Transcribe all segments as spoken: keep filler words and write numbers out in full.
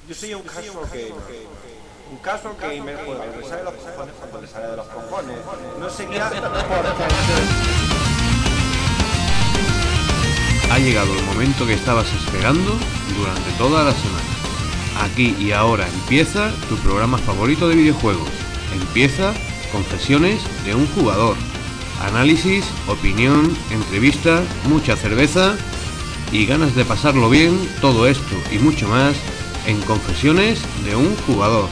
Yo soy un casual gamer. Un casual gamer juega lo que sale de los cojones cuando le sale de los cojones. No seguirá porque... Ha llegado el momento que estabas esperando durante toda la semana. Aquí y ahora empieza tu programa favorito de videojuegos. Empieza Confesiones de un jugador. Análisis, opinión, entrevistas, mucha cerveza y ganas de pasarlo bien. Todo esto y mucho más en Confesiones de un jugador.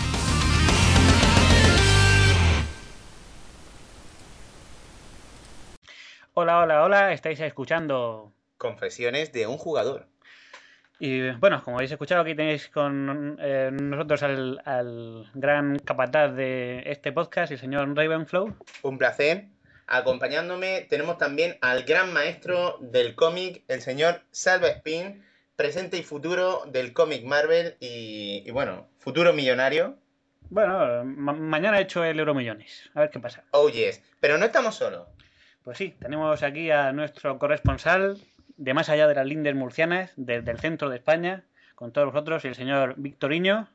Hola, hola, hola, estáis escuchando Confesiones de un jugador. Y bueno, como habéis escuchado, aquí tenéis con eh, nosotros al, al gran capataz de este podcast, el señor Ravenflow. Un placer. Acompañándome tenemos también al gran maestro del cómic, el señor Salva Spin, presente y futuro del cómic Marvel y, y bueno, futuro millonario. Bueno, ma- mañana he hecho el Euromillones, a ver qué pasa. Oh yes, pero no estamos solos. Pues sí, tenemos aquí a nuestro corresponsal de más allá de las lindes murcianas, desde el centro de España, con todos vosotros, el señor Victoriño.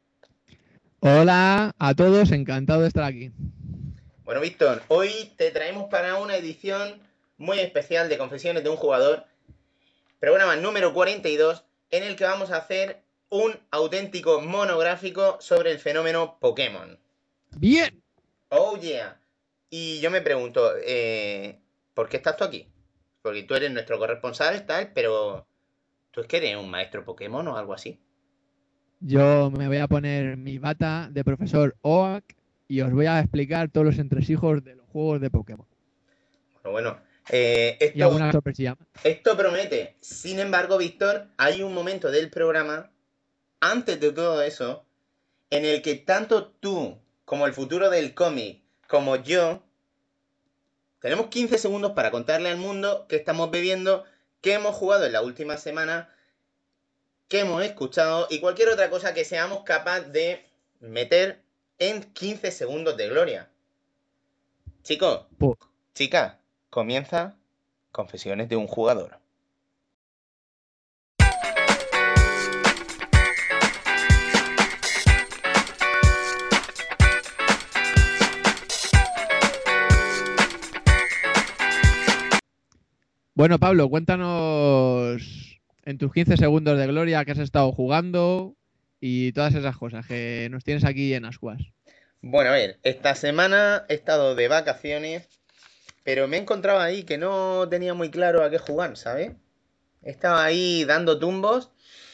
Hola a todos, encantado de estar aquí. Bueno, Víctor, hoy te traemos para una edición muy especial de Confesiones de un jugador, programa número cuarenta y dos, en el que vamos a hacer un auténtico monográfico sobre el fenómeno Pokémon. Bien. Oh yeah. Y yo me pregunto, eh, ¿por qué estás tú aquí? Porque tú eres nuestro corresponsal, tal, pero ¿tú es que eres un maestro Pokémon o algo así? Yo me voy a poner mi bata de profesor Oak y os voy a explicar todos los entresijos de los juegos de Pokémon. Bueno, bueno. Eh, Y esto, alguna sorpresilla más. esto promete. Sin embargo, Víctor, hay un momento del programa, antes de todo eso, en el que tanto tú, como el futuro del cómic, como yo, tenemos quince segundos para contarle al mundo qué estamos bebiendo, qué hemos jugado en la última semana, qué hemos escuchado y cualquier otra cosa que seamos capaces de meter en quince segundos de gloria. Chicos, Po- chica, comienza Confesiones de un jugador. Bueno, Pablo, cuéntanos en tus quince segundos de gloria qué has estado jugando y todas esas cosas que nos tienes aquí en ascuas. Bueno, a ver, esta semana he estado de vacaciones, pero me he encontrado ahí que no tenía muy claro a qué jugar, ¿sabes? Estaba ahí dando tumbos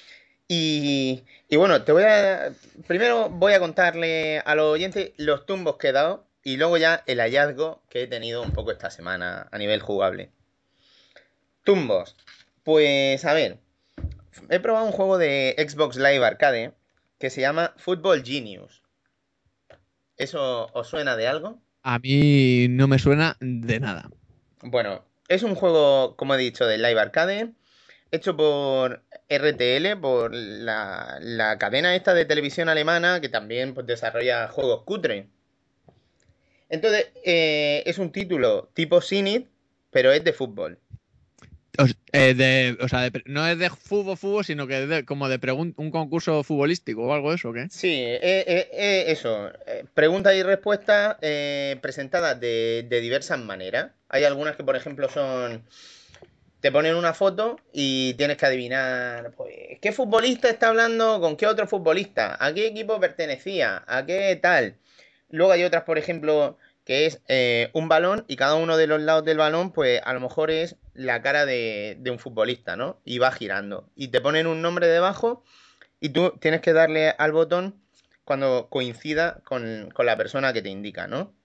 y, y bueno, te voy a... Primero voy a contarle a los oyentes los tumbos que he dado y luego ya el hallazgo que he tenido un poco esta semana a nivel jugable. Tumbos. Pues a ver, he probado un juego de Xbox Live Arcade que se llama Football Genius. ¿Eso os suena de algo? A mí no me suena de nada. Bueno, es un juego, como he dicho, de Live Arcade, hecho por R T L, por la, la cadena esta de televisión alemana que también pues, desarrolla juegos cutre. Entonces, eh, es un título tipo Sinit, pero es de fútbol. O, eh, de, o sea, de pre- no es de fútbol, fútbol, sino que es de- como de pregun- un concurso futbolístico o algo de eso, ¿o qué? Sí, eh, eh, eh, eso. eh, preguntas y respuestas eh, presentadas de, de diversas maneras. Hay algunas que, por ejemplo, son... Te ponen una foto y tienes que adivinar, pues, ¿qué futbolista está hablando con qué otro futbolista? ¿A qué equipo pertenecía? ¿A qué tal? Luego hay otras, por ejemplo, que es eh, un balón y cada uno de los lados del balón, pues a lo mejor es la cara de, de un futbolista, ¿no? Y va girando. Y te ponen un nombre debajo y tú tienes que darle al botón cuando coincida con, con la persona que te indica, ¿no?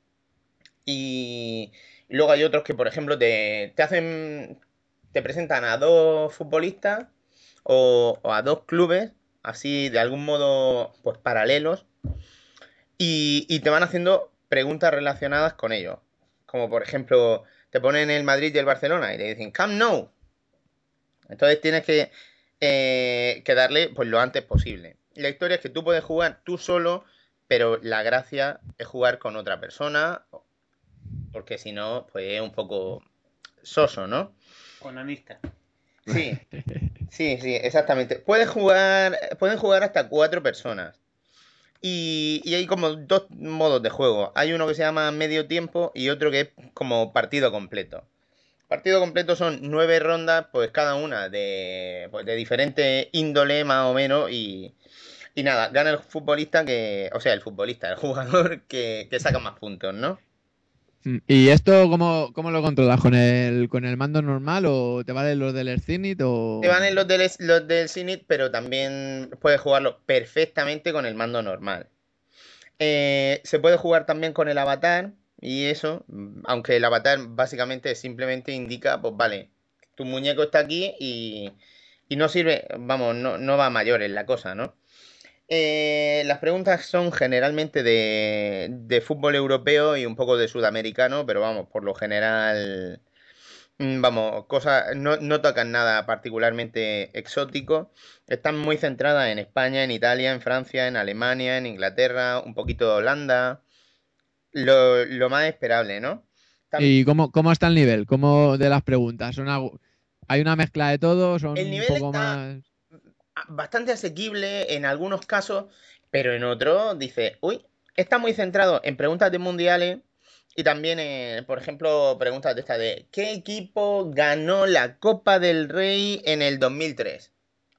Y, y luego hay otros que, por ejemplo, te, te hacen, te presentan a dos futbolistas o, o a dos clubes, así de algún modo, pues paralelos, y, y te van haciendo preguntas relacionadas con ellos. Como por ejemplo, te ponen el Madrid y el Barcelona y te dicen, Camp Nou. Entonces tienes que, eh, que darle pues lo antes posible. La historia es que tú puedes jugar tú solo, pero la gracia es jugar con otra persona, porque si no, pues es un poco soso, ¿no? Onanista. Sí, sí, sí, exactamente. Puedes jugar, pueden jugar hasta cuatro personas. Y, y hay como dos modos de juego. Hay uno que se llama medio tiempo y otro que es como partido completo. Partido completo son nueve rondas, pues cada una de, pues de diferente índole más o menos. Y, y nada, gana el futbolista que, o sea, el futbolista, el jugador que, que saca más puntos, ¿no? Mm, ¿Y esto cómo, cómo lo controlas? ¿Con el, con el mando normal o te valen los del Ercinit Te o...? valen los del, los del Zenith, pero también puedes jugarlo perfectamente con el mando normal. Eh, se puede jugar también con el avatar y eso, mm, aunque el avatar básicamente simplemente indica, pues vale, tu muñeco está aquí y, y no sirve, vamos, no, no va a mayores la cosa, ¿no? Eh, las preguntas son generalmente de, de fútbol europeo y un poco de sudamericano, pero vamos, por lo general, mm, vamos, cosas, no, no tocan nada particularmente exótico. Están muy centradas en España, en Italia, en Francia, en Alemania, en Inglaterra, un poquito de Holanda. Lo, lo más esperable, ¿no? Tam- ¿Y cómo, cómo está el nivel? ¿Cómo de las preguntas? ¿Son algo- ¿Hay una mezcla de todo? ¿Son el un nivel poco está más...? bastante asequible en algunos casos, pero en otros dice, uy, está muy centrado en preguntas de mundiales y también, en, por ejemplo, preguntas de esta de ¿qué equipo ganó la Copa del Rey en el dos mil tres?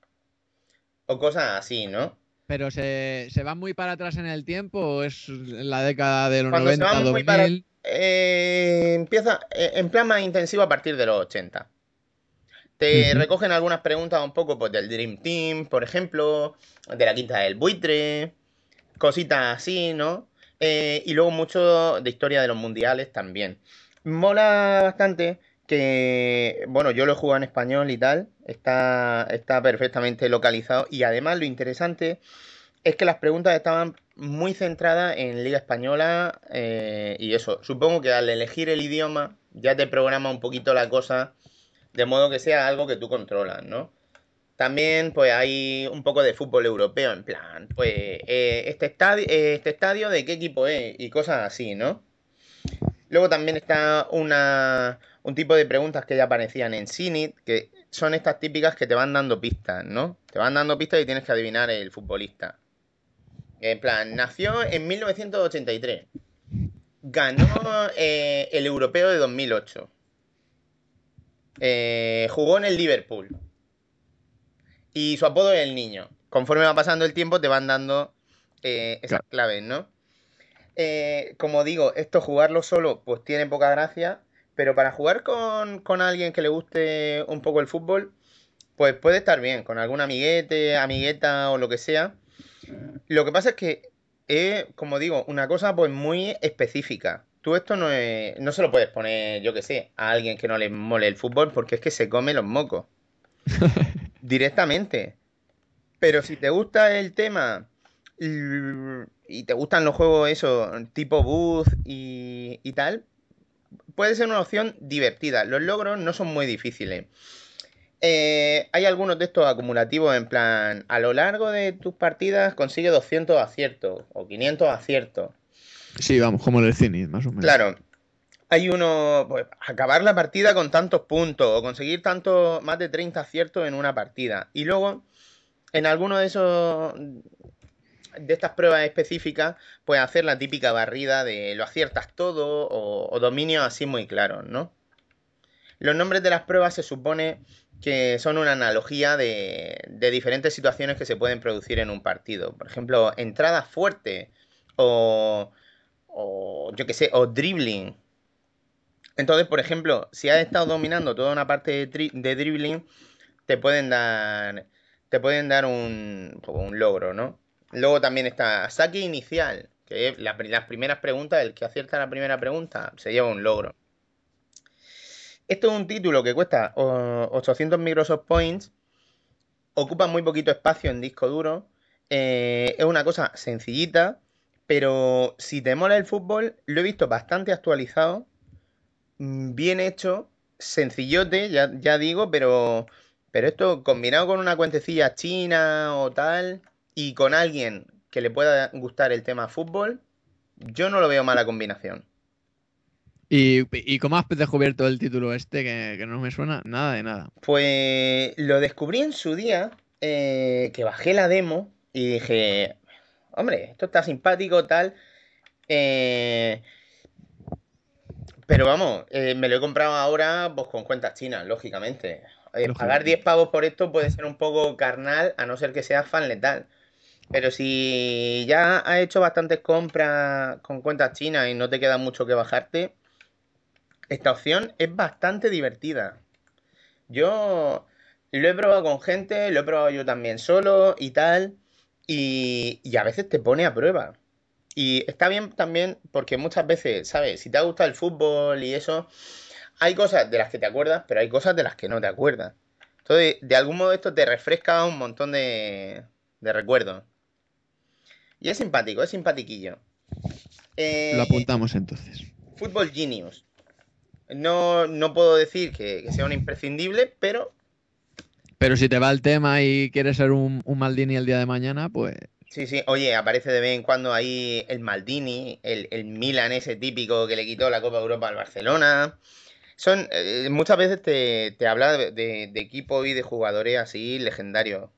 O cosas así, ¿no? ¿Pero se, se va muy para atrás en el tiempo o es en la década de los Cuando se va noventa, muy para... dos mil? eh, empieza eh, en plan más intensivo a partir de los ochenta. Te Ujú. recogen algunas preguntas un poco pues, del Dream Team, por ejemplo, de la Quinta del Buitre, cositas así, ¿no? Eh, y luego mucho de historia de los mundiales también. Mola bastante que, bueno, yo lo he jugado en español y tal, está, está perfectamente localizado y además lo interesante es que las preguntas estaban muy centradas en Liga Española eh, y eso. Supongo que al elegir el idioma ya te programa un poquito la cosa de modo que sea algo que tú controlas, ¿no? También pues hay un poco de fútbol europeo, en plan, pues eh, este estadio, eh, este estadio de qué equipo es y cosas así, ¿no? Luego también está una, un tipo de preguntas que ya aparecían en Cinit, que son estas típicas que te van dando pistas, ¿no? Te van dando pistas y tienes que adivinar el futbolista. En plan, nació en mil novecientos ochenta y tres. Ganó eh, el europeo de dos mil ocho. Eh, jugó en el Liverpool. Y su apodo es el niño. Conforme va pasando el tiempo, te van dando eh, esas Claro. claves, ¿no? Eh, como digo, esto jugarlo solo, pues tiene poca gracia. Pero para jugar con, con alguien que le guste un poco el fútbol, pues puede estar bien, con algún amiguete, amigueta o lo que sea. Lo que pasa es que es, como digo, una cosa pues muy específica. Tú esto no es- no se lo puedes poner, yo que sé, a alguien que no le mole el fútbol porque es que se come los mocos directamente. Pero si te gusta el tema y y te gustan los juegos eso, tipo Booth y, y tal, puede ser una opción divertida. Los logros no son muy difíciles. Eh, hay algunos de estos acumulativos en plan, a lo largo de tus partidas consigue doscientos aciertos o quinientos aciertos. Sí, vamos, como el Zenit, más o menos. Claro, hay uno, pues, acabar la partida con tantos puntos o conseguir tanto, más de treinta aciertos en una partida. Y luego, en alguno de esos, de estas pruebas específicas, pues hacer la típica barrida de lo aciertas todo o, o dominios así muy claros, ¿no? Los nombres de las pruebas se supone que son una analogía de, de diferentes situaciones que se pueden producir en un partido. Por ejemplo, entrada fuerte o, o yo qué sé, o dribbling. Entonces, por ejemplo, si has estado dominando toda una parte de, tri- de dribbling, te pueden dar, te pueden dar un, un logro, ¿no? Luego también está saque inicial, que es la- las primeras preguntas, el que acierta la primera pregunta se lleva un logro. Esto es un título que cuesta o- ochocientos Microsoft Points, ocupa muy poquito espacio en disco duro, eh, es una cosa sencillita, pero si te mola el fútbol, lo he visto bastante actualizado, mm, bien hecho, sencillote, ya, ya digo, pero, pero esto combinado con una cuentecilla china o tal, y con alguien que le pueda gustar el tema fútbol, yo no lo veo mala combinación. ¿Y, ¿Y cómo has descubierto el título este que, que no me suena nada de nada? Pues lo descubrí en su día, eh, que bajé la demo y dije, hombre, esto está simpático, tal. eh, pero vamos, eh, me lo he comprado ahora pues con cuentas chinas, lógicamente. Eh, Lógico. pagar diez pavos por esto puede ser un poco carnal, a no ser que seas fan letal. Pero si ya has hecho bastantes compras con cuentas chinas y no te queda mucho que bajarte, esta opción es bastante divertida. Yo lo he probado con gente, lo he probado yo también solo y tal, y, y a veces te pone a prueba. Y está bien también porque muchas veces, ¿sabes? Si te ha gustado el fútbol y eso, hay cosas de las que te acuerdas, pero hay cosas de las que no te acuerdas. Entonces, de algún modo esto te refresca un montón de, de recuerdos. Y es simpático, es simpatiquillo. Eh, Lo apuntamos entonces. Football Genius. No, no puedo decir que, que sea un imprescindible, pero Pero si te va el tema y quieres ser un, un Maldini el día de mañana, pues sí, sí. Oye, aparece de vez en cuando ahí el Maldini, el, el Milan ese típico que le quitó la Copa de Europa al Barcelona. Son, eh, muchas veces te, te habla de, de, de equipos y de jugadores así legendarios.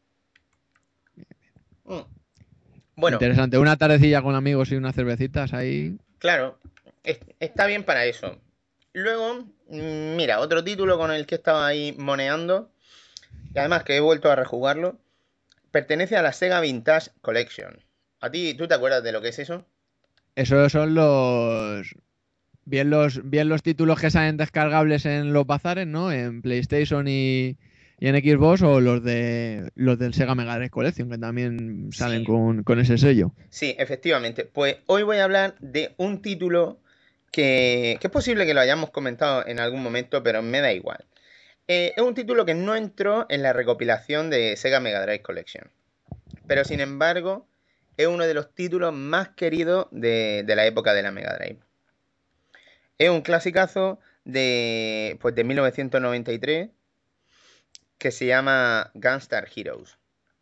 Mm. Bueno, interesante. Una tardecilla con amigos y unas cervecitas ahí. claro, es- está bien para eso. Luego, mm, mira, otro título con el que estaba ahí moneando, y además que he vuelto a rejugarlo, pertenece a la Sega Vintage Collection. ¿A ti, tú te acuerdas de lo que es eso? Esos son los. Bien los, bien los títulos que salen descargables en los bazares, ¿no? En PlayStation y, y en Xbox, o los de los del Sega Mega Drive Collection, que también salen Sí. con, con ese sello. Sí, efectivamente. Pues hoy voy a hablar de un título que, que es posible que lo hayamos comentado en algún momento, pero me da igual. Eh, es un título que no entró en la recopilación de Sega Mega Drive Collection, pero sin embargo es uno de los títulos más queridos de, de la época de la Mega Drive. Es un clasicazo de, pues de mil novecientos noventa y tres que se llama Gunstar Heroes.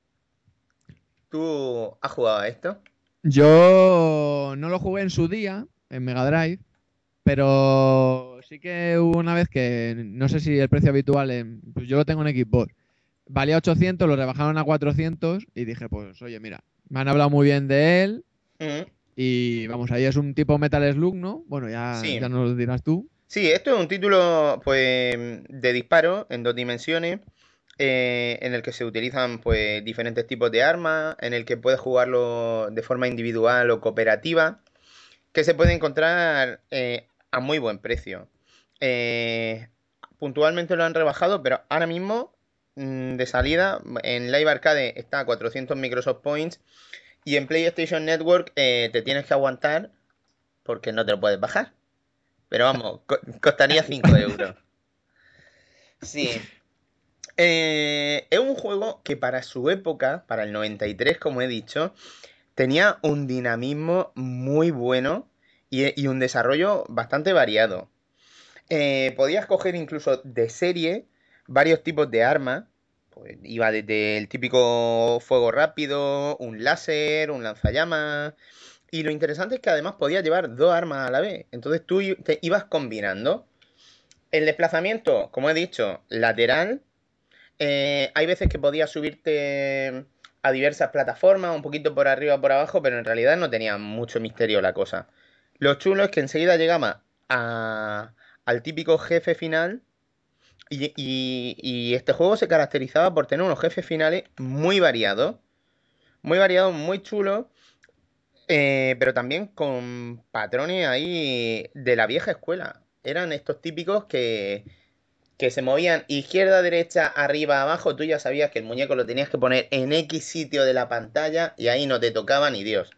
¿Tú has jugado a esto? Yo no lo jugué en su día, en Mega Drive, pero sí que hubo una vez que, no sé si el precio habitual, en, pues yo lo tengo en Xbox, valía ochocientos, lo rebajaron a cuatrocientos y dije, pues oye, mira, me han hablado muy bien de él Mm, y vamos, ahí es un tipo Metal Slug, ¿no? Bueno, ya, sí. ya nos lo dirás tú. Sí, esto es un título pues de disparo en dos dimensiones, eh, en el que se utilizan pues diferentes tipos de armas, en el que puedes jugarlo de forma individual o cooperativa, que se puede encontrar eh, a muy buen precio. Eh, puntualmente lo han rebajado, pero ahora mismo mm, de salida en Live Arcade está a cuatrocientos Microsoft Points y en PlayStation Network eh, te tienes que aguantar porque no te lo puedes bajar. Pero vamos, co- costaría cinco euros. Sí. Eh, es un juego que para su época, para el noventa y tres, como he dicho, tenía un dinamismo muy bueno y, y un desarrollo bastante variado. Eh, podías coger incluso de serie varios tipos de armas. Pues iba desde el típico fuego rápido, un láser, un lanzallamas. Y lo interesante es que además podías llevar dos armas a la vez. Entonces tú i- te ibas combinando. El desplazamiento, como he dicho, lateral. Eh, hay veces que podías subirte a diversas plataformas, un poquito por arriba o por abajo, pero en realidad no tenía mucho misterio la cosa. Lo chulo es que enseguida llegaba a- al típico jefe final. Y, y- y este juego se caracterizaba por tener unos jefes finales muy variados. Muy variados, muy chulos. Eh, pero también con patrones ahí de la vieja escuela. Eran estos típicos que, que se movían izquierda, derecha, arriba, abajo. Tú ya sabías que el muñeco lo tenías que poner en X sitio de la pantalla y ahí no te tocaba ni Dios.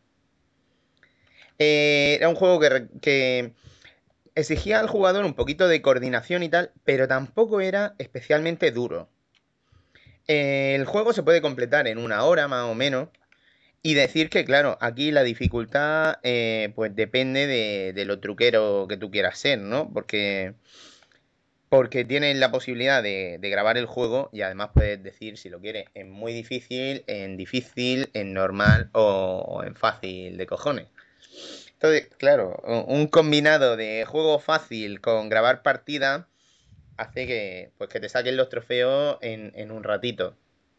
Eh, era un juego que, re- que exigía al jugador un poquito de coordinación y tal, pero tampoco era especialmente duro. Eh, el juego se puede completar en una hora más o menos. Y decir que, claro, aquí la dificultad eh, pues depende de, de lo truquero que tú quieras ser, ¿no? Porque, porque tienes la posibilidad de, de grabar el juego y además puedes decir si lo quieres en muy difícil, en difícil, en normal o, o en fácil de cojones. Entonces, claro, un combinado de juego fácil con grabar partida hace que, pues, que te saquen los trofeos en, en un ratito.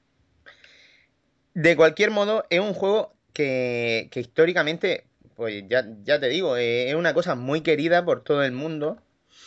De cualquier modo, es un juego que, que históricamente, pues ya, ya te digo, eh, es una cosa muy querida por todo el mundo.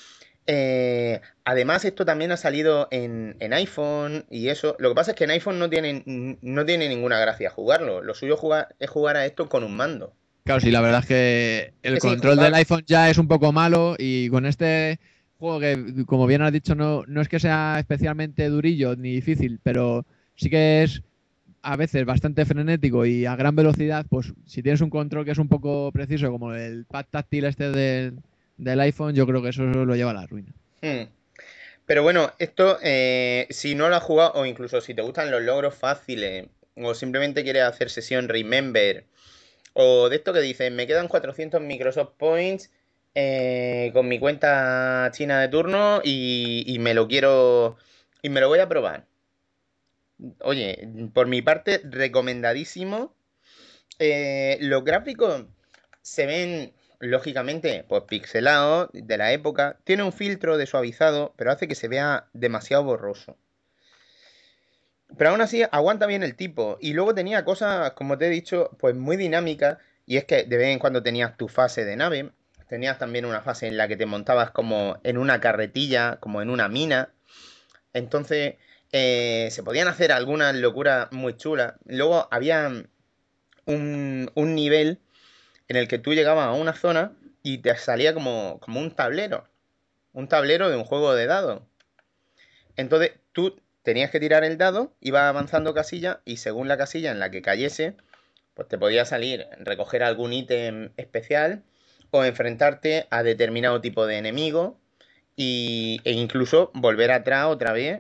Eh, además, esto también ha salido en, en iPhone y eso. Lo que pasa es que en iPhone no tiene, no tiene ninguna gracia jugarlo. Lo suyo jugar, es jugar a esto con un mando. Claro, sí, la verdad es que el Es control injugable. del iPhone ya es un poco malo y con este juego que, como bien has dicho, no, no es que sea especialmente durillo ni difícil, pero sí que es a veces bastante frenético y a gran velocidad, pues si tienes un control que es un poco preciso, como el pad táctil este del, del iPhone, yo creo que eso lo lleva a la ruina. Hmm. Pero bueno, esto, eh, si no lo has jugado, o incluso si te gustan los logros fáciles, o simplemente quieres hacer sesión Remember, o de esto que dices, me quedan cuatrocientos Microsoft Points eh, con mi cuenta china de turno y, y me lo quiero, y me lo voy a probar. Oye, por mi parte, recomendadísimo. Eh, los gráficos se ven, lógicamente, pues pixelados de la época. Tiene un filtro de suavizado, pero hace que se vea demasiado borroso. Pero aún así aguanta bien el tipo. Y luego tenía cosas, como te he dicho, pues muy dinámicas. Y es que de vez en cuando tenías tu fase de nave. Tenías también una fase en la que te montabas como en una carretilla, como en una mina. Entonces, eh, se podían hacer algunas locuras muy chulas. Luego había un, un nivel en el que tú llegabas a una zona y te salía como, como un tablero. Un tablero de un juego de dados. Entonces tú tenías que tirar el dado, ibas avanzando casilla y según la casilla en la que cayese, pues te podía salir recoger algún ítem especial o enfrentarte a determinado tipo de enemigo y, e incluso volver atrás otra vez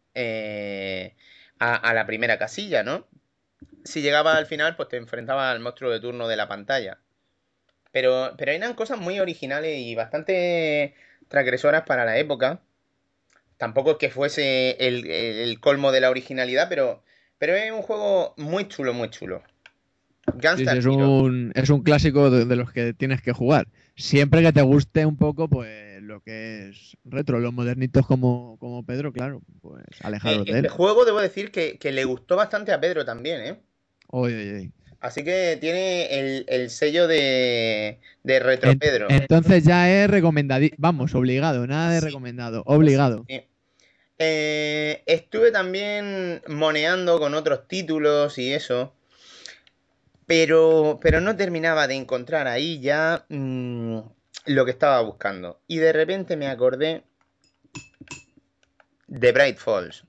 eh, a, a la primera casilla, ¿no? Si llegabas al final, pues te enfrentabas al monstruo de turno de la pantalla. Pero, pero eran cosas muy originales y bastante transgresoras para la época. Tampoco es que fuese el, el colmo de la originalidad, pero, pero es un juego muy chulo, muy chulo. Sí, sí, Gunstar es Heroes. un, es un clásico de, de los que tienes que jugar. Siempre que te guste un poco, pues lo que es retro, los modernitos como, como Pedro, claro, pues Eh, alejaros de Este él. juego debo decir que, que le gustó bastante a Pedro también, ¿eh? Oye, oye, oye. Así que tiene el, el sello de, de Retro En- Pedro. entonces ya es recomendado, vamos, obligado, nada de Sí, recomendado, obligado. sí. Eh, estuve también moneando con otros títulos y eso, pero, pero no terminaba de encontrar ahí ya mm, lo que estaba buscando. Y de repente me acordé de Bright Falls,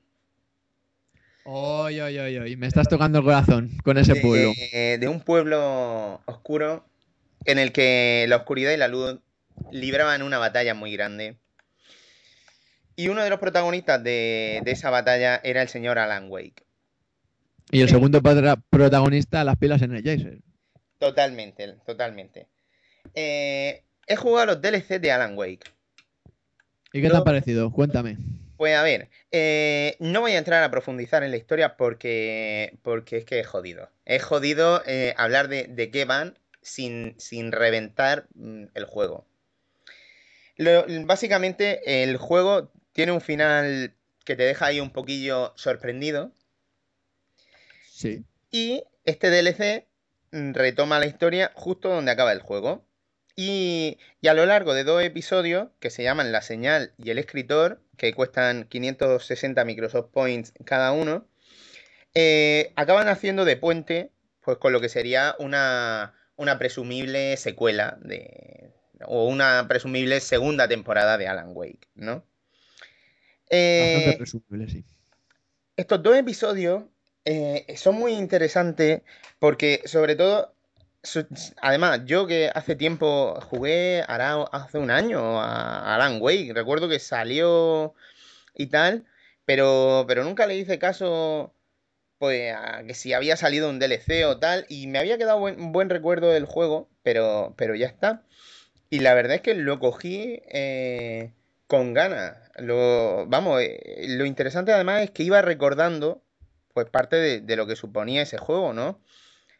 Oye, oye, oye, oye, me estás tocando el corazón con ese pueblo. de, de un pueblo oscuro en el que la oscuridad y la luz libraban una batalla muy grande. Y uno de los protagonistas de, de esa batalla era el señor Alan Wake. Y el Eh, segundo padra- protagonista, las pilas Energizer. totalmente, totalmente. Eh, he jugado a los D L C de Alan Wake. ¿Y qué te ha parecido? Cuéntame. Pues a ver, eh, no voy a entrar a profundizar en la historia porque, porque es que es jodido. Es jodido eh, hablar de, de qué van sin, sin reventar mm, el juego. Lo- básicamente, el juego tiene un final que te deja ahí un poquillo sorprendido. Sí. Y este D L C mm, retoma la historia justo donde acaba el juego. Y, y a lo largo de dos episodios, que se llaman La Señal y El Escritor, que cuestan quinientos sesenta Microsoft Points cada uno, eh, acaban haciendo de puente pues, con lo que sería una, una presumible secuela de, o una presumible segunda temporada de Alan Wake, ¿no? Bastante Eh, presumible, sí. Estos dos episodios eh, son muy interesantes porque, sobre todo, su- además, yo que hace tiempo jugué, hará hace un año, a Alan Wake, recuerdo que salió y tal, pero, pero nunca le hice caso, pues, a que si había salido un D L C o tal, y me había quedado buen- un buen recuerdo del juego, pero, pero ya está. Y la verdad es que lo cogí eh, con ganas. Lo, vamos, eh, lo interesante además es que iba recordando pues parte de, de lo que suponía ese juego, ¿no?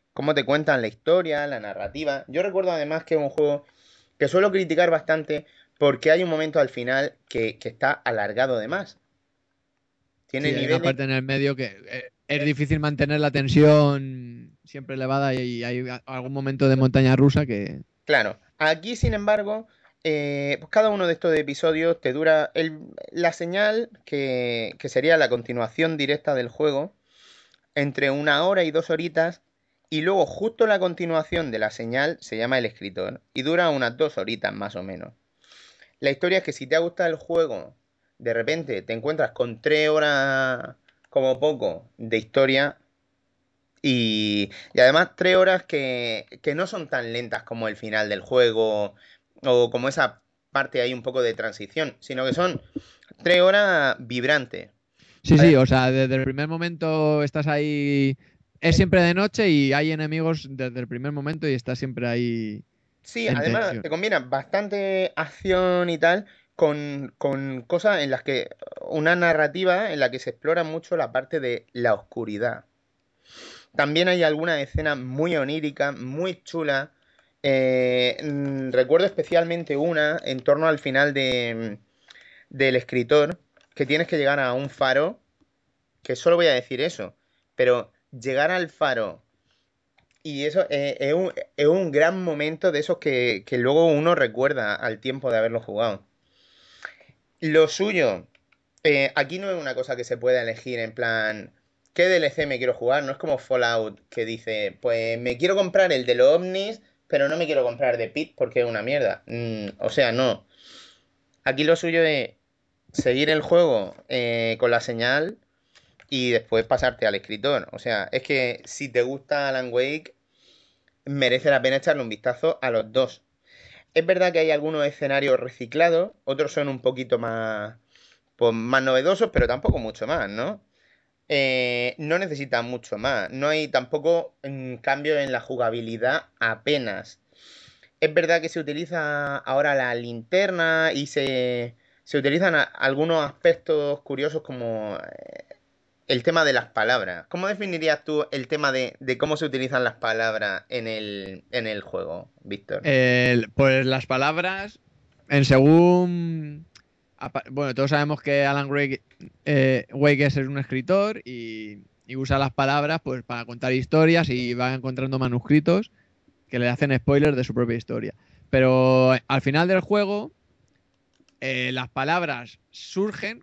cómo te cuentan la historia, la narrativa. Yo recuerdo además que es un juego que suelo criticar bastante porque hay un momento al final que, que está alargado de más. Tiene Sí, hay una niveles... parte en el medio que eh, es difícil mantener la tensión siempre elevada y hay a- algún momento de montaña rusa que... Claro, aquí sin embargo, eh, pues cada uno de estos episodios te dura el- la señal que, que sería la continuación directa del juego, entre una hora y dos horitas, y luego justo la continuación de la señal se llama El Escritor, y dura unas dos horitas más o menos. La historia es que si te ha gustado el juego, de repente te encuentras con tres horas como poco de historia. Y, y además tres horas que, que no son tan lentas como el final del juego o como esa parte ahí un poco de transición, sino que son tres horas vibrantes. Sí, sí, Vale. o sea, desde el primer momento estás ahí... Es siempre de noche y hay enemigos desde el primer momento y estás siempre ahí Sí, en además tensión. te combina bastante acción y tal con, con cosas en las que, una narrativa en la que se explora mucho la parte de la oscuridad. También hay algunas escenas muy oníricas, muy chulas. Eh, mm, recuerdo especialmente una en torno al final de, del escritor, que tienes que llegar a un faro, que solo voy a decir eso, pero llegar al faro y eso eh, es un, es un gran momento de esos que, que luego uno recuerda al tiempo de haberlo jugado. Lo suyo, eh, aquí no es una cosa que se pueda elegir en plan, ¿qué D L C me quiero jugar? No es como Fallout que dice, pues me quiero comprar el de los ovnis, pero no me quiero comprar de Pit porque es una mierda. Mm, o sea, no. Aquí lo suyo es seguir el juego eh, con la señal y después pasarte al escritor. O sea, es que si te gusta Alan Wake, merece la pena echarle un vistazo a los dos. Es verdad que hay algunos escenarios reciclados, otros son un poquito más pues más novedosos, pero tampoco mucho más, ¿no? Eh, no necesitan mucho más. No hay tampoco mm, cambios en la jugabilidad apenas. Es verdad que se utiliza ahora la linterna y se, se utilizan a- algunos aspectos curiosos como eh, el tema de las palabras. ¿Cómo definirías tú el tema de, de cómo se utilizan las palabras en el, en el juego, Víctor? El- pues las palabras, en según... apa- Bueno, todos sabemos que Alan Wake, eh, Wake es un escritor y, y usa las palabras pues para contar historias y va encontrando manuscritos que le hacen spoilers de su propia historia. Pero al final del juego, eh, las palabras surgen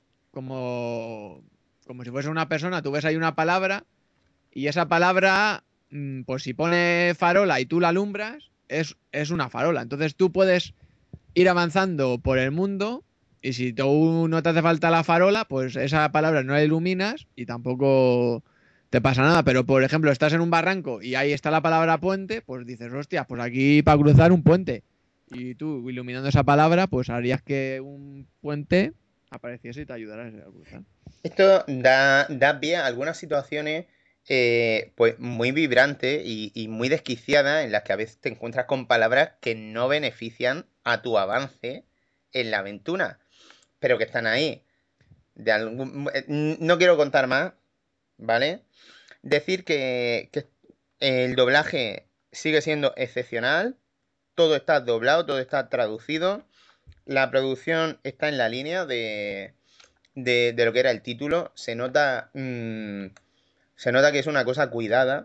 como, como si fuese una persona. Tú ves ahí una palabra y esa palabra, mm, pues si pone farola y tú la alumbras, es, es una farola. Entonces tú puedes ir avanzando por el mundo y si tú no te hace falta la farola, pues esa palabra no la iluminas y tampoco te pasa nada. Pero, por ejemplo, estás en un barranco y ahí está la palabra puente, pues dices, hostia, pues aquí para cruzar un puente. Y tú, iluminando esa palabra, pues harías que un puente apareciese y te ayudara a cruzar. Esto da, da pie a algunas situaciones eh, pues muy vibrantes y, y muy desquiciadas en las que a veces te encuentras con palabras que no benefician a tu avance en la aventura, pero que están ahí. De algún- eh, no quiero contar más, ¿vale? Decir que, que el doblaje sigue siendo excepcional, todo está doblado, todo está traducido, la producción está en la línea de de, de lo que era el título, se nota, mmm, se nota que es una cosa cuidada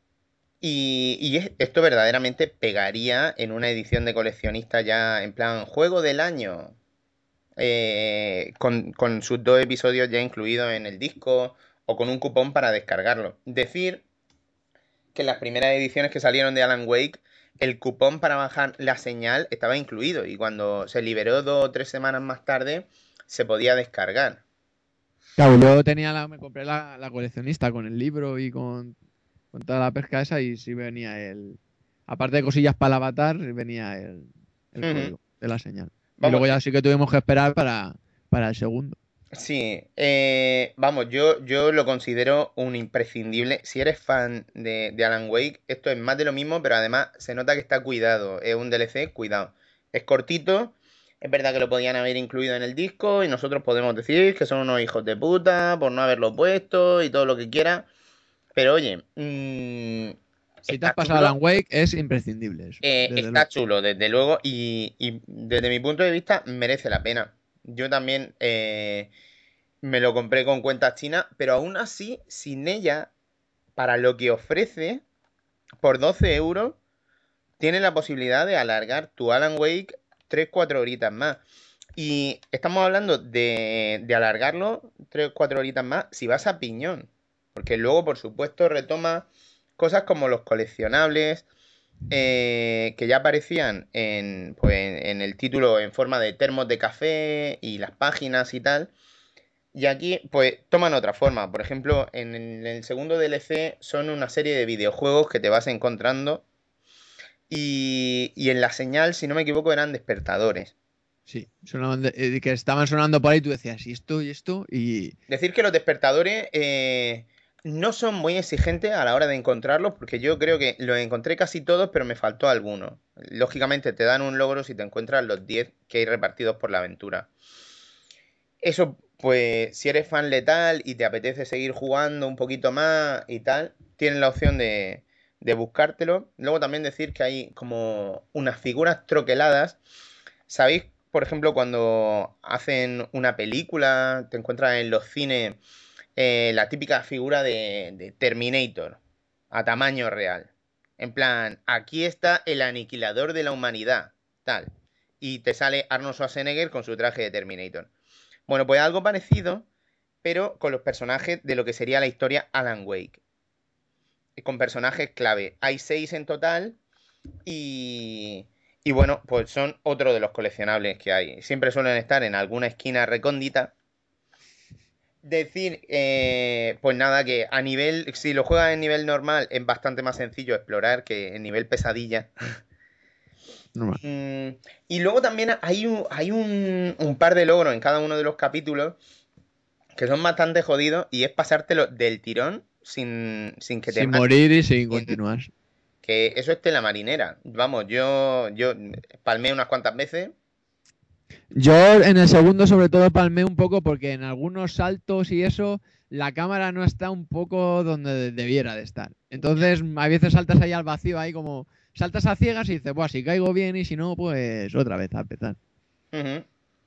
y, y es- esto verdaderamente pegaría en una edición de coleccionista ya en plan juego del año, eh, con, con sus dos episodios ya incluidos en el disco o con un cupón para descargarlo. Decir que en las primeras ediciones que salieron de Alan Wake, el cupón para bajar la señal estaba incluido y cuando se liberó dos o tres semanas más tarde se podía descargar. Claro, yo tenía la, me compré la, la coleccionista con el libro y con, con toda la pesca esa y sí venía el... Aparte de cosillas para el avatar, venía el, el Ujú. código de la señal. Y Vamos, luego ya sí que tuvimos que esperar para, para el segundo. sí, eh, vamos, yo, yo lo considero un imprescindible. Si eres fan de, de Alan Wake, esto es más de lo mismo, pero además se nota que está cuidado. Es un D L C, cuidado. Es cortito, es verdad que lo podían haber incluido en el disco y nosotros podemos decir que son unos hijos de puta por no haberlo puesto y todo lo que quiera. Pero oye, mm, Si te está has pasado chulo. Alan Wake, es imprescindible eso. Eh, desde está luego. chulo, desde luego, y, y desde mi punto de vista merece la pena. Yo también eh, me lo compré con cuentas chinas, pero aún así, sin ella, para lo que ofrece, por doce euros, tienes la posibilidad de alargar tu Alan Wake tres cuatro horitas más. Y estamos hablando de, de alargarlo tres cuatro horitas más si vas a piñón. Porque luego, por supuesto, retoma cosas como los coleccionables, eh, que ya aparecían en, pues, en, en el título en forma de termos de café y las páginas y tal. Y aquí, pues, toman otra forma. Por ejemplo, en el, en el segundo D L C son una serie de videojuegos que te vas encontrando. Y, y en la señal, si no me equivoco, eran despertadores. Sí, sonaban de- eh, que estaban sonando por ahí y tú decías, ¿y esto? ¿Y esto? Y Decir que los despertadores eh, no son muy exigentes a la hora de encontrarlos, porque yo creo que los encontré casi todos, pero me faltó alguno. Lógicamente te dan un logro si te encuentras los diez que hay repartidos por la aventura. Eso, pues, si eres fan letal y te apetece seguir jugando un poquito más y tal, tienes la opción de, de buscártelo. Luego también decir que hay como unas figuras troqueladas. ¿Sabéis, por ejemplo, cuando hacen una película, te encuentras en los cines eh, la típica figura de, de Terminator a tamaño real? En plan, aquí está el aniquilador de la humanidad, tal. Y te sale Arnold Schwarzenegger con su traje de Terminator. Bueno, pues algo parecido, pero con los personajes de lo que sería la historia Alan Wake. Con personajes clave. Hay seis en total y, y bueno, pues son otro de los coleccionables que hay. Siempre suelen estar en alguna esquina recóndita. Decir, eh, pues nada, que a nivel, si lo juegas en nivel normal, es bastante más sencillo explorar que en nivel pesadilla. normal. Mm, y luego también hay, un, hay un, un par de logros en cada uno de los capítulos que son bastante jodidos y es pasártelo del tirón sin, sin que te Sin maten. morir y sin continuar. Que eso es tela marinera. Vamos, yo, yo palmé unas cuantas veces. Yo en el segundo sobre todo palmé un poco porque en algunos saltos y eso la cámara no está un poco donde debiera de estar. Entonces a veces saltas ahí al vacío, ahí como saltas a ciegas y dices, buah, si caigo bien y si no, pues otra vez a empezar. Ujú.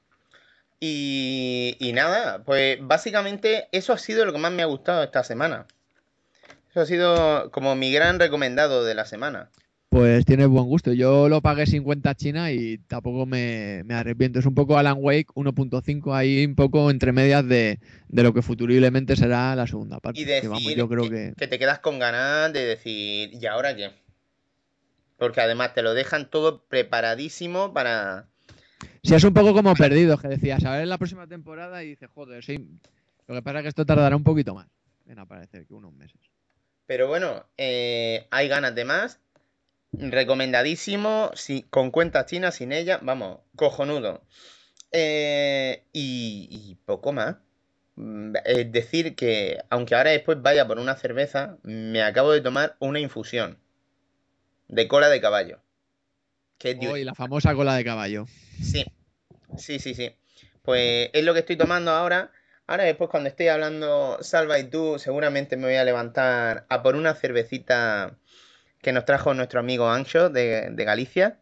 Y, y nada, pues básicamente eso ha sido lo que más me ha gustado esta semana. Eso ha sido como mi gran recomendado de la semana. Pues tienes buen gusto. Yo lo pagué cincuenta China y tampoco me, me arrepiento. Es un poco Alan Wake uno punto cinco ahí un poco entre medias de, de lo que futuriblemente será la segunda parte. Y Que vamos, decir yo creo que, que... que te quedas con ganas de decir, ¿y ahora qué? Porque además te lo dejan todo preparadísimo para... Sí, es un poco como Perdidos, que decías, a ver en la próxima temporada y dices, joder, sí. Lo que pasa es que esto tardará un poquito más en aparecer que unos meses. Pero bueno, eh, hay ganas de más. Recomendadísimo, si, con cuentas chinas, sin ella, vamos, cojonudo. Eh, y, y poco más. Mm, Es decir, que aunque ahora después vaya por una cerveza, me acabo de tomar una infusión de cola de caballo. Que es Oh, y diu- la famosa cola de caballo. Sí, sí, sí, sí. Pues es lo que estoy tomando ahora. Ahora después cuando esté hablando Salva y tú, seguramente me voy a levantar a por una cervecita que nos trajo nuestro amigo Ancho de, de Galicia.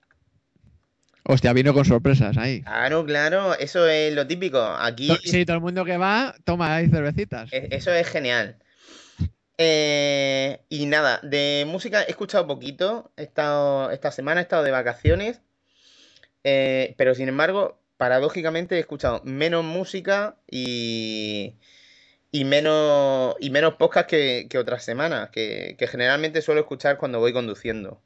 Hostia, vino con sorpresas ahí. Claro, claro, eso es lo típico. Aquí To- Sí, todo el mundo que va, toma ahí cervecitas. e- eso es genial. Eh, y nada, de música he escuchado poquito. He estado, esta semana he estado de vacaciones. Eh, pero sin embargo, paradójicamente he escuchado menos música y, y menos, y menos podcast que, que otras semanas, que, que generalmente suelo escuchar cuando voy conduciendo.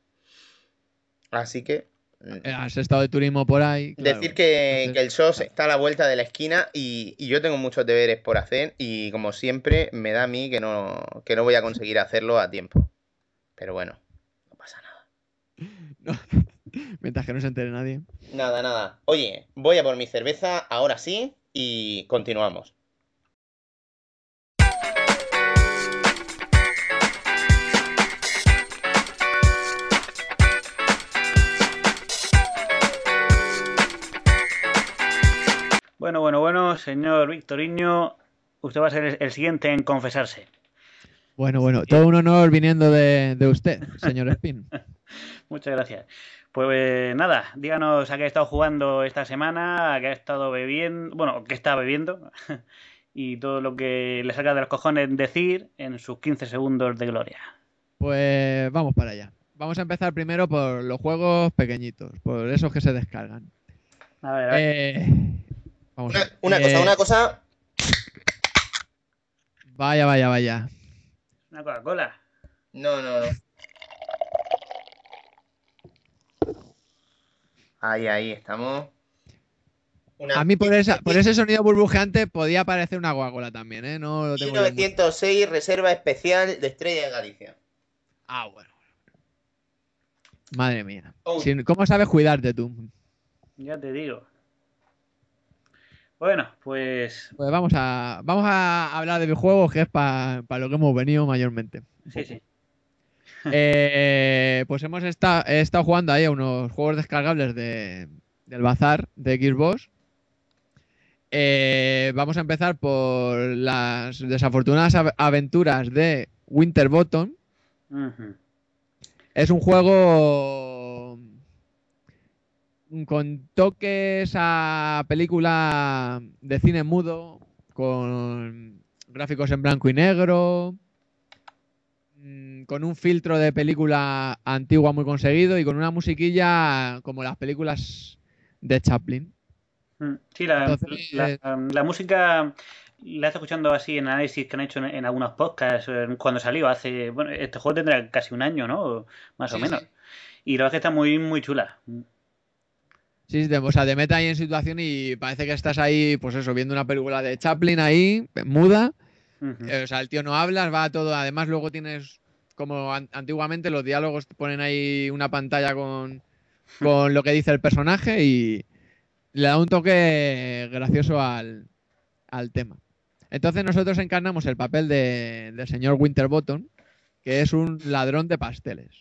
Así que Eh, Has estado de turismo por ahí. Claro. decir que, Entonces, que el S O S está a la vuelta de la esquina y, y yo tengo muchos deberes por hacer y como siempre me da a mí que no, que no voy a conseguir hacerlo a tiempo. Pero bueno, no pasa nada. no, mientras que no se entere nadie. Nada, nada. Oye, voy a por mi cerveza ahora sí y continuamos. Bueno, bueno, bueno, señor Victoriño, usted va a ser el- el siguiente en confesarse. Bueno, bueno, todo un honor viniendo de, de usted, señor Spin. Muchas gracias. Pues nada, díganos a qué ha estado jugando esta semana, a qué ha estado bebiendo, bueno, qué está bebiendo y todo lo que le salga de los cojones decir en sus quince segundos de gloria. Pues vamos para allá. Vamos a empezar primero por los juegos pequeñitos, por esos que se descargan. A ver, a ver. Eh, vamos a Una, ver. una cosa, Eh, una cosa. Vaya, vaya, vaya. Una Coca-Cola. No, no, no. Ahí, ahí, estamos. Una A mí por, esa, por ese sonido burbujeante podía parecer una Coca-Cola también, ¿eh? No lo tengo yo muy- mil novecientos seis Reserva Especial de Estrella de Galicia. Ah, bueno. Madre mía. Oh. Si- ¿Cómo sabes cuidarte tú? Ya te digo. Bueno, pues Pues vamos a, vamos a hablar de videojuegos, que es para lo que hemos venido mayormente. sí, sí. Eh, pues hemos estado, he estado jugando ahí a unos juegos descargables de, del bazar de Xbox. Eh, vamos a empezar por las desafortunadas av- aventuras de Winterbottom. Ujú. Es un juego con toques a película de cine mudo, con gráficos en blanco y negro, mm, con un filtro de película antigua muy conseguido y con una musiquilla como las películas de Chaplin. Mm, Sí, la, Entonces, la, la música la estoy escuchando así en análisis que han hecho en, en algunos podcasts eh, cuando salió hace, bueno, este juego tendrá casi un año, ¿no? Más o Sí, menos. sí. Y la verdad es que está muy, muy chula. Sí, te, o sea, te mete ahí en situación y parece que estás ahí, pues eso, viendo una película de Chaplin ahí, muda. Ujú. Eh, o sea, el tío no habla, va todo. Además, luego tienes, como an- antiguamente, los diálogos te ponen ahí una pantalla con, con lo que dice el personaje y le da un toque gracioso al, al tema. Entonces, nosotros encarnamos el papel de, del señor Winterbottom, que es un ladrón de pasteles.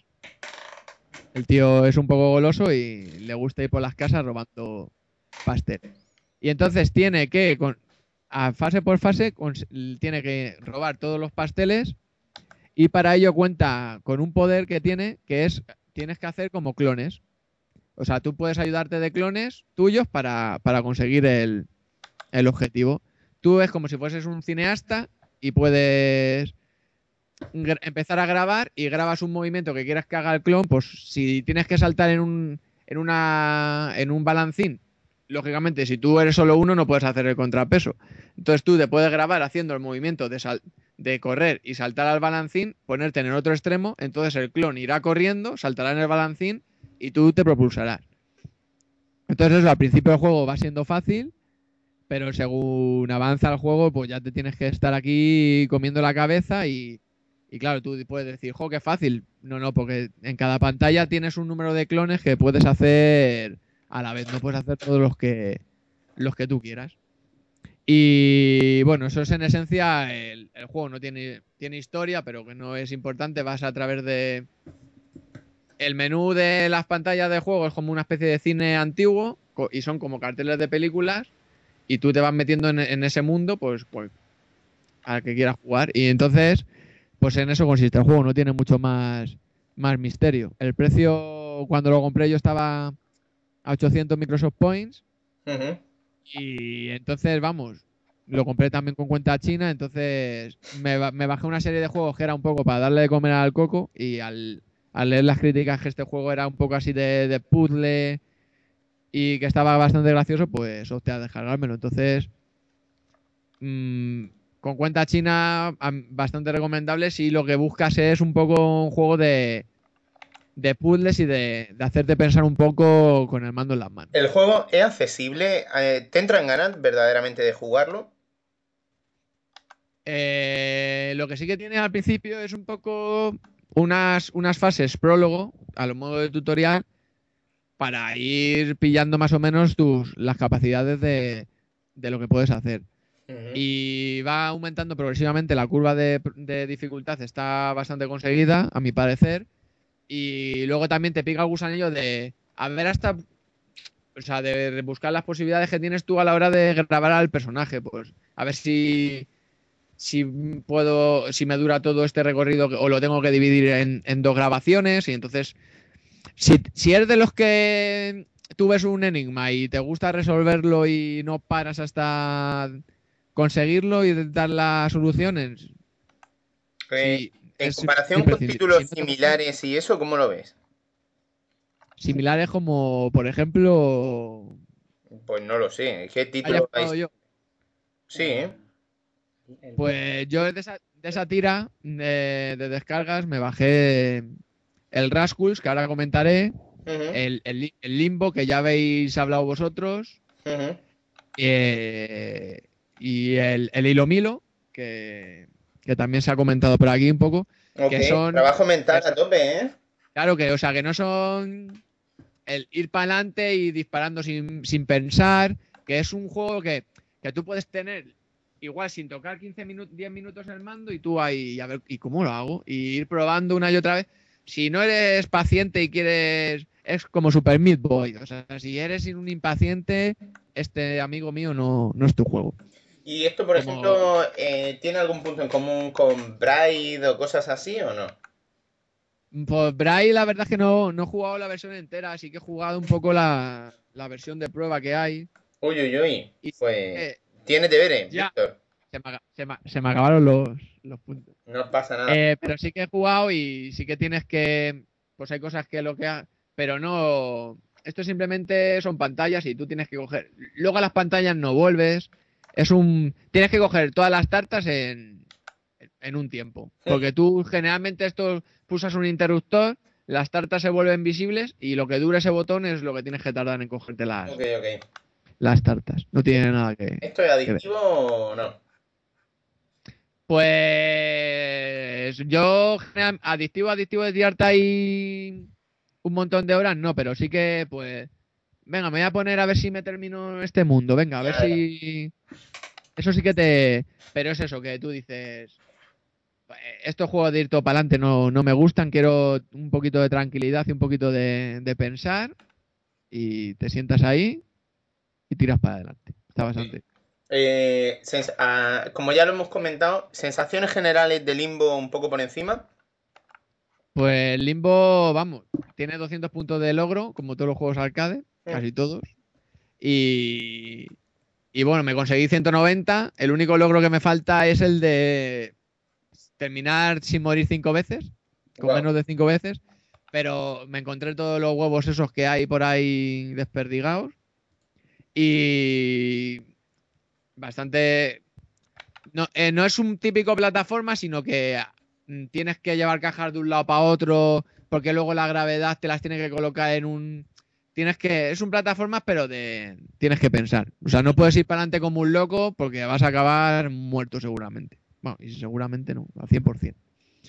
El tío es un poco goloso y le gusta ir por las casas robando pasteles. Y entonces tiene que, con, a fase por fase, cons- tiene que robar todos los pasteles y para ello cuenta con un poder que tiene, que es, tienes que hacer como clones. O sea, tú puedes ayudarte de clones tuyos para, para conseguir el, el objetivo. Tú es como si fueses un cineasta y puedes gra- empezar a grabar y grabas un movimiento que quieras que haga el clon, pues si tienes que saltar en un, en una, en un balancín, lógicamente si tú eres solo uno no puedes hacer el contrapeso. Entonces tú te puedes grabar haciendo el movimiento de, sal- de correr y saltar al balancín, ponerte en el otro extremo, entonces el clon irá corriendo, saltará en el balancín y tú te propulsarás. Entonces eso, al principio del juego va siendo fácil, pero según avanza el juego, pues ya te tienes que estar aquí comiendo la cabeza y, y claro, tú puedes decir, jo, qué fácil. No, no, porque en cada pantalla tienes un número de clones que puedes hacer a la vez, no puedes hacer todos los que, los que tú quieras. Y bueno, eso es en esencia el, el juego, no tiene, tiene historia, pero que no es importante, vas a través de... El menú de las pantallas de juego es como una especie de cine antiguo co- y son como carteles de películas y tú te vas metiendo en, en ese mundo, pues, pues al que quieras jugar. Y entonces, pues en eso consiste el juego, no tiene mucho más, más misterio. El precio, cuando lo compré, yo estaba a ochocientos Microsoft Points Ujú. y entonces, vamos, lo compré también con cuenta china, entonces me, ba- me bajé una serie de juegos que era un poco para darle de comer al coco y al, al leer las críticas que este juego era un poco así de, de puzzle y que estaba bastante gracioso, pues opté a descargármelo. Entonces, mmm, con cuenta china, am- bastante recomendable si lo que buscas es un poco un juego de, de puzzles y de, de hacerte pensar un poco con el mando en las manos. El juego es accesible. eh, ¿Te entran ganas verdaderamente de jugarlo? Eh, lo que sí que tiene al principio es un poco unas, unas fases prólogo, a lo modo de tutorial, para ir pillando más o menos tus, las capacidades de, de lo que puedes hacer. Ujú. Y va aumentando progresivamente la curva de, de dificultad, está bastante conseguida, a mi parecer. Y luego también te pica el gusanillo de a ver hasta, o sea, de buscar las posibilidades que tienes tú a la hora de grabar al personaje, pues a ver si si puedo, si me dura todo este recorrido o lo tengo que dividir en, en dos grabaciones. Y entonces, si, si eres de los que tú ves un enigma y te gusta resolverlo y no paras hasta conseguirlo y dar las soluciones. Eh, sí, en es comparación con imprescindible. títulos Si no te gusta- similares y eso, ¿cómo lo ves? Similares como, por ejemplo, Pues no lo sé. ¿Qué haya título jugado hay? yo. Sí, ¿eh? El- Pues yo de esa, de esa tira de, de descargas me bajé el Rascals, que ahora comentaré, Ujú, el, el Li- el Limbo, que ya habéis hablado vosotros, ujú. eh, y el, el Hilo Milo, que, que también se ha comentado por aquí un poco, Ok, que son, trabajo mental que a tope, ¿eh? claro que, o sea, que no son el ir para adelante y disparando sin, sin pensar, que es un juego que, que tú puedes tener igual sin tocar quince minutos, diez minutos el mando y tú ahí, a ver, ¿y cómo lo hago? Y ir probando una y otra vez. Si no eres paciente y quieres, es como Super Meat Boy, o sea, si eres un impaciente, este amigo mío no, no es tu juego. ¿Y esto, por Como, ejemplo, eh, tiene algún punto en común con Braid o cosas así o no? pues Braille, la verdad es que no, no he jugado la versión entera, así que he jugado un poco la, la versión de prueba que hay. Uy, uy, uy. Y Pues eh, tienes deberes, ya, Víctor. se me, se me- se me acabaron los, los puntos. No pasa nada. Eh, pero sí que he jugado y sí que tienes que. Pues hay cosas que lo que. ha- Pero no. Esto simplemente son pantallas y tú tienes que coger. Luego a las pantallas no vuelves. Es un. Tienes que coger todas las tartas en, en un tiempo. Porque tú generalmente esto pulsas un interruptor, las tartas se vuelven visibles y lo que dura ese botón es lo que tienes que tardar en cogerte las, Ok, ok. las tartas. No tiene nada que. ¿Esto es adictivo o no? Pues yo, general- adictivo, adictivo de tirarte ahí un montón de horas, no, pero sí que, pues, venga, me voy a poner a ver si me termino este mundo, venga, a ver Ya, ya. si... Eso sí que te... Pero es eso, que tú dices, "Pues, estos juegos de ir todo para adelante no, no me gustan, quiero un poquito de tranquilidad y un poquito de, de pensar y te sientas ahí y tiras para adelante. Está bastante... Eh, sens- ah, como ya lo hemos comentado, sensaciones generales de Limbo un poco por encima. Pues Limbo, vamos, tiene doscientos puntos de logro, como todos los juegos arcade, Mm. casi todos. Y, y bueno, me conseguí ciento noventa. El único logro que me falta es el de terminar sin morir cinco veces, con Guau. menos de cinco veces. Pero me encontré todos los huevos esos que hay por ahí desperdigados. Y bastante... No, eh, no es un típico plataforma, sino que mm, tienes que llevar cajas de un lado para otro, porque luego la gravedad te las tienes que colocar en un... Tienes que... Es un plataforma, pero de... Tienes que pensar. O sea, no puedes ir para adelante como un loco porque vas a acabar muerto seguramente. Bueno, y seguramente no, al cien por ciento.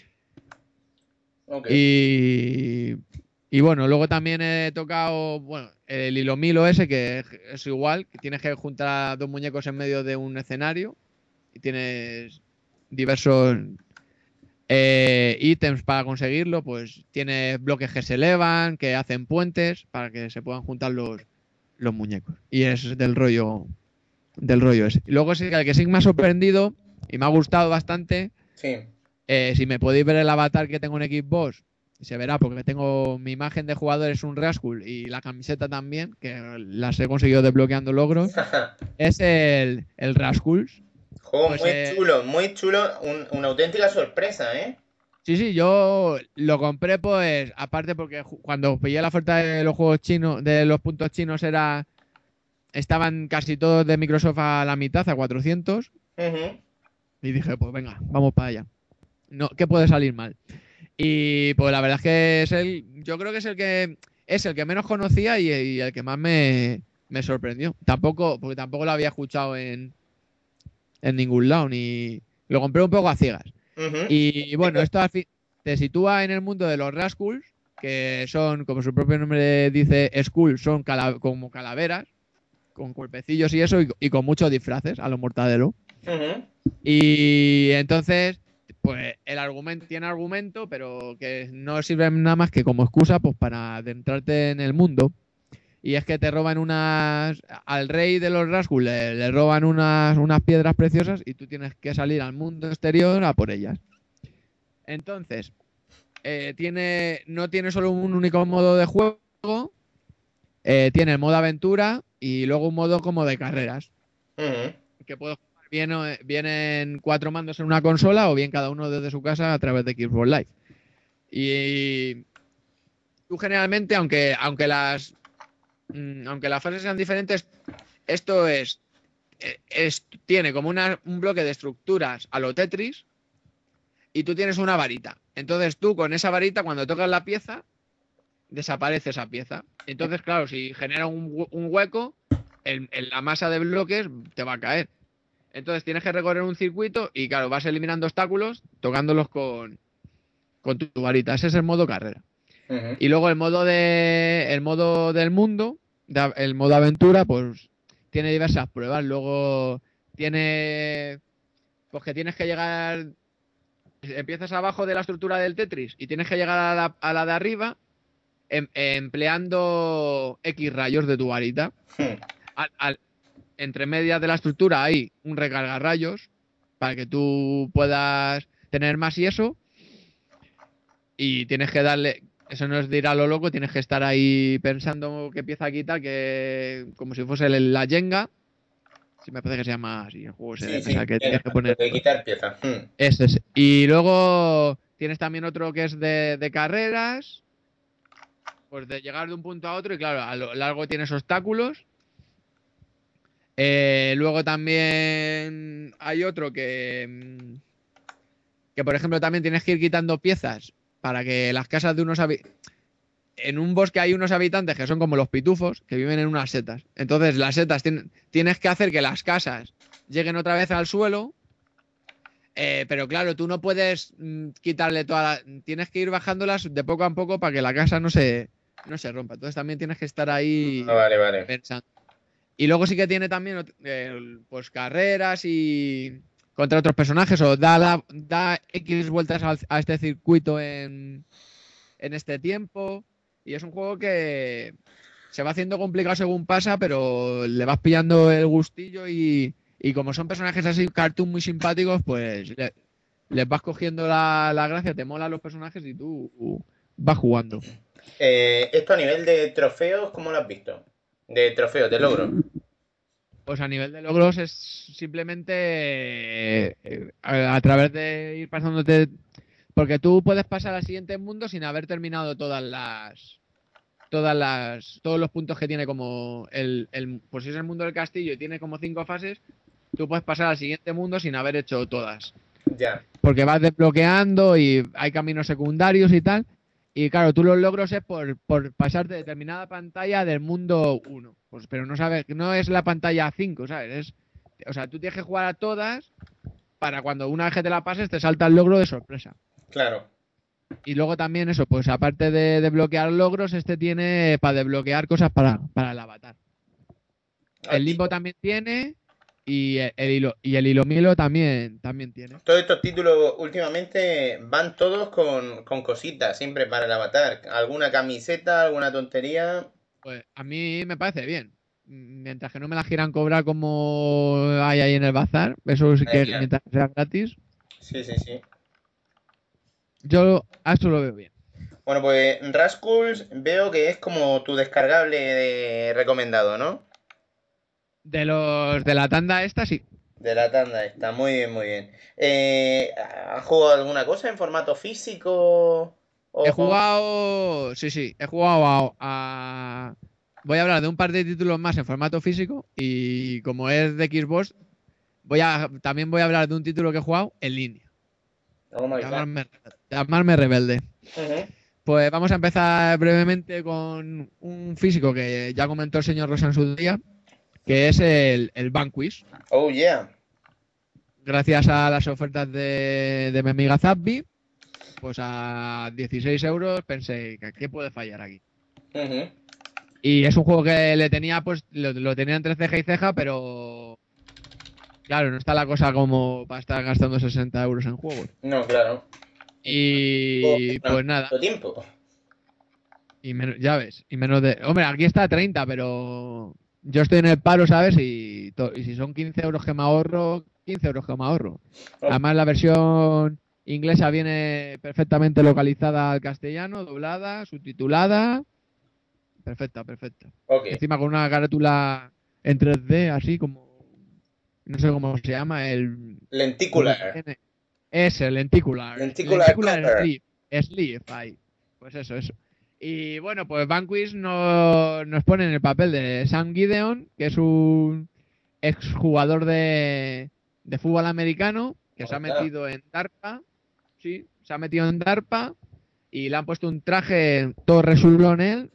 Ok. Y... Y bueno, luego también he tocado, bueno, el hilo milo ese, que es, es igual, que tienes que juntar a dos muñecos en medio de un escenario y tienes diversos eh, ítems para conseguirlo, pues tienes bloques que se elevan, que hacen puentes para que se puedan juntar los, los muñecos. Y es del rollo del rollo ese. Y luego sí que el que sí me ha sorprendido y me ha gustado bastante, Sí. eh, si me podéis ver el avatar que tengo en Xbox, se verá porque tengo mi imagen de jugador es un Rascal y la camiseta también, que las he conseguido desbloqueando logros, es el, el Rascals. Juego Pues, muy eh, chulo, muy chulo. un- una auténtica sorpresa, ¿eh? Sí, sí, yo lo compré pues aparte porque ju- cuando pillé la oferta de los juegos chinos, de los puntos chinos era estaban casi todos de Microsoft a la mitad, a cuatrocientos, Ujú. y dije, pues venga, vamos para allá. No, ¿qué puede salir mal? Y pues la verdad es que es el, yo creo que es el que es el que menos conocía y, y el que más me, me sorprendió. Tampoco, porque tampoco lo había escuchado en, en ningún lado, ni lo compré un poco a ciegas. Ujú. Y bueno, esto al fin te sitúa en el mundo de los Rascals, que son, como su propio nombre dice, Skull, son cala- como calaveras, con cuerpecillos y eso, y, y con muchos disfraces a lo Mortadelo. Ujú. Y entonces, pues el argumento tiene argumento, pero que no sirve nada más que como excusa pues para adentrarte en el mundo. y es que te roban unas... Al rey de los Raskus le, le roban unas, unas piedras preciosas y tú tienes que salir al mundo exterior a por ellas. Entonces, eh, tiene, no tiene solo un único modo de juego, eh, tiene el modo aventura y luego un modo como de carreras. Ujú. Que puedo jugar bien, o- bien en cuatro mandos en una consola o bien cada uno desde su casa a través de Xbox Live. Y tú generalmente, aunque, aunque las mm, aunque las fases sean diferentes, esto es, eh, es tiene como una, un bloque de estructuras a lo Tetris y tú tienes una varita. Entonces tú con esa varita cuando tocas la pieza desaparece esa pieza. Entonces claro, si genera un, hu- un hueco, en, en la masa de bloques te va a caer. Entonces tienes que recorrer un circuito y claro, vas eliminando obstáculos tocándolos con, con tu varita. Ese es el modo carrera. Ujú. Y luego el modo de el modo del mundo, de- el modo aventura, pues tiene diversas pruebas. Luego tiene pues que tienes que llegar, empiezas abajo de la estructura del Tetris y tienes que llegar a la, a la de arriba em- empleando X rayos de tu varita. Hmm. Al, al- entre medias de la estructura hay un recarga rayos para que tú puedas tener más y eso. Y tienes que darle, eso no es de ir a lo loco, tienes que estar ahí pensando qué pieza quitar, que como si fuese el- la Jenga. Si me parece que se llama así el juego ese de Sí, sí, mesa, que entiendo, tienes que poner. de quitar piezas. Hmm. Ese es. Y luego tienes también otro que es de, de carreras, pues de llegar de un punto a otro, y claro, a lo largo tienes obstáculos. Eh, luego también hay otro que, mm, que, por ejemplo, también tienes que ir quitando piezas para que las casas de unos habitantes... En un bosque hay unos habitantes que son como los pitufos, que viven en unas setas. Entonces las setas tien- tienes que hacer que las casas lleguen otra vez al suelo. Eh, pero claro, tú no puedes mm, quitarle toda la... Tienes que ir bajándolas de poco a poco para que la casa no se, no se rompa. Entonces también tienes que estar ahí Ah, vale, vale. pensando. Y luego sí que tiene también ot- eh, pues carreras y contra otros personajes o da, la- da X vueltas al- a este circuito en, en este tiempo. Y es un juego que se va haciendo complicado según pasa, pero le vas pillando el gustillo y, y como son personajes así, cartoon muy simpáticos, pues le- les vas cogiendo la, la gracia, te molan los personajes y tú uh, vas jugando. Eh, esto a nivel de trofeos, ¿cómo lo has visto? De trofeos, de logros. Pues a nivel de logros es simplemente eh, a, a través de ir pasándote. Porque tú puedes pasar al siguiente mundo sin haber terminado todas las. Todas las. Todos los puntos que tiene como el. el pues si es el mundo del castillo y tiene como cinco fases, tú puedes pasar al siguiente mundo sin haber hecho todas. Ya. Porque vas desbloqueando y hay caminos secundarios y tal. Y claro, tú los logros es por, por pasar de determinada pantalla del mundo uno. Pues, pero no sabes, no es la pantalla cinco, ¿sabes? Es, o sea, tú tienes que jugar a todas para cuando una vez que te la pases te salta el logro de sorpresa. Claro. Y luego también eso, pues aparte de desbloquear logros, este tiene para desbloquear cosas para, para el avatar. El Limbo también tiene y el, el hilo y el hilo milo también, también tiene. Todos estos títulos últimamente van todos con, con cositas, siempre para el avatar. Alguna camiseta, alguna tontería. Pues a mí me parece bien. Mientras que no me la quieran cobrar como hay ahí en el bazar, eso sí que Ahí, ya. mientras sea gratis, Sí, sí, sí. yo a esto lo veo bien. Bueno, pues Rascals veo que es como tu descargable de- recomendado, ¿no? De los de la tanda esta, sí. De la tanda está muy bien, muy bien. Eh, ¿has jugado alguna cosa en formato físico? O... He jugado, sí, sí, he jugado a, a- Voy a hablar de un par de títulos más en formato físico y como es de Xbox, voy a también voy a hablar de un título que he jugado en línea. Oh my God. Llamarme, llamarme rebelde. Ujú. Pues vamos a empezar brevemente con un físico que ya comentó el señor Rosa en su día, que es el, el Vanquish. Oh yeah. Gracias a las ofertas de, de mi amiga Zappi, pues a dieciséis euros pensé, ¿qué qué puede fallar aquí? Ujú. Y es un juego que le tenía, pues, lo, lo tenía entre ceja y ceja, pero claro, no está la cosa como para estar gastando sesenta euros en juegos. No, claro. Y No, pues nada, mucho tiempo. Y menos, ya ves, y menos de... Hombre, aquí está a treinta, pero yo estoy en el paro, ¿sabes? Y, to- y si son quince euros que me ahorro, quince euros que me ahorro. Además, la versión inglesa viene perfectamente localizada al castellano, doblada, subtitulada. Perfecta, perfecta. Ok. Encima con una carátula en tres D, así como... No sé cómo se llama, el... Lenticular. Ese, lenticular. Lenticular cover. sleeve. Sleeve, ahí. Pues eso, eso. Y bueno, pues Vanquish nos, nos pone en el papel de Sam Gideon, que es un exjugador de, de fútbol americano, que se ha Anda. metido en DARPA. Sí, se ha metido en DARPA y le han puesto un traje todo resulón en él.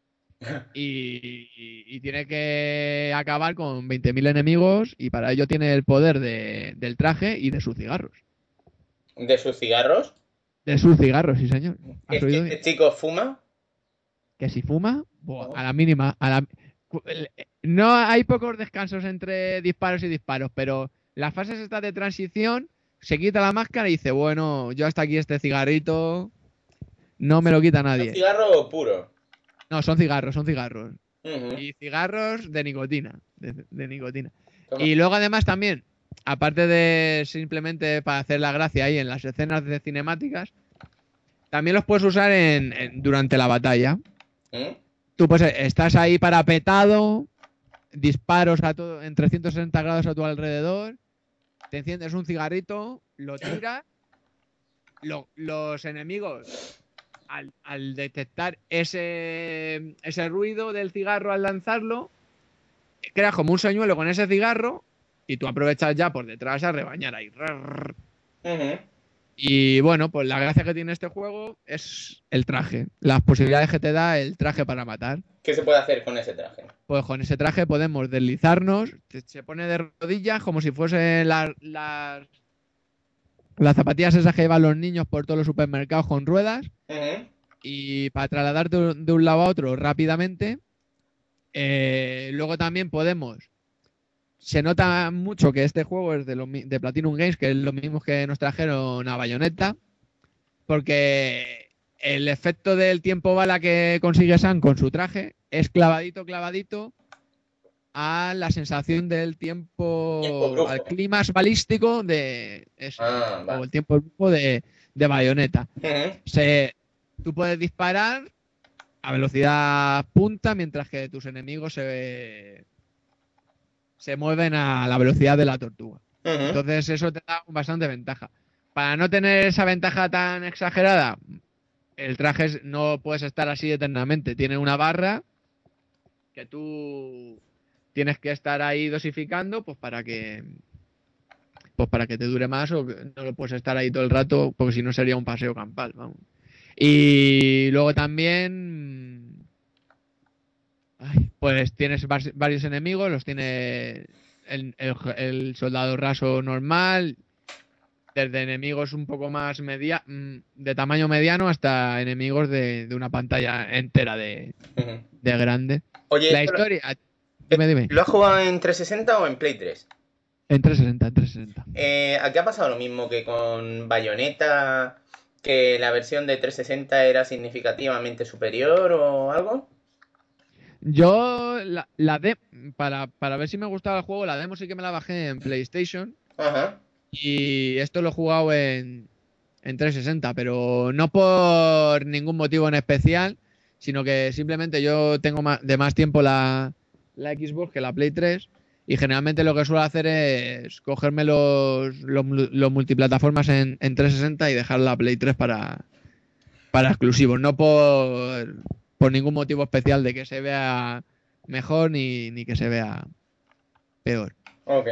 Y, y- y tiene que acabar con veinte mil enemigos y para ello tiene el poder de- del traje y de sus cigarros. ¿De sus cigarros? De sus cigarros, sí señor. ¿Has ¿Es que oído este bien? chico fuma? Que si fuma, buah, Oh. a la mínima. A la... No hay pocos descansos entre disparos y disparos, pero las fases estas de transición se quita la máscara y dice, bueno, yo hasta aquí este cigarrito no me lo quita ¿Un nadie. cigarro puro? No, son cigarros, son cigarros. Ujú. Y cigarros de nicotina. De, de nicotina. Toma. Y luego además también, aparte de simplemente para hacer la gracia ahí en las escenas de cinemáticas, también los puedes usar en, en- durante la batalla. ¿Mm? Tú pues estás ahí parapetado, disparos a todo, en trescientos sesenta grados a tu alrededor, te enciendes un cigarrito, lo tiras, lo- los enemigos al, al detectar ese, ese ruido del cigarro al lanzarlo, creas como un señuelo con ese cigarro y tú aprovechas ya por detrás a rebañar ahí. Ujú. Y bueno, pues la gracia que tiene este juego es el traje, las posibilidades que te da el traje para matar. ¿Qué se puede hacer con ese traje? Pues con ese traje podemos deslizarnos, se- se pone de rodillas como si fuesen las, las, las zapatillas esas que llevan los niños por todos los supermercados con ruedas Ujú. y para trasladarte de un de un lado a otro rápidamente. Eh, luego también podemos... Se nota mucho que este juego es de, los mi- de Platinum Games, que es lo mismo que nos trajeron a Bayonetta, porque el efecto del tiempo bala que consigue Sam con su traje es clavadito, clavadito a la sensación del Tiempo tiempo, brujo. al clímax balístico de eso, Ah, o vale. el tiempo brujo de, de Bayonetta. Ujú. Se, tú puedes disparar a velocidad punta mientras que tus enemigos se, se mueven a la velocidad de la tortuga. Ujú. Entonces eso te da bastante ventaja. Para no tener esa ventaja tan exagerada, el traje es- no puedes estar así eternamente. Tiene una barra que tú tienes que estar ahí dosificando, pues para que pues para que te dure más o que no lo puedes estar ahí todo el rato, porque si no sería un paseo campal, vamos. Y luego también ay, pues tienes vas- varios enemigos, los tiene el, el- el soldado raso normal, desde enemigos un poco más media, mm, de tamaño mediano hasta enemigos de, de una pantalla entera de, Ujú. de grande. Oye, La ¿esto lo- historia, dime, dime, ¿lo has jugado en trescientos sesenta o en Play tres? en trescientos sesenta, en trescientos sesenta. Eh, aquí ha pasado lo mismo que con Bayonetta, que la versión de trescientos sesenta era significativamente superior o algo. Yo, la, la de, para, para ver si me gustaba el juego, la demo sí que me la bajé en PlayStation Ajá. y esto lo he jugado en, en trescientos sesenta, pero no por ningún motivo en especial, sino que simplemente yo tengo más, de más tiempo la, la Xbox que la Play tres y generalmente lo que suelo hacer es cogerme los, los, mu- los multiplataformas en, en trescientos sesenta y dejar la Play tres para, para exclusivos, no por, por ningún motivo especial de que se vea mejor ni, ni que se vea peor. Ok.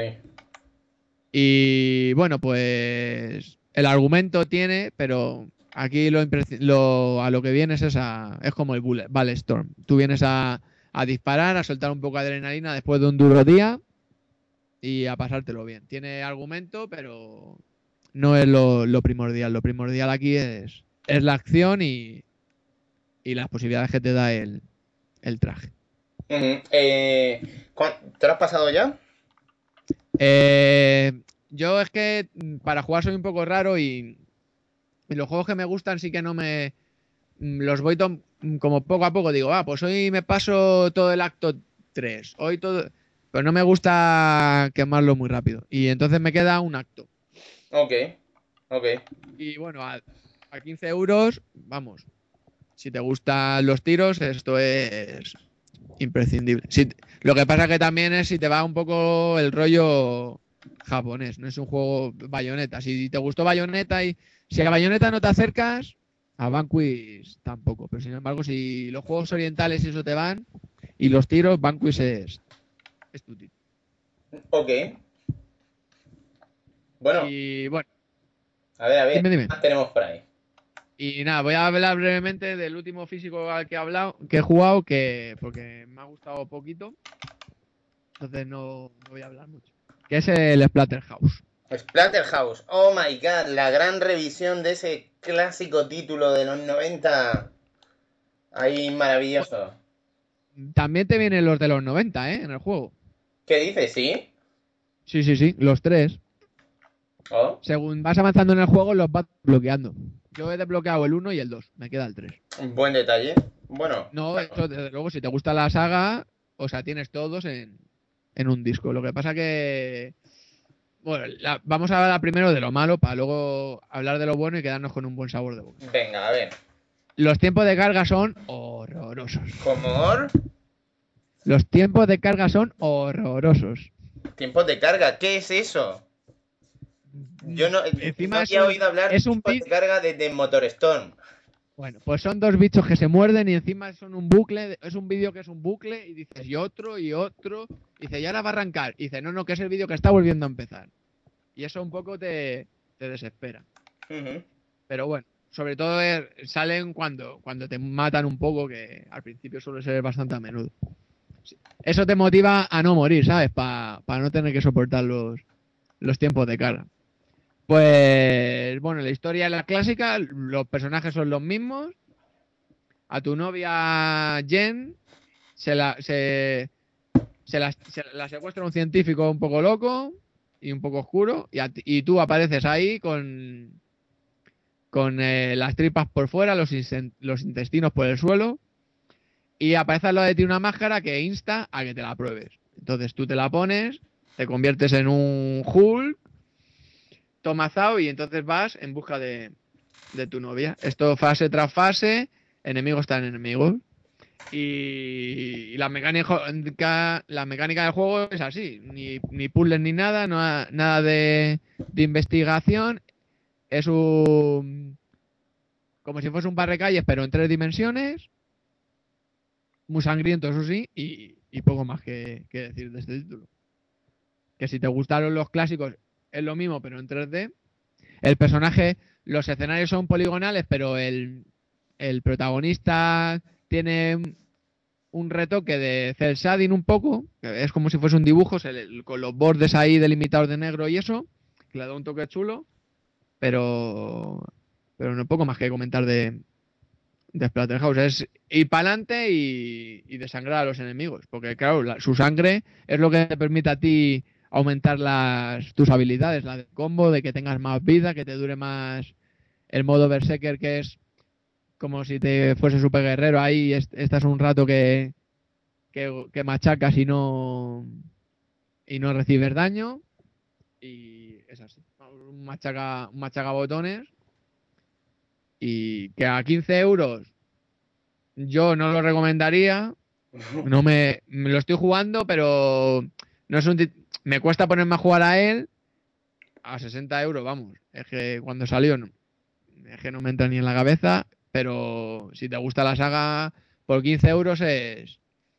Y bueno, pues el argumento tiene, pero aquí lo, impreci- lo a lo que vienes es a, es como el bullet, Bulletstorm. Tú vienes a, a disparar, a soltar un poco de adrenalina después de un duro día y a pasártelo bien. Tiene argumento, pero no es lo, lo primordial. Lo primordial aquí es, es la acción y, y las posibilidades que te da el, el traje. Ujú. Eh, ¿cuán- ¿te lo has pasado ya? Eh, yo es que mm, para jugar soy un poco raro y, y los juegos que me gustan sí que no me... mm, Los voy tom- como poco a poco digo, ah, pues hoy me paso todo el acto tres, hoy todo... Pero no me gusta quemarlo muy rápido. Y entonces me queda un acto. Ok, ok. Y bueno, a, a quince euros, vamos. Si te gustan los tiros, esto es imprescindible. Si, lo que pasa que también es si te va un poco el rollo japonés. No es un juego Bayonetta. Si te gustó Bayonetta y si a Bayonetta no te acercas, a Vanquish tampoco. Pero sin embargo, si los juegos orientales y eso te van, y los tiros, Vanquish es... es tu título. Ok. Bueno, Y bueno, a ver, a ver, dime, dime. ¿qué más tenemos por ahí? Y nada, voy a hablar brevemente del último físico al que he hablado, que he jugado, que porque me ha gustado poquito. Entonces no, no voy a hablar mucho. Que es el Splatterhouse. Splatterhouse, oh my god, la gran revisión de ese clásico título de los noventa. Ahí maravilloso. También te vienen los de los noventa, ¿eh? En el juego. ¿Qué dices? ¿Sí? Sí, sí, sí, los tres. Oh, Según vas avanzando en el juego, los vas bloqueando. Yo he desbloqueado el uno y el dos, me queda el tres. un buen detalle. Bueno, No, eso, desde luego, si te gusta la saga, o sea, tienes todos en, en un disco. Lo que pasa que... Bueno, la- vamos a hablar primero de lo malo para luego hablar de lo bueno y quedarnos con un buen sabor de boca. venga, a ver. Los tiempos de carga son horrorosos. ¿Comor? Los tiempos de carga son horrorosos. Tiempos de carga, ¿qué es eso? Yo no, Encima no es había un- oído hablar de es un tiempos bit- de carga desde Motorstorm. Bueno, pues son dos bichos que se muerden y encima son un bucle, de- es un vídeo que es un bucle y dices, y otro, y otro, y dice, y ahora va a arrancar. Y dice, no, no, que es el vídeo que está volviendo a empezar. Y eso un poco te, te desespera. Ujú. Pero bueno, sobre todo eh, salen cuando, cuando te matan un poco, que al principio suele ser bastante a menudo. Sí. Eso te motiva a no morir, ¿sabes? Para no tener que soportar los, los tiempos de carga. Pues bueno, la historia es la clásica, los personajes son los mismos. A tu novia Jen se la, se, se la, se la secuestra un científico un poco loco y un poco oscuro, y, a ti- y tú apareces ahí con, con eh, las tripas por fuera, los, insen- los intestinos por el suelo, y aparece al lado de ti una máscara que insta a que te la pruebes. Entonces tú te la pones, te conviertes en un Hulk, tomazao, y entonces vas en busca de, de tu novia. Esto fase tras fase, enemigos tras enemigos. Y, y la mecánica la mecánica del juego es así, ni, ni puzzles ni nada, no ha- nada de, de investigación. Es un como si fuese un barrecalles, pero en tres dimensiones. Muy sangriento, eso sí, y, y poco más que, que decir de este título. Que si te gustaron los clásicos, es lo mismo, pero en tres D. El personaje, los escenarios son poligonales, pero el, el protagonista tiene un retoque de cel shading un poco, que es como si fuese un dibujo, se le- con los bordes ahí delimitados de negro y eso, que le da un toque chulo, pero pero no poco más que comentar de, de Splatterhouse. Es ir para adelante y, y desangrar a los enemigos, porque claro, la- su sangre es lo que te permite a ti aumentar las tus habilidades, la de combo, de que tengas más vida, que te dure más el modo Berserker, que es como si te fuese super guerrero ahí, est- estás un rato que, que, que machacas y no y no recibes daño, y es así, un machaca, un machaca botones, y que a quince euros yo no lo recomendaría. No me, me lo estoy jugando, pero no es un tit- me cuesta ponerme a jugar a él a sesenta euros, vamos. Es que cuando salió no, es que no me entra ni en la cabeza, pero si te gusta la saga, por quince euros es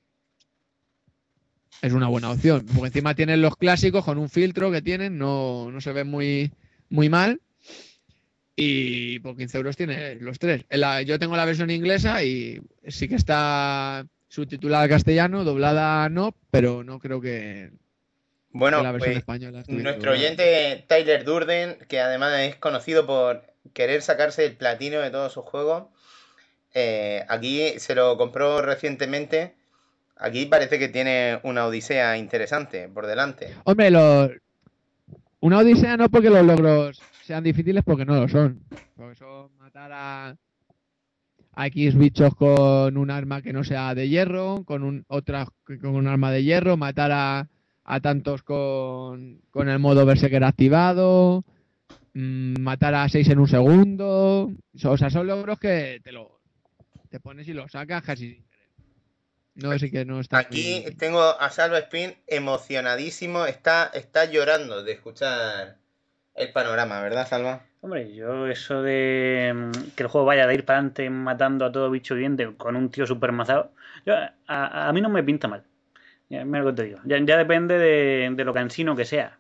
es una buena opción. Porque encima tienen los clásicos con un filtro que tienen, no, no se ve muy, muy mal. Y por quince euros tienes los tres. En la- yo tengo la versión inglesa y sí que está subtitulada al castellano, doblada no, pero no creo que, que Bueno, la versión pues española estuviera nuestro doblada. oyente Tyler Durden, que además es conocido por querer sacarse el platino de todos sus juegos, eh, aquí se lo compró recientemente. Aquí parece que tiene una odisea interesante por delante. Hombre, los... una odisea no porque los logros sean difíciles, porque no lo son. Porque son matar a, a X bichos con un arma que no sea de hierro, con un otra con un arma de hierro, matar a, a tantos con, con el modo Berserker activado, mmm, matar a seis en un segundo. O sea, son logros que te lo te pones y lo sacas casi sin querer. No sé que no está Aquí muy... tengo a Salva Spin emocionadísimo, está, está llorando de escuchar el panorama, ¿verdad, Salva? Hombre, yo eso de mm, que el juego vaya de ir para adelante matando a todo bicho viviente con un tío super mazado, yo, a, a mí no me pinta mal. Ya, mira lo que te digo. Ya, ya depende de, de lo cansino que sea.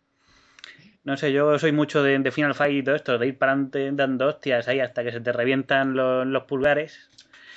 No sé, yo soy mucho de, de Final Fight y todo esto, de ir para adelante dando hostias ahí hasta que se te revientan los, los pulgares.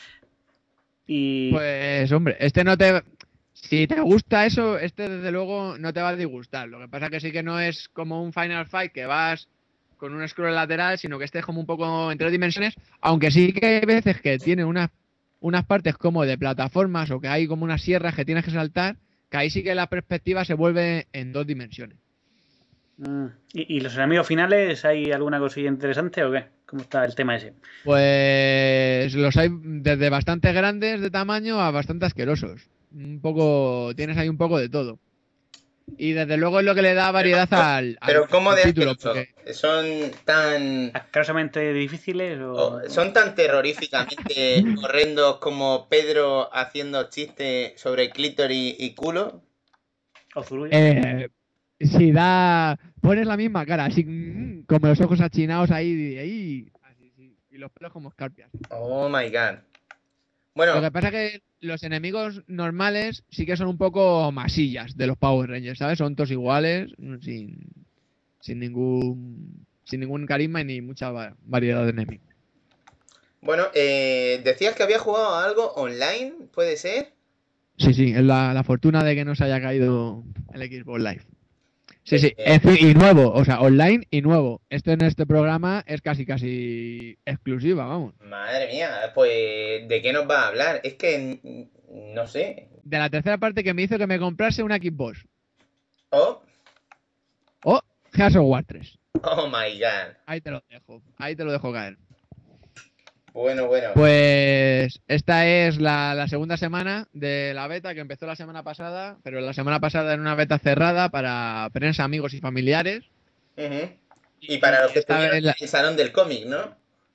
Y... Pues, hombre, este no te... Si te gusta eso, este desde luego no te va a disgustar. Lo que pasa que sí que no es como un Final Fight que vas con un scroll lateral, sino que este es como un poco en tres dimensiones, aunque sí que hay veces que tiene unas, unas partes como de plataformas o que hay como unas sierras que tienes que saltar, que ahí sí que la perspectiva se vuelve en dos dimensiones. Mm, ¿Y, ¿Y los enemigos finales hay alguna cosilla interesante o qué? ¿Cómo está el tema ese? Pues los hay desde bastante grandes de tamaño a bastante asquerosos. Un poco, tienes ahí un poco de todo. Y desde luego es lo que le da variedad Pero, al, al pero ¿cómo de título. asqueroso? Porque... ¿Son tan ¿Asquerosamente difíciles o...? o- son tan terroríficamente horrendos como Pedro haciendo chistes sobre clítoris y culo? ¿O zurullo? Eh, si da... Pones la misma cara, así mm, como los ojos achinados ahí, ahí así, sí, y los pelos como escarpias. Oh my god. Lo Bueno, que pasa es que los enemigos normales sí que son un poco masillas de los Power Rangers, ¿sabes? Son todos iguales, sin, sin ningún sin ningún carisma ni mucha va- variedad de enemigos. bueno, eh, decías que había jugado a algo online, ¿puede ser? Sí, sí, es la, la fortuna de que no se haya caído el Xbox Live. Sí, sí, Eh, es decir, y nuevo, o sea, online y nuevo. Esto en este programa es casi, casi exclusiva, vamos. Madre mía, pues ¿de qué nos va a hablar? Es que mm, no sé. De la tercera parte que me hizo que me comprase una Xbox. Oh, O Gears of War tres. oh my god. Ahí te lo dejo, ahí te lo dejo caer. Bueno, bueno. Pues esta es la, la segunda semana de la beta que empezó la semana pasada, pero la semana pasada era una beta cerrada para prensa, amigos y familiares. Ujú. Y para los que esta estuvieron vez la- en el salón del cómic, ¿no?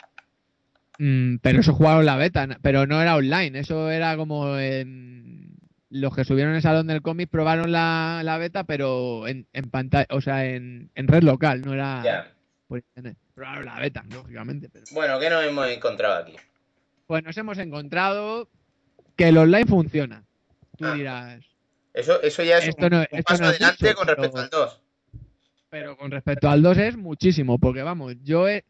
Mm, pero eso jugaron la beta, n- pero no era online, eso era como en... Los que subieron en el salón del cómic probaron la, la beta, pero en, en pantalla, o sea, en, en red local, no era Ya. por internet. Probaron la beta, lógicamente, pero... Bueno, ¿qué nos hemos encontrado aquí? Pues nos hemos encontrado que el online funciona. Tú Ah. dirás, Eso, eso ya es Esto un, no- un esto paso no es adelante mucho, con pero- respecto al dos. pero con respecto al dos es muchísimo, porque vamos, yo he...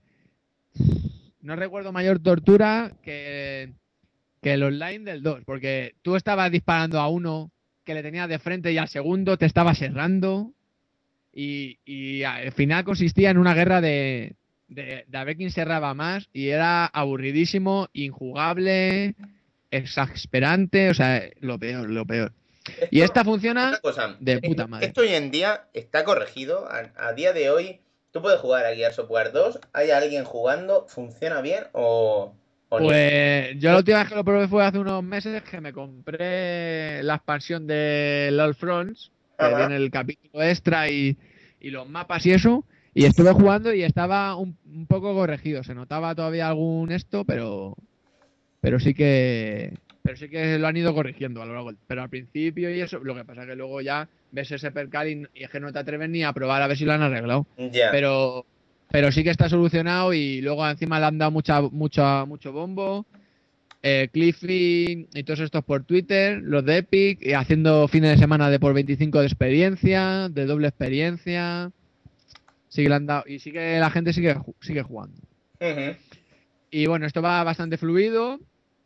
no recuerdo mayor tortura que, que el online del dos, porque tú estabas disparando a uno que le tenías de frente y al segundo te estaba serrando y, y al final consistía en una guerra de, de, de a ver quién serraba más y era aburridísimo, injugable, exasperante, o sea, lo peor, lo peor. Y Esto- esta funciona Una cosa, de puta esto- madre. Esto hoy en día está corregido. A, a día de hoy, tú puedes jugar a Gears of War dos. ¿Hay alguien jugando? ¿Funciona bien o, o ni? Pues yo la última vez que lo probé fue hace unos meses que me compré la expansión de LOL Fronts, que Ajá. viene el capítulo extra y, y los mapas y eso, y estuve jugando y estaba un, un poco corregido. Se notaba todavía algún esto, pero pero sí que pero sí que lo han ido corrigiendo a lo largo. Pero al principio y eso, lo que pasa es que luego ya ves ese percal y, y es que no te atreves ni a probar a ver si lo han arreglado. Ya. Pero pero sí que está solucionado y luego encima le han dado mucha, mucha, mucho bombo. Eh, Cliffy y todos estos por Twitter, los de Epic, y haciendo fines de semana de por veinticinco de experiencia, de doble experiencia. Sí que le han dado, y sí que la gente sigue, ju- sigue jugando. Ujú. Y bueno, esto va bastante fluido.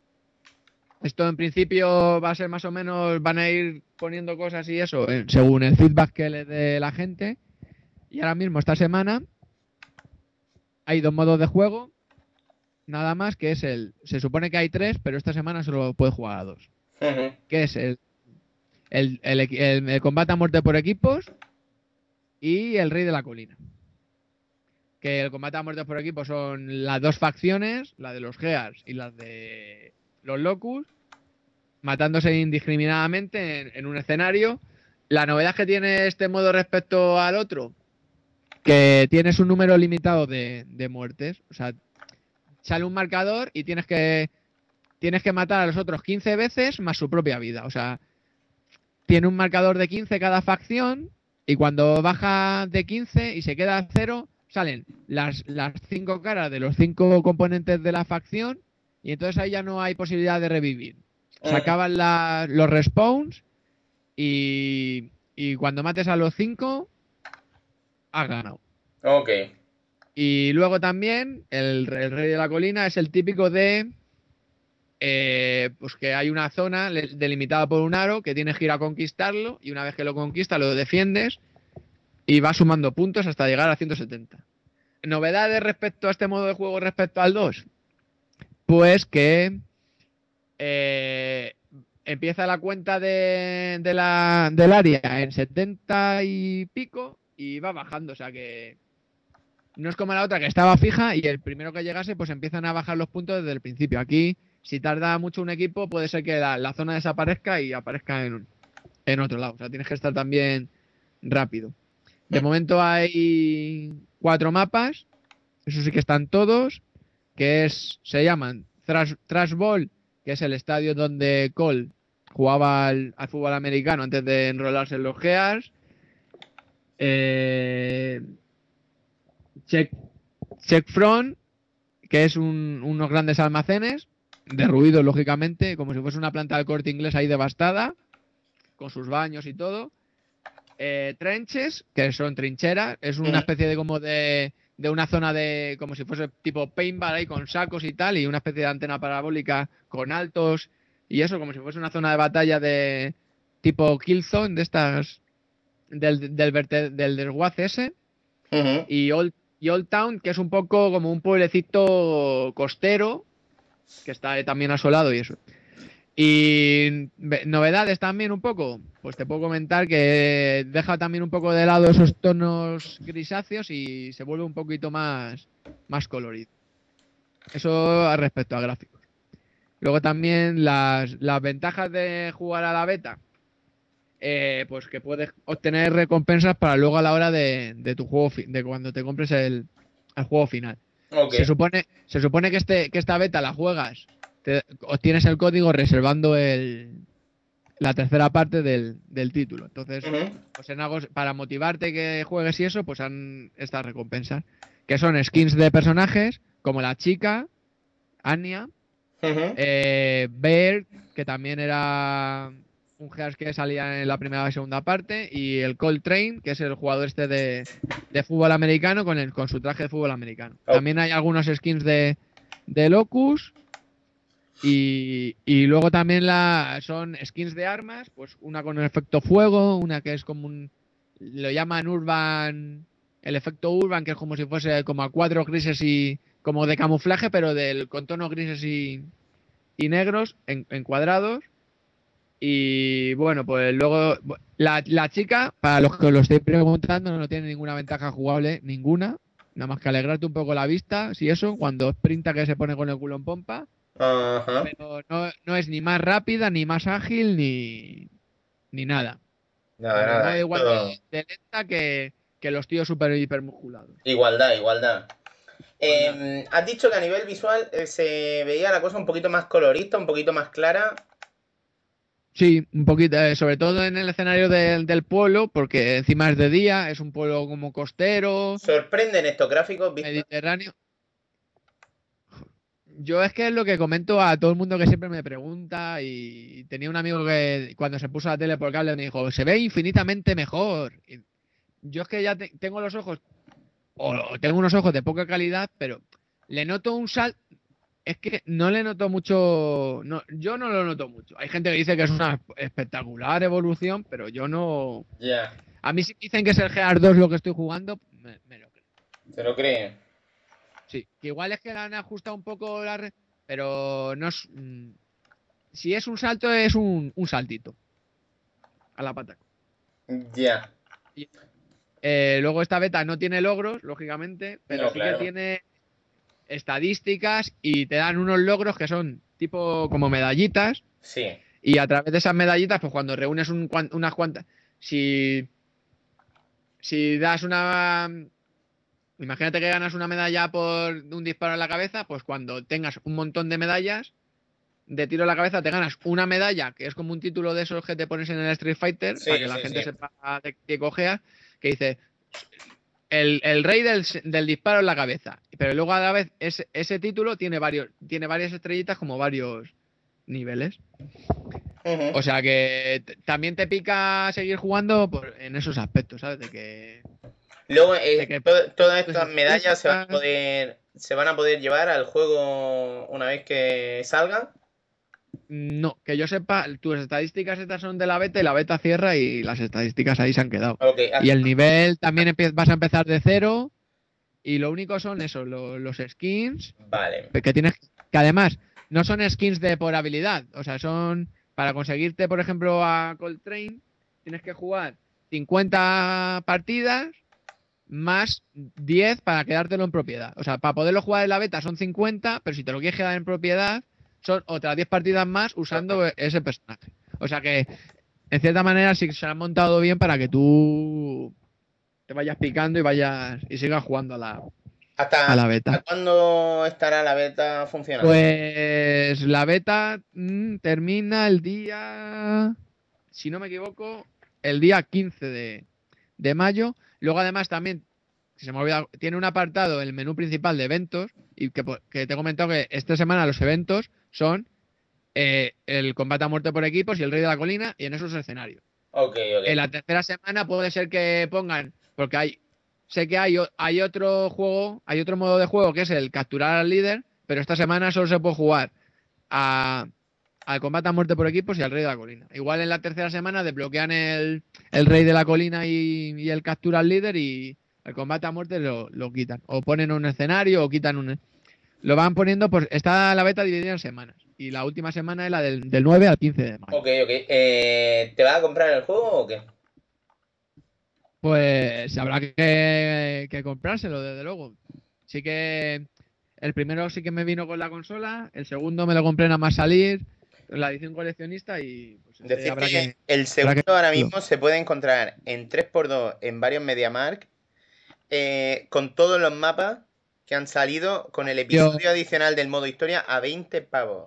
Esto en principio va a ser más o menos, van a ir poniendo cosas y eso, eh, según el feedback que le dé la gente. Y ahora mismo, esta semana, hay dos modos de juego. Nada más, que es el... Se supone que hay tres, pero esta semana solo puedes jugar a dos. Ujú. Que es el, el, el, equi- el- el combate a muerte por equipos y el rey de la colina. que el combate a muerte por equipo son las dos facciones, la de los Gears y las de los Locus, matándose indiscriminadamente en, en un escenario. La novedad que tiene este modo respecto al otro, que tienes un número limitado de, de muertes. O sea, sale un marcador y tienes que tienes que matar a los otros quince veces más su propia vida. O sea, tiene un marcador de quince cada facción y cuando baja de quince y se queda a cero, salen las, las cinco caras de los cinco componentes de la facción y entonces ahí ya no hay posibilidad de revivir. Se acaban la, los respawns y, y cuando mates a los cinco, has ganado. Ok. Y luego también el, el Rey de la Colina es el típico de eh, pues que hay una zona delimitada por un aro que tienes que ir a conquistarlo y una vez que lo conquistas lo defiendes y vas sumando puntos hasta llegar a ciento setenta. ¿Novedades respecto a este modo de juego respecto al dos? Pues que eh, empieza la cuenta de, de la, del área en setenta y pico y va bajando, o sea que no es como la otra que estaba fija y el primero que llegase pues empiezan a bajar los puntos desde el principio. Aquí, si tarda mucho un equipo, puede ser que la, la zona desaparezca y aparezca en, en otro lado. O sea, tienes que estar también rápido. De momento hay cuatro mapas, eso sí que están todos, que es se llaman Thrash, Thrash Bowl, que es el estadio donde Cole jugaba al, al fútbol americano antes de enrolarse en los Gears. Eh... Check, Check Front, que es un, unos grandes almacenes, derruidos lógicamente, como si fuese una planta del Corte Inglés ahí devastada, con sus baños y todo. Eh, trenches, que son trincheras, es una especie de como de, de una zona de, como si fuese tipo paintball ahí con sacos y tal, y una especie de antena parabólica con altos, y eso, como si fuese una zona de batalla de tipo Killzone, de estas, del, del, del, del desguace ese. Uh-huh. Y Old Y Old Town, que es un poco como un pueblecito costero, que está también asolado y eso. Y novedades también un poco, pues te puedo comentar que deja también un poco de lado esos tonos grisáceos y se vuelve un poquito más, más colorido. Eso respecto a gráficos. Luego también las, las ventajas de jugar a la beta. Eh, pues que puedes obtener recompensas para luego a la hora de, de tu juego, de cuando te compres el, el juego final. Okay. Se supone, se supone que este, que esta beta la juegas, te, obtienes el código reservando el, la tercera parte del, del título. Entonces, uh-huh. pues en algo para motivarte que juegues y eso, pues han estas recompensas, que son skins de personajes como la chica, Anya, uh-huh. eh, Bear, que también era un Gears que salía en la primera y segunda parte, y el Coltrane, que es el jugador este de, de fútbol americano con el con su traje de fútbol americano. Oh. También hay algunos skins de, de Locus y, y luego también la son skins de armas, pues una con el efecto fuego, una que es como un, lo llaman Urban, el efecto Urban, que es como si fuese como a cuadros grises y como de camuflaje, pero del con tonos grises y, y negros en, en cuadrados. Y bueno, pues luego la, la chica, para los que lo estéis preguntando, no tiene ninguna ventaja jugable, ninguna. Nada más que alegrarte un poco la vista, si eso, cuando sprinta que se pone con el culo en pompa. Uh-huh. Pero no, no es ni más rápida, ni más ágil, ni, ni nada. Nada, nada. No es igual de, de lenta que, que los tíos super hipermusculados. Igualdad, igualdad. Eh, has dicho que a nivel visual eh, se veía la cosa un poquito más colorista, un poquito más clara. Sí, un poquito, eh, sobre todo en el escenario de, del pueblo, porque encima es de día, es un pueblo como costero. ¿Sorprenden estos gráficos, Víctor? Mediterráneo. Yo es que es lo que comento a todo el mundo que siempre me pregunta, y tenía un amigo que cuando se puso la tele por cable me dijo, se ve infinitamente mejor. Y yo es que ya te, tengo los ojos, o tengo unos ojos de poca calidad, pero le noto un salto. Es que no le noto mucho, no, yo no lo noto mucho. Hay gente que dice que es una espectacular evolución, pero yo no... Yeah. A mí si dicen que es el Gears dos lo que estoy jugando, me, me lo creo. ¿Se lo creen? Sí, que igual es que le han ajustado un poco la red, pero no es... Mmm, si es un salto, es un, un saltito. A la pata. Ya. Yeah. Eh, luego esta beta no tiene logros, lógicamente, pero No, sí claro. que tiene estadísticas y te dan unos logros que son tipo como medallitas. Sí. Y a través de esas medallitas, pues cuando reúnes un, cuan- unas cuantas. Si. Si das una. Imagínate que ganas una medalla por un disparo en la cabeza, pues cuando tengas un montón de medallas de tiro en la cabeza, te ganas una medalla, que es como un título de esos que te pones en el Street Fighter, Sí, para que la sí, gente sí. sepa de qué cojeas, que dice el, el rey del, del disparo en la cabeza. Pero luego a la vez ese, ese título tiene varios, tiene varias estrellitas como varios niveles. Ujú. O sea que t- también te pica seguir jugando por- en esos aspectos, ¿sabes? De que, Luego, eh, de que to- todas pues, estas medallas se van a estadísticas- poder, se van a poder llevar al juego una vez que salgan. No, que yo sepa, tus estadísticas estas son de la beta y la beta cierra y las estadísticas ahí se han quedado. Ok, ah, Y el nivel también empie- vas a empezar de cero y lo único son eso, lo- los skins, vale. que tienes que además no son skins de por habilidad, o sea, son para conseguirte, por ejemplo, a Coltrane, tienes que jugar cincuenta partidas más diez para quedártelo en propiedad. O sea, para poderlo jugar en la beta son cincuenta, pero si te lo quieres quedar en propiedad son otras diez partidas más usando ese personaje. O sea que, en cierta manera, sí que se han montado bien para que tú te vayas picando y vayas y sigas jugando a la, ¿Hasta, a la ¿hasta beta. cuándo estará la beta funcionando? Pues la beta mm, termina el día, si no me equivoco, el día quince de, de mayo. Luego además también, si se me ha olvidado, tiene un apartado en el menú principal de eventos y que, po- que te he comentado que esta semana los eventos son eh, el combate a muerte por equipos y el rey de la colina y en esos escenarios. Ok, ok. En la tercera semana puede ser que pongan, porque hay, sé que hay, o- hay otro juego, hay otro modo de juego que es el capturar al líder, pero esta semana solo se puede jugar a, al combate a muerte por equipos y al rey de la colina. Igual en la tercera semana desbloquean el, el rey de la colina y, y el captura al líder y el combate a muerte lo, lo quitan. O ponen un escenario o quitan un... Lo van poniendo, pues está la beta dividida en semanas. Y la última semana es la del, del nueve al quince de mayo. Ok, ok. Eh, ¿te vas a comprar el juego o qué? Pues habrá que, que comprárselo, desde luego. Sí que el primero sí que me vino con la consola, el segundo me lo compré nada más salir, la edición coleccionista y pues este Decirte habrá que que... el segundo que- ahora mismo se puede encontrar en tres por dos en varios MediaMarkt, eh, con todos los mapas que han salido, con el episodio adicional del modo historia a veinte pavos.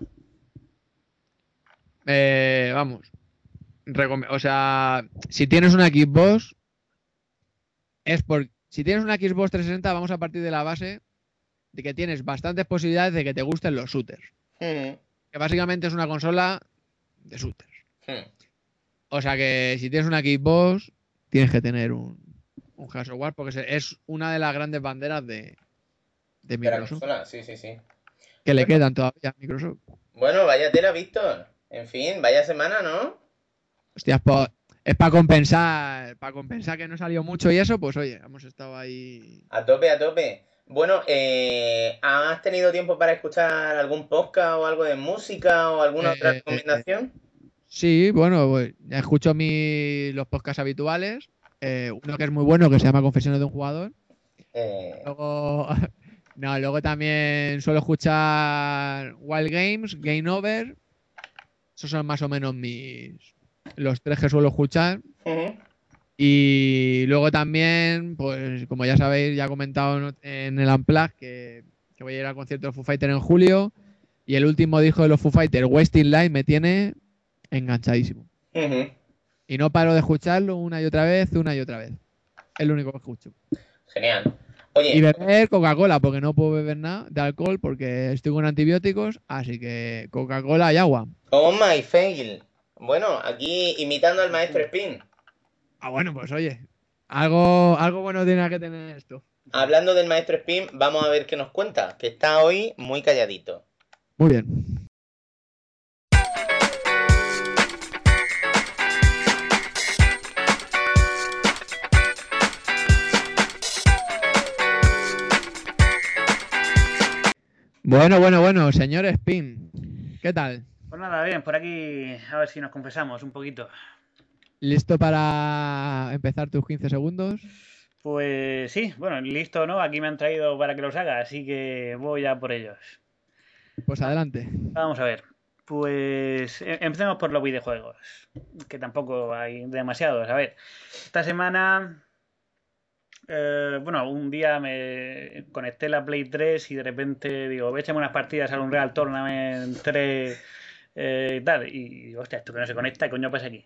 eh, vamos. recom- O sea, si tienes una Xbox, es por... Si tienes una Xbox trescientos sesenta, vamos a partir de la base de que tienes bastantes posibilidades de que te gusten los shooters. Hmm, Que básicamente es una consola de shooters. hmm. O sea que si tienes una Xbox, tienes que tener un, un Gears of War porque se- es una de las grandes banderas de, de De la Microsoft. consola, sí, sí, sí. Que le Bueno. quedan todavía a Microsoft. Bueno, vaya tela, Víctor. En fin, vaya semana, ¿no? Hostias, po- es para compensar, para compensar que no salió mucho y eso, pues oye, hemos estado ahí. A tope, a tope. Bueno, eh, ¿has tenido tiempo para escuchar algún podcast o algo de música o alguna otra Eh, recomendación? Sí, bueno, pues, ya escucho mi, los podcasts habituales. eh, uno que es muy bueno que se llama Confesiones de un jugador. Eh, Luego, no, luego también suelo escuchar Wild Games, Game Over. Esos son más o menos mis los tres que suelo escuchar. ujú. Y luego también, pues como ya sabéis, ya he comentado en, en el Unplugged que, que voy a ir al concierto de Foo Fighters en julio. Y el último disco de los Foo Fighters, Wasting Light, me tiene enganchadísimo. Ujú. Y no paro de escucharlo una y otra vez, una y otra vez. Es lo único que escucho. Genial. Y Oye, beber Coca-Cola, porque no puedo beber nada de alcohol porque estoy con antibióticos, así que Coca-Cola y agua. oh my fail. Bueno, aquí imitando al maestro Spin. Ah, bueno, pues oye, algo, algo bueno tiene que tener esto. Hablando del maestro Spin, vamos a ver qué nos cuenta, que está hoy muy calladito. Muy bien. Bueno, bueno, bueno, señor Spin, ¿qué tal? Pues nada, bien, por aquí a ver si nos confesamos un poquito. ¿Listo para empezar tus quince segundos? Pues sí, bueno, listo, ¿no? Aquí me han traído para que los haga, así que voy a por ellos. Pues adelante. Vamos a ver. Pues em- empecemos por los videojuegos, que tampoco hay demasiados. A ver, esta semana, eh, bueno, un día me conecté la Play tres y de repente digo, voy a echarme unas partidas al Unreal Tournament tres eh, y tal. Y digo, hostia, esto que no se conecta, ¿qué coño pasa aquí?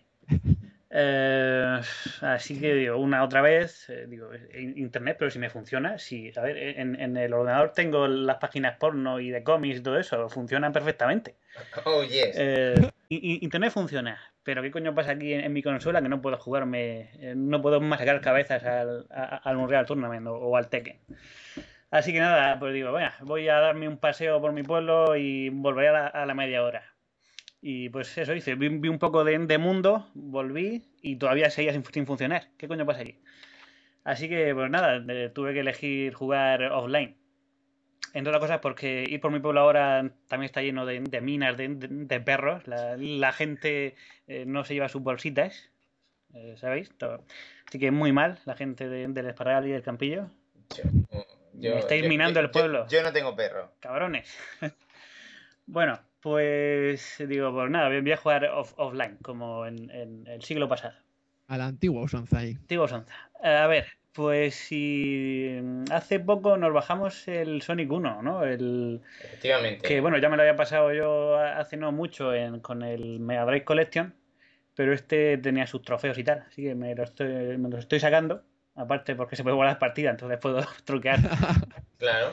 Eh, así que digo, una otra vez, eh, digo, in- internet, pero si me funciona, si, a ver, en, en el ordenador tengo las páginas porno y de cómics y todo eso, funcionan perfectamente. Oh, yes. Eh, i- i- internet funciona, pero ¿qué coño pasa aquí en, en mi consola que no puedo jugarme, eh, no puedo masacar cabezas al, a- al Unreal Tournament o, o al Tekken? Así que nada, pues digo, bueno, voy a darme un paseo por mi pueblo y volveré a la, a la media hora. Y pues eso hice, vi, vi un poco de, de mundo, volví y todavía seguía sin, sin funcionar. ¿Qué coño pasa aquí? Así que pues nada, eh, tuve que elegir jugar offline. Entre otras cosas porque ir por mi pueblo ahora también está lleno de, de minas, de, de- de perros. La, la gente eh, no se lleva sus bolsitas, eh, ¿sabéis? Todo. Así que muy mal la gente de- del Esparral y del Campillo. Yo, Me estáis yo- minando yo- el pueblo. Yo, yo no tengo perro. Cabrones. Bueno, pues digo, pues nada, voy a jugar off- offline, como en, en el siglo pasado. A la antigua usanza ahí. Digo, Sonza. Eh, A ver, pues si hace poco nos bajamos el Sonic uno, ¿no? El Efectivamente. que, bueno, ya me lo había pasado yo hace no mucho en- con el Mega Drive Collection, pero este tenía sus trofeos y tal, así que me lo estoy, me lo estoy sacando. Aparte porque se puede guardar partida, entonces puedo truquear. Claro.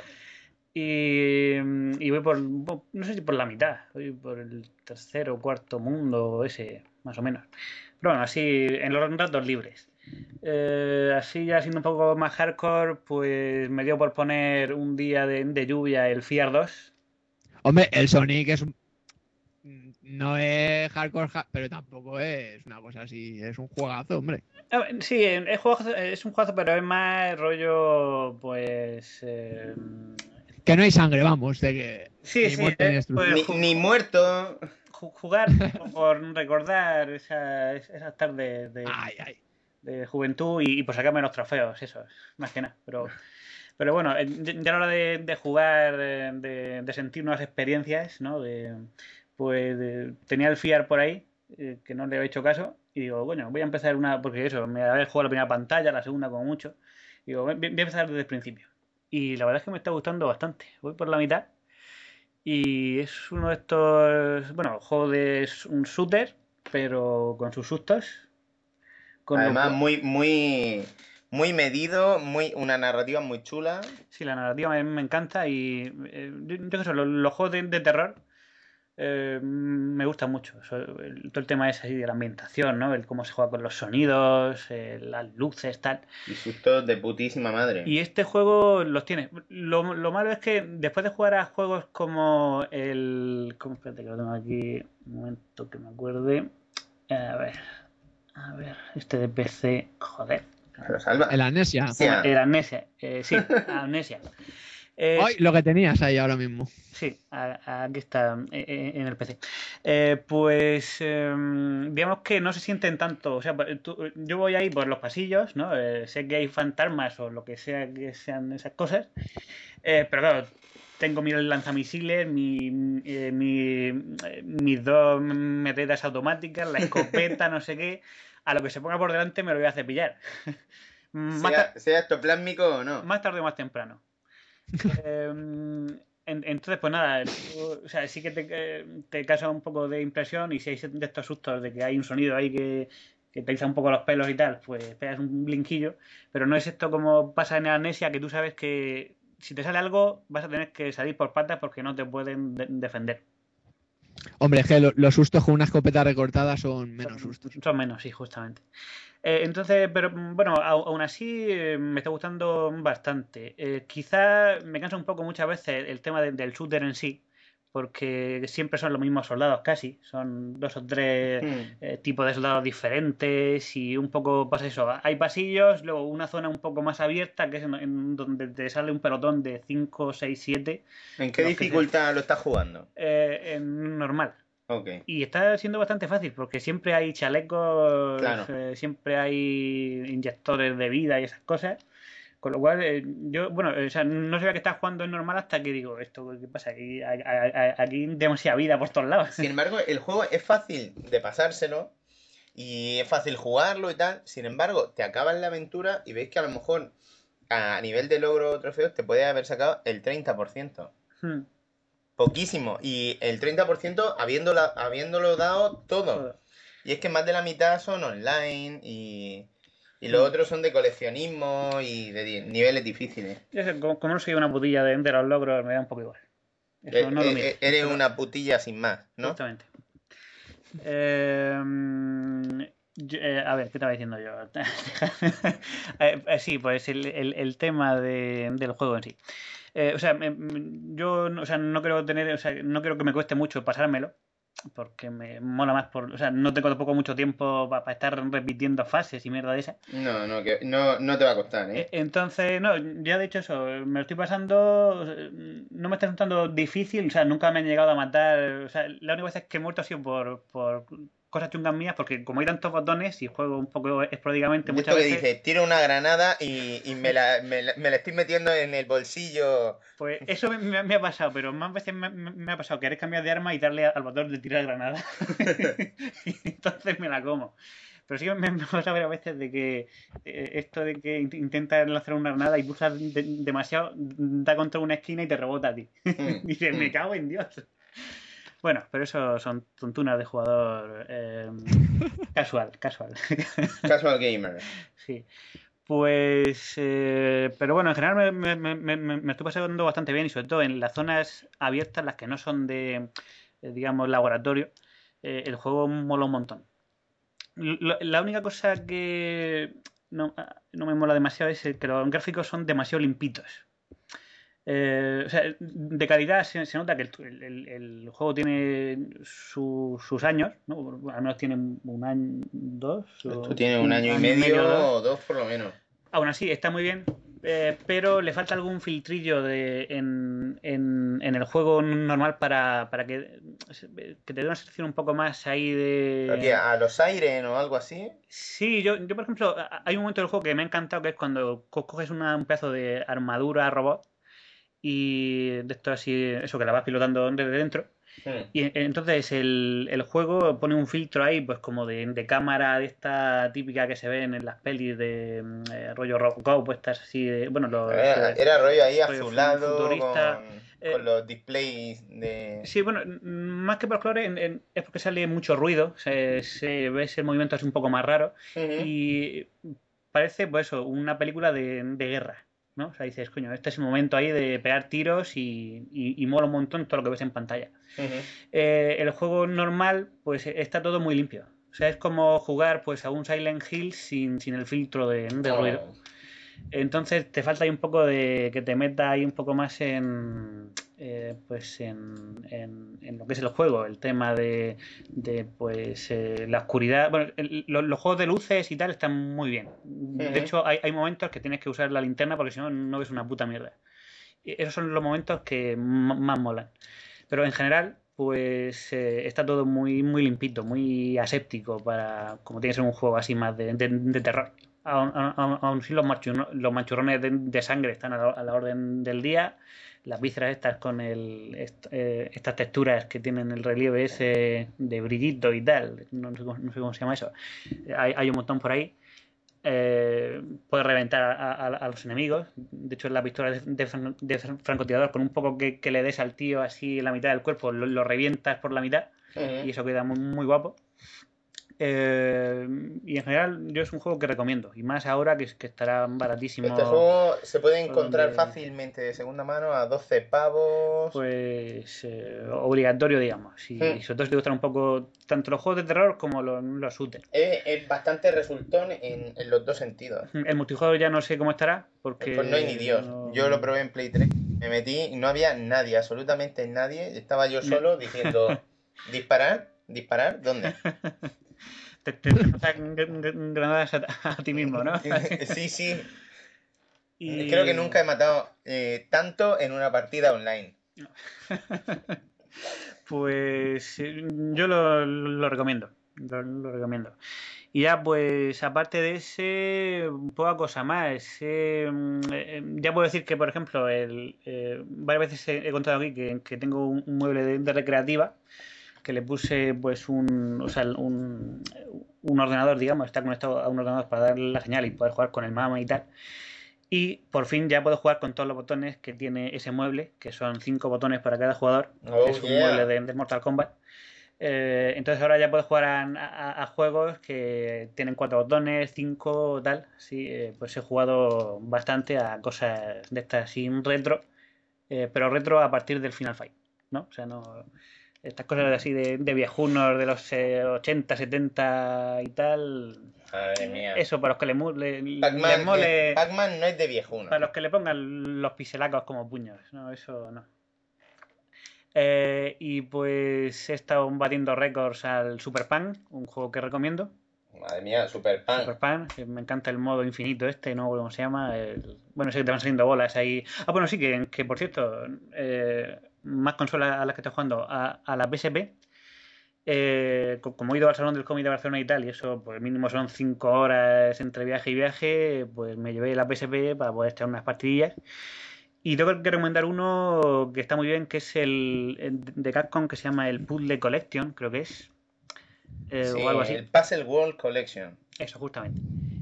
Y, y voy por, no sé si por la mitad, voy por el tercer o cuarto mundo ese, más o menos. Pero bueno, así en los ratos libres. Eh, así ya siendo un poco más hardcore, pues me dio por poner un día de, de lluvia el F I A R dos. Hombre, el Sonic es un... No es hardcore, ha- pero tampoco es una cosa así. Es un juegazo, hombre. A ver, sí, es, juego- es un juego, pero es más rollo, pues... eh, Que no hay sangre, vamos, de que... sí, ni sí, muerte ni eh, destrucción. pues, Ni, ju- ni muerto. ju- jugar por recordar esa- esas tardes de, Ay, ay. de juventud y, y por sacarme los trofeos, eso, más que nada. Pero, pero bueno, eh, ya ya a la hora de, de jugar, de, de- de sentir nuevas experiencias, ¿no? De, pues de- tenía el F I A R por ahí, eh, que no le había hecho caso, y digo, bueno, voy a empezar una, porque eso, me había jugado la primera pantalla, la segunda como mucho, y digo, voy, voy a empezar desde el principio. Y la verdad es que me está gustando bastante, voy por la mitad, y es uno de estos, bueno, juego de es un shooter, pero con sus sustos. Con lo Además, cual- muy, muy, muy medido, muy, una narrativa muy chula. Sí, la narrativa me, me encanta y eh, yo, yo qué sé, los, los juegos de, de terror eh, me gustan mucho. So- el- todo el tema es así de la ambientación, ¿no? El cómo se juega con los sonidos, eh, las luces, tal. Y sustos de putísima madre. Y este juego los tiene. Lo, lo malo es que después de jugar a juegos como el... ¿Cómo? Espérate que lo tengo aquí. Un momento que me acuerde. A ver. A ver. Este de P C. Joder. Pero salva. El Amnesia. Sí. Amnesia. El Amnesia. Eh, sí, Amnesia. Eh, Ay, lo que tenías ahí ahora mismo. Sí, a- a- aquí está eh, eh, en el P C. Eh, pues eh, digamos que no se sienten tanto. O sea, tú- yo voy ahí por los pasillos, ¿no? Eh, sé que hay fantasmas o lo que sea que sean esas cosas. Eh, pero claro, tengo mis lanzamisiles, mi, eh, mi- eh, mis dos metralletas automáticas, la escopeta, no sé qué. A lo que se ponga por delante me lo voy a cepillar. Más, Sea, ta- sea ectoplásmico o no. más tarde o más temprano. Eh, en- entonces, pues nada, tú- o sea, sí que te, eh, te causa un poco de impresión y si hay de estos sustos de que hay un sonido ahí que, que te echa un poco los pelos y tal, pues pegas un blinquillo, pero no es esto como pasa en Amnesia, que tú sabes que si te sale algo vas a tener que salir por patas porque no te pueden de- defender. Hombre, es que lo- los sustos con una escopeta recortada son menos Son- sustos. Son menos, sí, justamente. Eh, entonces, pero mm, bueno, au- aún así eh, me está gustando bastante. Eh, quizá me cansa un poco muchas veces el tema de- del shooter en sí, porque siempre son los mismos soldados casi, son dos o tres Hmm. eh, tipos de soldados diferentes y un poco pasa eso. Hay pasillos, luego una zona un poco más abierta que es en, en donde te sale un pelotón de cinco, seis, siete ¿En qué Los que dificultad lo estás jugando? eh, en normal. Ok. Y está siendo bastante fácil porque siempre hay chalecos, Claro. eh, siempre hay inyectores de vida y esas cosas. Con lo cual, eh, yo, bueno, o sea, no sabía que estás jugando en normal hasta que digo, ¿esto qué pasa? Aquí hay, hay, aquí demasiada vida por todos lados. Sin embargo, el juego es fácil de pasárselo y es fácil jugarlo y tal. Sin embargo, te acabas la aventura y ves que a lo mejor a nivel de logro o trofeos te puede haber sacado el treinta por ciento. Hmm. Poquísimo. Y el treinta por ciento habiéndolo, habiéndolo dado todo. Todo. Y es que más de la mitad son online y, y los Mm. otros son de coleccionismo y de di- niveles difíciles. Yo sé, como, como no soy una putilla de, de los logros, me da un poco igual. Eso Eh, no lo eh, miro. eh, eres Pero- una putilla sin más, ¿no? Justamente. Eh, yo- eh, a ver, ¿qué estaba diciendo yo? Eh, eh, sí, pues el, el- el tema de- del juego en sí. Eh, o sea, me- yo no- o sea, no quiero tener, o sea, no quiero que me cueste mucho pasármelo, porque me mola más por, o sea, no tengo tampoco mucho tiempo para estar repitiendo fases y mierda de esa. No, no, que no, no te va a costar, E- ¿eh? Entonces, no, ya de hecho eso, me lo estoy pasando, eh, no me está resultando difícil, o sea, nunca me han llegado a matar, o sea, la única vez que he muerto ha sido por, por cosas chungas mías, porque como hay tantos botones y juego un poco esporádicamente De muchas esto que veces, dices, tiro una granada y, y me, la, me, la, me la estoy metiendo en el bolsillo. pues eso me, me- me ha pasado, pero más veces me, me- me ha pasado querer cambiar de arma y darle al botón de tirar granada. Y entonces me la como. Pero sí me, me pasa varias veces de que eh, esto de que int- intentas lanzar una granada y pulsas de- demasiado, da contra una esquina y te rebota a ti. Mm, Dices, me mm. cago en Dios. Bueno, pero eso son tontunas de jugador eh, casual, casual. Casual gamer. Sí. Pues, eh, pero bueno, en general me, me- me- me- me estoy pasando bastante bien y sobre todo en las zonas abiertas, las que no son de, eh, digamos, laboratorio, eh, el juego mola un montón. Lo- la única cosa que no, no me mola demasiado es el que los gráficos son demasiado limpitos. Eh, o sea, de calidad se, se nota que el, el- el juego tiene su- sus años, ¿no? Al menos tiene un año, dos, o Esto tiene un un año y año medio o dos. o dos por lo menos. Aún así, está muy bien, eh, pero le falta algún filtrillo de, en, en- en el juego normal para, para que, que te dé una sensación un poco más ahí Aquí, de... a los Siren o algo así. Sí, yo, yo por ejemplo, a- hay un momento del juego que me ha encantado que es cuando co- coges una- un pedazo de armadura robot y de esto así, eso que la vas pilotando desde dentro. Mm. Y e- entonces el, el juego pone un filtro ahí, pues como de, de cámara de esta típica que se ven en las pelis de mm, eh, rollo Robocop, pues estas así de, bueno, los Era, eh, era rollo ahí rollo fu- azulado futurista. con, Eh, con los displays de... Sí, bueno, n- más que por colores en- en- es porque sale mucho ruido, se, se ve ese movimiento así un poco más raro Ujú. y parece, pues eso, una película de, de guerra, ¿no? O sea, dices, coño, este es el momento ahí de pegar tiros y, y, y mola un montón todo lo que ves en pantalla. Ujú. Eh, el juego normal, pues está todo muy limpio. O sea, es como jugar pues a un Silent Hill sin, sin el filtro de, de Oh. ruido. Entonces te falta ahí un poco de que te meta ahí un poco más en eh, pues en, en- en lo que es el juego, el tema de, de, pues eh, la oscuridad. Bueno, el- lo- los juegos de luces y tal están muy bien. De Ujú. hecho, hay, hay momentos que tienes que usar la linterna porque si no, no ves una puta mierda. Y esos son los momentos que m- más molan. Pero en general, pues eh, está todo muy, muy limpito, muy aséptico para como tiene que ser un juego así más de, de- de terror. Aún, aún- aún sí los, machu- los manchurrones de, de sangre están a la, a la orden del día. Las vísceras estas con el, est- eh, estas texturas que tienen el relieve ese de brillito y tal. No, sé cómo, no sé cómo se llama eso. Hay, hay un montón por ahí. Eh, puedes reventar a, a- a los enemigos. De hecho, la pistola de, de fran- de francotirador, con un poco que, que le des al tío así en la mitad del cuerpo, lo, lo revientas por la mitad y Ujú. eso queda muy, muy guapo. Eh, y en general, yo es un juego que recomiendo. Y más ahora que, que estará baratísimo. Este juego se puede por encontrar donde- fácilmente de segunda mano a doce pavos. Pues eh, obligatorio, digamos. Y Hmm. sobre todo si te gustan un poco tanto los juegos de terror como los, los shooters. Es, es bastante resultón en, en los dos sentidos. El multijugador ya no sé cómo estará, porque... Pues no hay ni Dios. no- Yo lo probé en Play tres, me metí y no había nadie, absolutamente nadie. Estaba yo solo diciendo, ¿disparar? ¿Disparar? ¿Dónde? Te, te, te lanzan gr- gr- granadas a, a ti mismo, ¿no? Sí, sí. Y- Creo que nunca he matado eh, tanto en una partida online. Pues eh, yo lo, lo recomiendo. Lo, lo recomiendo. Y ya, pues, aparte de ese, poca cosa más. Eh, eh, ya puedo decir que, por ejemplo, el, eh, varias veces he, he contado aquí que, que tengo un, un mueble de, de recreativa que le puse, pues, un, o sea, un, un ordenador, digamos, está conectado a un ordenador para darle la señal y poder jugar con el mama y tal. Y por fin ya puedo jugar con todos los botones que tiene ese mueble, que son cinco botones para cada jugador. Oh, es un yeah. mueble de, de Mortal Kombat. Eh, entonces ahora ya puedo jugar a, a- a juegos que tienen cuatro botones, cinco, tal. Sí, eh, pues he jugado bastante a cosas de estas sin retro, eh, pero retro a partir del Final Fight, ¿no? O sea, no. Estas cosas así de, de viejunos de los eh, ochenta, setenta y tal. Madre mía. Eso, para los que le, mu- le- les Pac-Man, mole. eh, Pac-Man no es de viejuno. Para los que le pongan los pixelacos como puños, no, eso no. Eh, y pues he estado batiendo récords al Super Pan, un juego que recomiendo. Madre mía, Super Pan. Super Pan, que me encanta el modo infinito este, no cómo se llama. El... Bueno, sé que te van saliendo bolas ahí. Ah, bueno, sí, que, que por cierto, eh, más consolas a las que estoy jugando, a, a la P S P. Eh, co- como he ido al Salón del Cómic de Barcelona y tal, y eso, pues mínimo son cinco horas entre viaje y viaje, pues me llevé la P S P para poder echar unas partidillas. Y tengo que recomendar uno que está muy bien, que es el, el de Capcom, que se llama el Puzzle Collection, creo que es. Eh, Sí, o algo así. el Puzzle World Collection. Eso, justamente.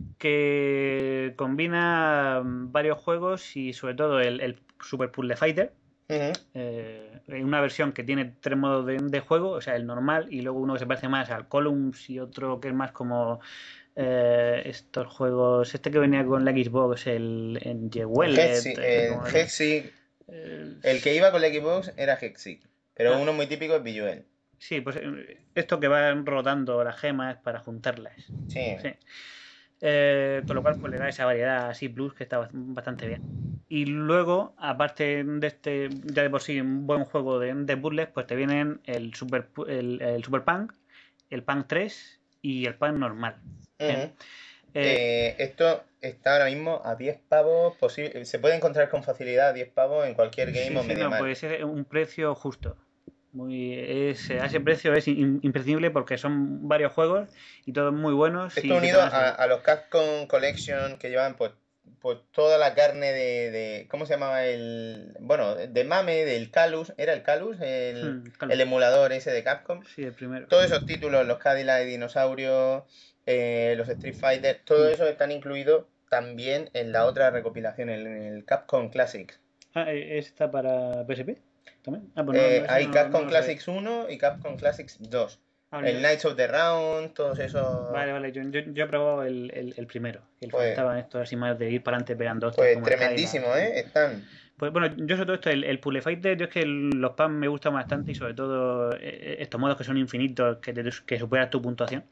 Que combina mm, varios juegos y sobre todo el, el Super Puzzle Fighter. Ujú. Eh, una versión que tiene tres modos de, de juego, o sea, el normal y luego uno que se parece más al Columns y otro que es más como eh, estos juegos, este que venía con la Xbox, el en Jewel, Hexi, el Hexi, el que iba con la Xbox era Hexi, pero Ah. uno muy típico es Villuel. Sí, pues eh, esto que van rotando las gemas para juntarlas. Sí. Sí. Eh, con lo cual pues le da esa variedad así plus que está bast- bastante bien. Y luego, aparte de este, ya de por sí un buen juego de, de puzzles, pues te vienen el Super, Pu- el, el Super Punk, el Punk tres y el Punk normal. Ujú. Eh, Eh, esto está ahora mismo a diez pavos, posible, se puede encontrar con facilidad a diez pavos en cualquier game sí, o sí, media no, mar. pues es un precio justo. Muy, es, a ese precio es im- imprescindible porque son varios juegos y todos muy buenos. y Esto que te unido van a a, servir. a los Capcom Collection que llevan pues, pues toda la carne de, de- ¿cómo se llamaba el? Bueno, de Mame, del Calus, ¿era el Calus? El, Hmm, Calus. el emulador ese de Capcom. Sí, el primero. Todos esos títulos, los Cadillac de Dinosaurio, eh, los Street Fighter, todo Mm. eso están incluidos también en la otra recopilación, en el Capcom Classics. Ah, eh, ¿está para P S P también? Ah, pues no, Eh, no, eso hay no- Capcom no lo sabía. Classics uno y Capcom Classics dos. Ah, El yo- Knights of the Round, todos esos. Vale, vale, yo, yo, yo he probado el, el, el primero. Que le Pues- faltaban estos así más de ir para adelante pegando hostias Pues como el tremendísimo, Skylar. ¿eh? Están. Pues bueno, yo sobre todo esto, el, el Puzzle Fighter, yo es que el- los P A M me gustan bastante y sobre todo eh, estos modos que son infinitos, que, te- que superas tu puntuación.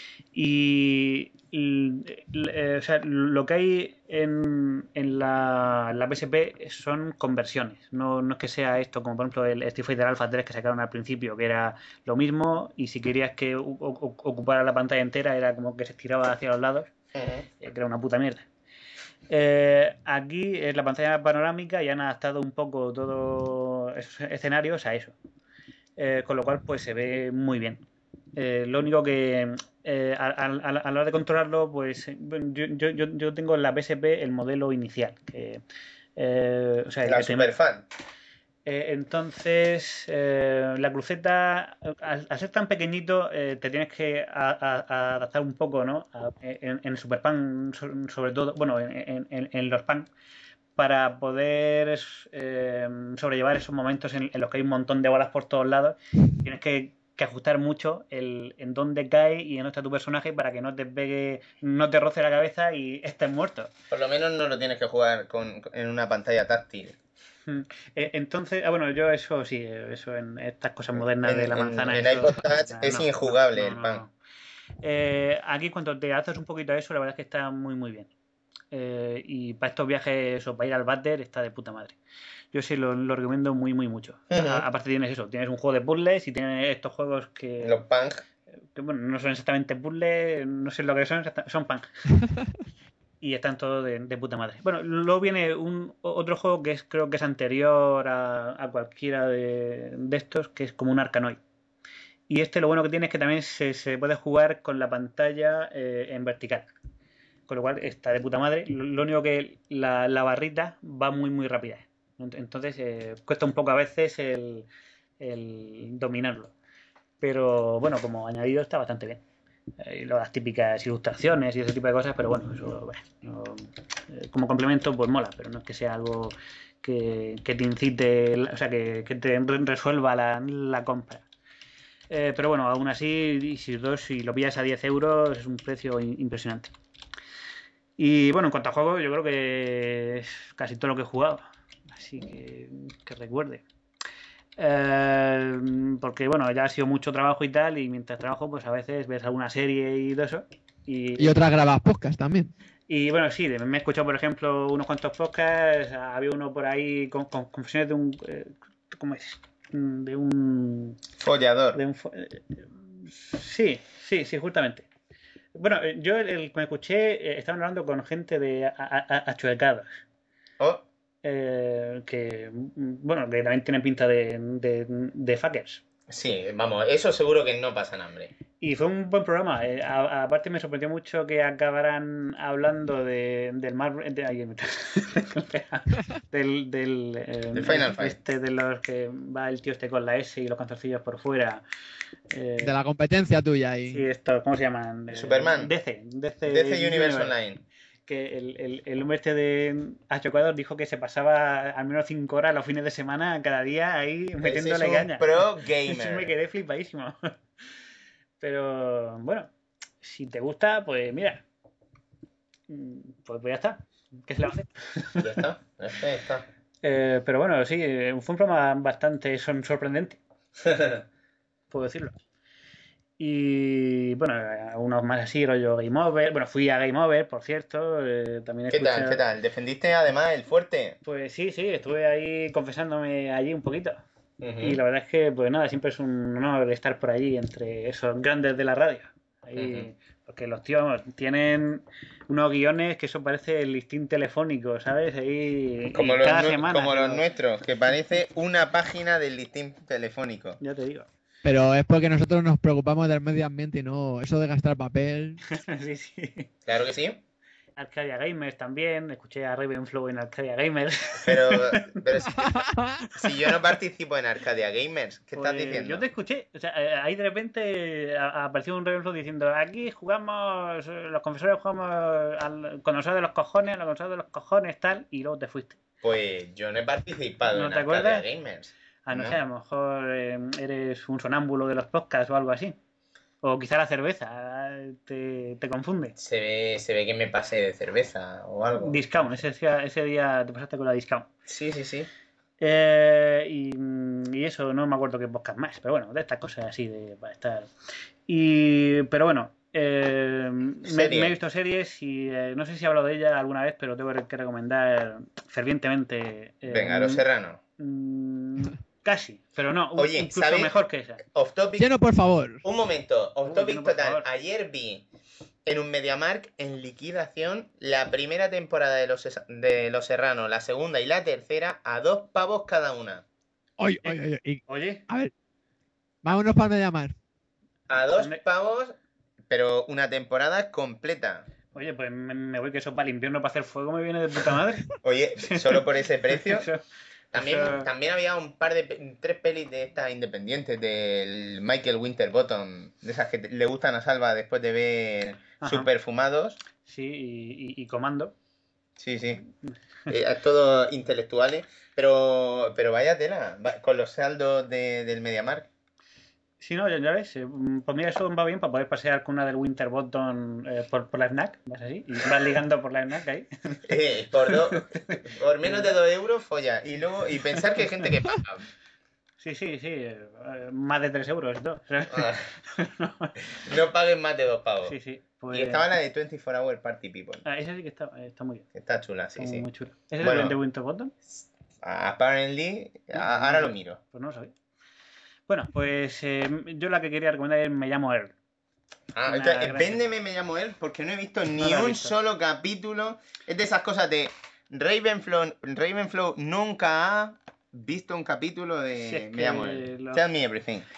Y, y, eh, o sea, lo que hay en, en la, la P S P son conversiones. No, no es que sea esto, como por ejemplo el Street Fighter Alpha tres que sacaron al principio, que era lo mismo y si querías que o- o- ocupara la pantalla entera era como que se estiraba hacia los lados, Ujú. eh, que era una puta mierda. Eh, aquí es la pantalla panorámica y han adaptado un poco todos esos escenarios a eso. Eh, con lo cual, pues se ve muy bien. Eh, lo único que eh, a, a- a la a la hora de controlarlo, pues eh, bueno, yo, yo, yo, yo tengo en la P S P el modelo inicial. Que, eh, o sea, el La primer- Superfan. eh, entonces, eh, la cruceta, al, al ser tan pequeñito, eh, te tienes que a- a- a adaptar un poco, ¿no? A- en, en el Super Pan, so- sobre todo, bueno, en, en- en- en los Pan, para poder eh, sobrellevar esos momentos en, en los que hay un montón de bolas por todos lados. Tienes que, que ajustar mucho el, en dónde cae y en dónde está tu personaje para que no te pegue, no te roce la cabeza y estés muerto. Por lo menos no lo tienes que jugar con, en una pantalla táctil. Mm. Eh, Entonces, ah, bueno, yo eso sí, eh, eso en estas cosas modernas En- de la en- manzana. en eso- iPod Touch es injugable el pan. Eh, aquí cuando te haces un poquito a eso, la verdad es que está muy muy bien. Eh, y para estos viajes o para ir al váter está de puta madre. Yo sí lo, lo recomiendo muy muy mucho. Ujú. A- aparte tienes eso, tienes un juego de puzzles y tienes estos juegos que, Los punk. que, bueno, no son exactamente puzzles, no sé lo que son, exacta- son punk. Y están todos de, de puta madre. Bueno, luego viene un o- otro juego que es creo que es anterior a, a cualquiera de, de estos, que es como un Arkanoid. Y este lo bueno que tiene es que también se, se puede jugar con la pantalla eh, en vertical. Con lo cual está de puta madre. Lo, lo único que la, la barrita va muy muy rápida. Entonces eh, cuesta un poco a veces el, el dominarlo. Pero bueno, como añadido está bastante bien. Eh, las típicas ilustraciones y ese tipo de cosas, pero bueno, eso bueno, no, eh, como complemento pues mola, pero no es que sea algo que, que te incite, o sea, que, que te resuelva la, la compra. Eh, pero bueno, aún así, si, si lo pillas a diez euros es un precio impresionante. Y bueno, en cuanto a juegos, yo creo que es casi todo lo que he jugado. Así que, que recuerde. Eh, porque bueno, ya ha sido mucho trabajo y tal, y mientras trabajo, pues a veces ves alguna serie y todo eso. Y, y otras grabas podcast también. Y bueno, sí, me he escuchado, por ejemplo, unos cuantos podcasts. Había uno por ahí con, con confesiones de un. Eh, ¿Cómo es? De un. Follador. De un fo eh, sí, sí, sí, justamente. Bueno, yo el, el que me escuché eh, estaban hablando con gente de achuecados. Oh. Eh, que, bueno, que también tienen pinta de, de, de fuckers. Sí, vamos, eso seguro que no pasan hambre. Y fue un buen programa. Eh, a, aparte me sorprendió mucho que acabaran hablando de, del mar... De, ay, del... Del, eh, del Final Fight. Este de los que va el tío este con la S y los canzoncillos por fuera. Eh, de la competencia tuya ahí. Sí, esto, ¿cómo se llaman? Superman. D C. D C, D C Universe Online. Que el, el, el hombre este de Achocuador dijo que se pasaba al menos cinco horas los fines de semana cada día ahí metiéndole es un caña. Pro gamer. Me quedé flipadísimo. Pero bueno, si te gusta, pues mira, pues, pues ya está. ¿Qué se le va a hacer? Ya está, ya está. Eh, pero bueno, sí, fue un programa bastante son sorprendente. Puedo decirlo. Y bueno, unos más así, rollo Game Over. Bueno, fui a Game Over, por cierto. Eh, también ¿Qué escuché... tal? ¿Qué tal? ¿Defendiste además el fuerte? Pues sí, sí, estuve ahí confesándome allí un poquito. Uh-huh. Y la verdad es que, pues nada, siempre es un honor estar por allí entre esos grandes de la radio. Ahí, uh-huh. Porque los tíos tienen unos guiones que eso parece el listín telefónico, ¿sabes? Ahí como los, cada nu- semana. Como los ¿no? nuestros, que parece una página del listín telefónico. Ya te digo. Pero es porque nosotros nos preocupamos del medio ambiente y no eso de gastar papel. Sí, sí. Claro que sí. Arcadia Gamers también, escuché a Ravenflow en Arcadia Gamers. Pero, pero si, si yo no participo en Arcadia Gamers, ¿qué pues estás diciendo? Yo te escuché, o sea, ahí de repente apareció un Ravenflow diciendo, aquí jugamos, los confesores jugamos al condensador de los cojones, los condensadores de los cojones, tal, y luego te fuiste. Pues yo no he participado ¿No en te Arcadia acuerdas? Gamers. Ah, no, no sé, a lo mejor eh, eres un sonámbulo de los podcasts o algo así. O quizá la cerveza te, te confunde. Se ve, se ve que me pasé de cerveza o algo. Discount, ese día, ese día te pasaste con la Discount. Sí, sí, sí. Eh, y, y eso, no me acuerdo qué podcast más, pero bueno, de estas cosas así de para estar. Y, pero bueno, eh, me, me he visto series y eh, no sé si he hablado de ella alguna vez, pero tengo que recomendar fervientemente. Eh, Venga, Los Serrano. Mmm, Casi, pero no, Oye, incluso ¿sabes? Mejor que esa. Off topic. Lleno, por favor. Un momento, off topic Lleno, por total. favor. Ayer vi en un MediaMarkt en liquidación la primera temporada de Los, de Los Serrano, la segunda y la tercera a dos pavos cada una. Oye, oye, oye. Y, Oye, a ver, vámonos para Mediamar. A dos ¿Dónde? pavos, pero una temporada completa. oye, pues me, me voy que eso para el invierno para hacer fuego me viene de puta madre. Oye, solo por ese precio. Eso- También, eso- también había un par de pe- tres pelis de estas independientes del Michael Winterbottom, de esas que te- le gustan a Salva después de ver Ajá. Superfumados. Sí, y, y- y Comando. Sí, sí. Eh, todos intelectuales. Pero, pero vaya tela, va- con los saldos de, del MediaMarkt. Sí, no, ya, ya ves. eh, Pues mira, eso va bien para poder pasear con una del Winterbottom eh, por, por la FNAC, vas así, y vas ligando por la FNAC ahí. Eh, por, do- por menos de dos euros, folla. Y luego, y pensar que hay gente que paga. Sí, sí, sí, eh, más de tres euros y todo. ¿sabes? Ah, no paguen más de dos pavos. Sí, sí. Pues... Y estaba la de veinticuatro Hour Party People. Ah, esa sí que está, está muy bien. Que está chula, sí, Está sí. Muy chulo. ¿Es Bueno. el de Winterbottom? Apparently, a- ahora lo miro. Pues no lo sabía. Bueno, pues eh, yo la que quería recomendar es Me llamo Earl. Ah, Nah, entonces, gracias. véndeme, me llamo él, porque no he visto ni No lo he un visto. solo capítulo. Es de esas cosas de Ravenflow. Ravenflow nunca ha visto un capítulo de Si es Me que llamo él. lo- Tell me everything.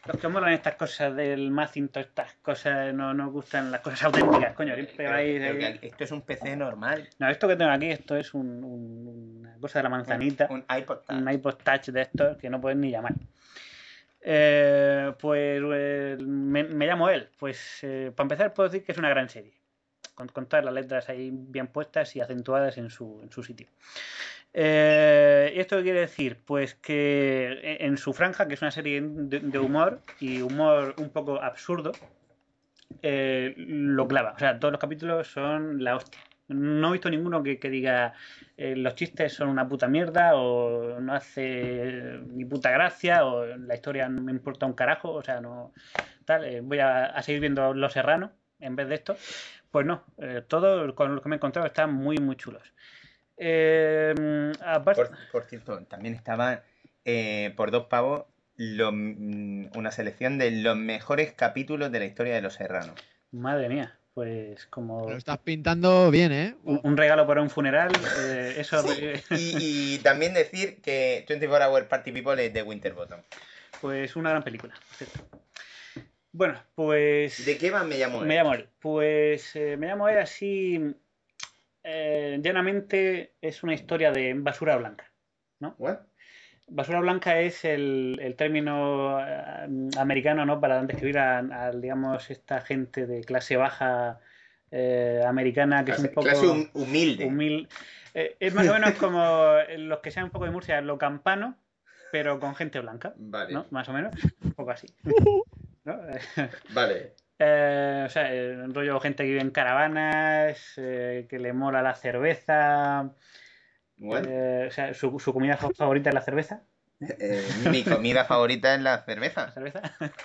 Los que molan estas cosas del Macintosh, estas cosas, no nos gustan las cosas auténticas, coño. Siempre vais Pero que ahí- esto es un P C normal. No, esto que tengo aquí, esto es un- un- una cosa de la manzanita. Un iPod Touch. Un iPod Touch de estos que no puedes ni llamar. Eh, pues eh, me, me llamo él. Pues eh, para empezar puedo decir que es una gran serie. Con, con todas las letras ahí bien puestas y acentuadas en su, en su sitio. Eh, ¿y esto qué quiere decir? Pues que en su franja, que es una serie de, de humor y humor un poco absurdo, eh, lo clava. O sea, todos los capítulos son la hostia. No he visto ninguno que, que diga eh, los chistes son una puta mierda o no hace ni puta gracia o la historia no me importa un carajo. O sea, no tal. Eh, voy a, a seguir viendo Los Serranos en vez de esto. Pues no, eh, todo con lo que me he encontrado están muy, muy chulos. Eh, aparte... Por, por cierto, también estaban eh, por dos pavos lo- una selección de los mejores capítulos de la historia de Los Serranos. Madre mía, pues como Lo estás pintando bien, ¿eh? un, un regalo para un funeral, eh, eso... Y, y también decir que veinticuatro Hour Party People es de Winterbottom. Pues una gran película, cierto. Bueno, pues... ¿De qué va Me llamo él? Me llamo él. Pues eh, me llamo él así... Eh, llanamente es una historia de basura blanca, ¿no? ¿What? Basura blanca es el, el término eh, americano, ¿no? Para describir a, a, digamos, esta gente de clase baja eh, americana que Clase, es un poco... clase hum- humilde. humil- eh, es más o menos como los que sean un poco de Murcia, lo campano, pero con gente blanca, Vale. ¿no? Más o menos, un poco así, ¿no? Vale. Eh, o sea, el rollo gente que vive en caravanas, eh, que le mola la cerveza. What? Eh, o sea, su, su comida fa- favorita es la cerveza. Eh, mi comida favorita es la cerveza. La cerveza.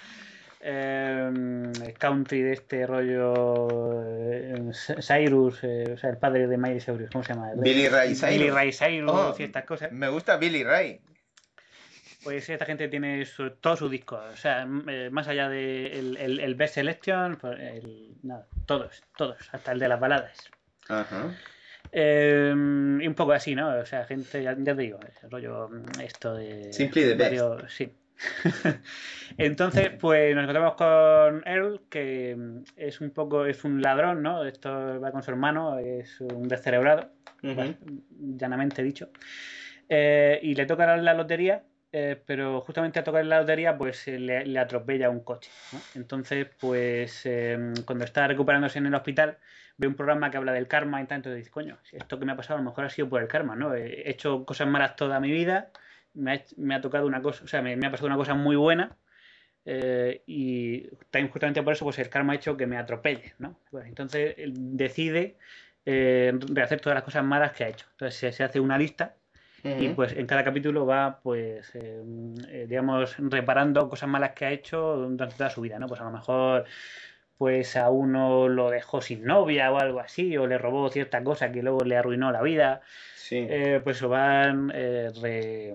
Eh, country de este rollo. eh, Cyrus, eh, o sea, el padre de Miley Cyrus, ¿cómo se llama? Billy Ray Cyrus. Billy Ray Cyrus Oh, y estas cosas. Me gusta Billy Ray. Pues esta gente tiene su- todos sus discos, o sea, m- eh, más allá del el, el, el Best Selection, pues, el- nada, todos, todos, hasta el de las baladas. Ajá. Eh, y un poco así, ¿no? O sea, gente, ya, ya te digo, el rollo mm, esto de... Simply the best. varios- sí. Entonces, pues nos encontramos con Earl, que mm, es un poco, es un ladrón, ¿no? Esto va con su hermano, es un descerebrado, Ujú. bueno, llanamente dicho. Eh, y le toca la lotería. Eh, pero justamente a tocar la lotería pues eh, le, le atropella un coche, ¿no? Entonces pues eh, cuando está recuperándose en el hospital ve un programa que habla del karma y tal, entonces dice, coño, esto que me ha pasado a lo mejor ha sido por el karma, ¿no? He hecho cosas malas toda mi vida, me ha, me ha tocado una cosa, o sea, me, me ha pasado una cosa muy buena eh, y también justamente por eso pues el karma ha hecho que me atropelle, ¿no? Pues, entonces él decide eh, rehacer todas las cosas malas que ha hecho, entonces se, se hace una lista. Y Ujú. pues en cada capítulo va, pues, eh, eh, digamos, reparando cosas malas que ha hecho durante toda su vida, ¿no? Pues a lo mejor, pues a uno lo dejó sin novia o algo así, o le robó cierta cosa que luego le arruinó la vida. Sí. Eh, pues lo van eh, re-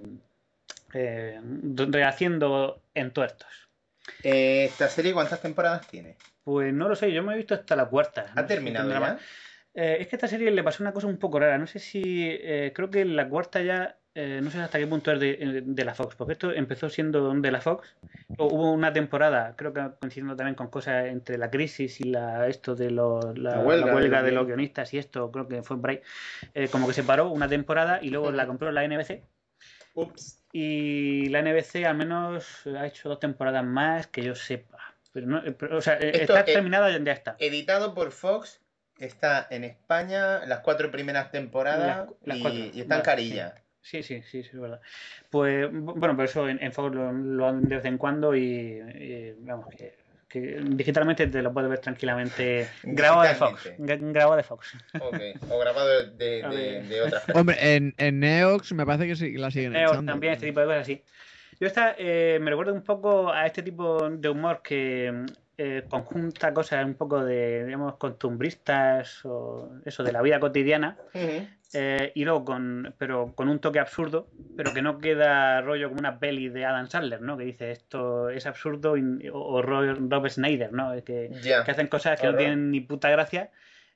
eh, rehaciendo entuertos. Eh, ¿Esta serie cuántas temporadas tiene? Pues no lo sé, yo me he visto hasta la cuarta. ¿Ha No sé si terminado tendrá ya? más. Eh, es que a esta serie le pasó una cosa un poco rara. No sé si. Eh, creo que la cuarta ya. Eh, no sé hasta qué punto es de, de la Fox. Porque esto empezó siendo de la Fox. O- hubo una temporada, creo que coincidiendo también con cosas entre la crisis y la esto de lo- la, La huelga la huelga de de los los guionistas y esto. Creo que fue por ahí. Eh, como que se paró una temporada y luego la compró la N B C. Ups. Y la N B C al menos ha hecho dos temporadas más que yo sepa. Pero no, pero, o sea, eh, Esto, está eh, terminada, ya está. Editado por Fox, está en España las cuatro primeras temporadas Las- las y, cuatro. y está en Vale, Carilla. Sí, sí, sí, sí, es verdad. Pues bu- bueno, por eso en, en Fox lo, lo dan de vez en cuando y, y, vamos, que, que digitalmente te lo puedes ver tranquilamente grabado de Fox. Digitalmente. gra- Grabado de Fox. Ok. O grabado de, A de, ver. de otras Hombre, en, en Neox me parece que sí, la siguen Eh, echando. también este tipo de cosas así. Yo esta eh, me recuerda un poco a este tipo de humor que eh, conjunta cosas un poco de, digamos, costumbristas o eso de la vida cotidiana. Ujú. Eh, y luego con, pero con un toque absurdo, pero que no queda rollo como una peli de Adam Sandler, ¿no? Que dice esto es absurdo y- o, o Ro- Rob Schneider, ¿no? Que, Ya. que hacen cosas que no Horror. tienen ni puta gracia,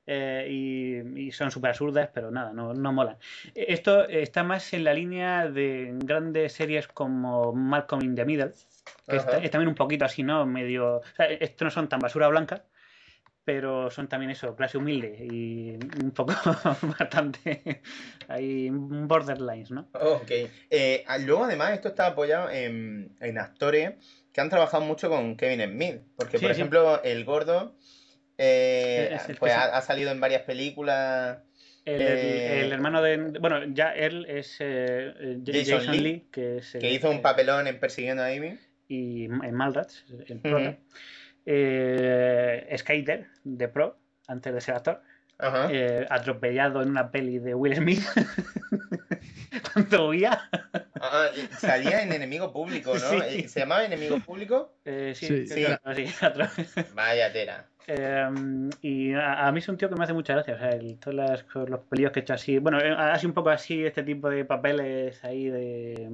eh, y, y son súper absurdas, pero nada, no, no molan. Esto está más en la línea de grandes series como Malcolm in the Middle, que Ajá. está- es también un poquito así, ¿no? Medio. O sea, esto no son tan basura blanca, pero son también eso, clase humilde y un poco bastante. Hay borderlines, ¿no? Ok. Eh, ah, luego, además, esto está apoyado en, en actores que han trabajado mucho con Kevin Smith. Porque, Sí, por sí. ejemplo, el gordo eh, Es el que pues sí. ha, ha salido en varias películas. El, el- eh, el hermano de. Bueno, ya él es eh, eh, Jason Jason, Lee, Lee, que es. que el- hizo un el- papelón en Persiguiendo a Amy. Y en Mallrats, en Ujú. Prota. Eh, Skater, de Pro, antes de ser actor. Ajá. Eh, atropellado en una peli de Will Smith. Cuando huía. Ah, salía en Enemigo Público, ¿no? Sí. Eh, ¿Se llamaba Enemigo Público? Eh, sí, Sí. Sí. claro, sí, atro- Vaya tela. Eh, y a, a mí es un tío que me hace mucha gracia. O sea, el- todos las- los pelillos que he hecho así. Bueno, eh, así un poco así, este tipo de papeles ahí de,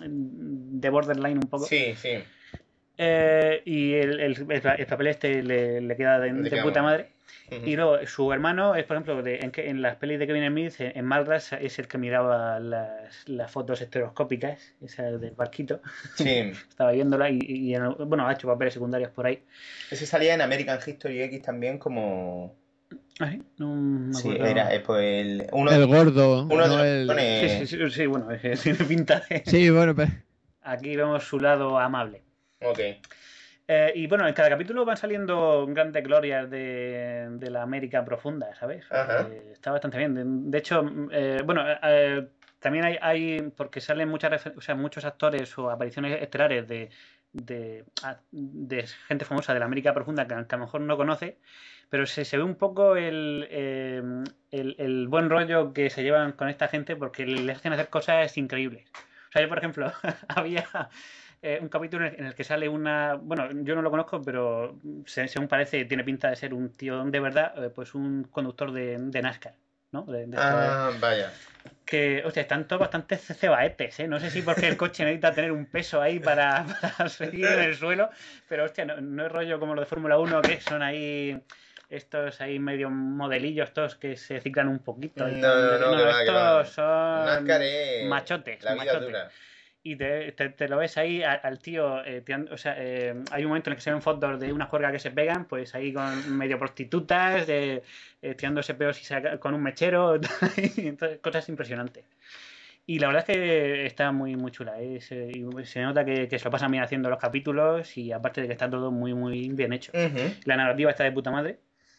de borderline un poco. Sí, sí. Eh, y el, el, el papel este le, le queda de, Le de queda puta muy madre. Ujú. Y luego su hermano es, por ejemplo, de, en, que- en las pelis de Kevin Smith, en, en Mallrats, es el que miraba las, las fotos estereoscópicas, esas del barquito. Sí. Estaba viéndola y, y en- bueno, ha hecho papeles secundarios por ahí. Ese salía en American History X también como... Ah, sí, no me Sí, acuerdo. era eh, pues, el... Uno, El gordo, uno de no los el... pone- Sí, sí, sí, sí, bueno, tiene pinta de. Sí, bueno, pero... Aquí vemos su lado amable. Ok. Eh, y bueno, en cada capítulo van saliendo grandes glorias de, de la América profunda, ¿sabes? Ajá. Eh, está bastante bien. De, de hecho, eh, bueno, eh, también hay, hay, porque salen muchas, refer- o sea, muchos actores o apariciones estelares de, de, a- de gente famosa de la América profunda que, que a lo mejor no conoce, pero se, se ve un poco el, eh, el, el buen rollo que se llevan con esta gente porque les hacen hacer cosas increíbles. O sea, yo, por ejemplo, había eh, un capítulo en el, en el que sale una. Bueno, yo no lo conozco, pero se- según parece, tiene pinta de ser un tío de verdad, eh, pues un conductor de, de NASCAR, ¿no? De, de estos- Ah, vaya. que, hostia, están todos bastante cebaetes, ¿eh? No sé si porque el coche necesita tener un peso ahí para, para seguir en el suelo, pero hostia, no, no es rollo como lo de Fórmula uno, que son ahí estos ahí medio modelillos todos que se ciclan un poquito. y No, tal. no, no, que va, que va. estos son NASCAR es machotes, la vida machotes. dura. Y te, te- te lo ves ahí a- al tío, eh, tirando- o sea, eh, hay un momento en el que se ven fotos de unas juergas que se pegan, pues ahí con medio prostitutas, de, eh, tirándose peos y saca- con un mechero, entonces, cosas impresionantes. Y la verdad es que está muy muy chula, ¿eh? Se, y se nota que, que se lo pasan bien haciendo los capítulos y aparte de que está todo muy muy bien hecho. Ujú. La narrativa está de puta madre,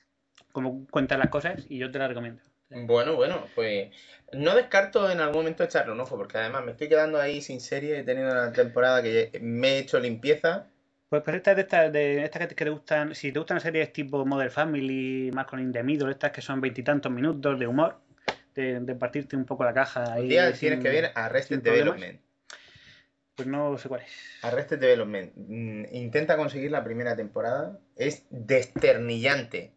como cuentan las cosas y yo te la recomiendo. Bueno, bueno, pues no descarto en algún momento echarle un ojo, porque además me estoy quedando ahí sin serie, he tenido una temporada que me he hecho limpieza. Pues, pues estas de estas de estas que te, que te gustan, si te gustan series tipo Modern Family, Malcolm in the Middle, estas que son veintitantos minutos de humor, de, de partirte un poco la caja ahí. Un día sin- tienes que ver Arrested sin problemas. Development. Pues no sé cuál es. Arrested Development. Mm, Intenta conseguir la primera temporada. Es desternillante.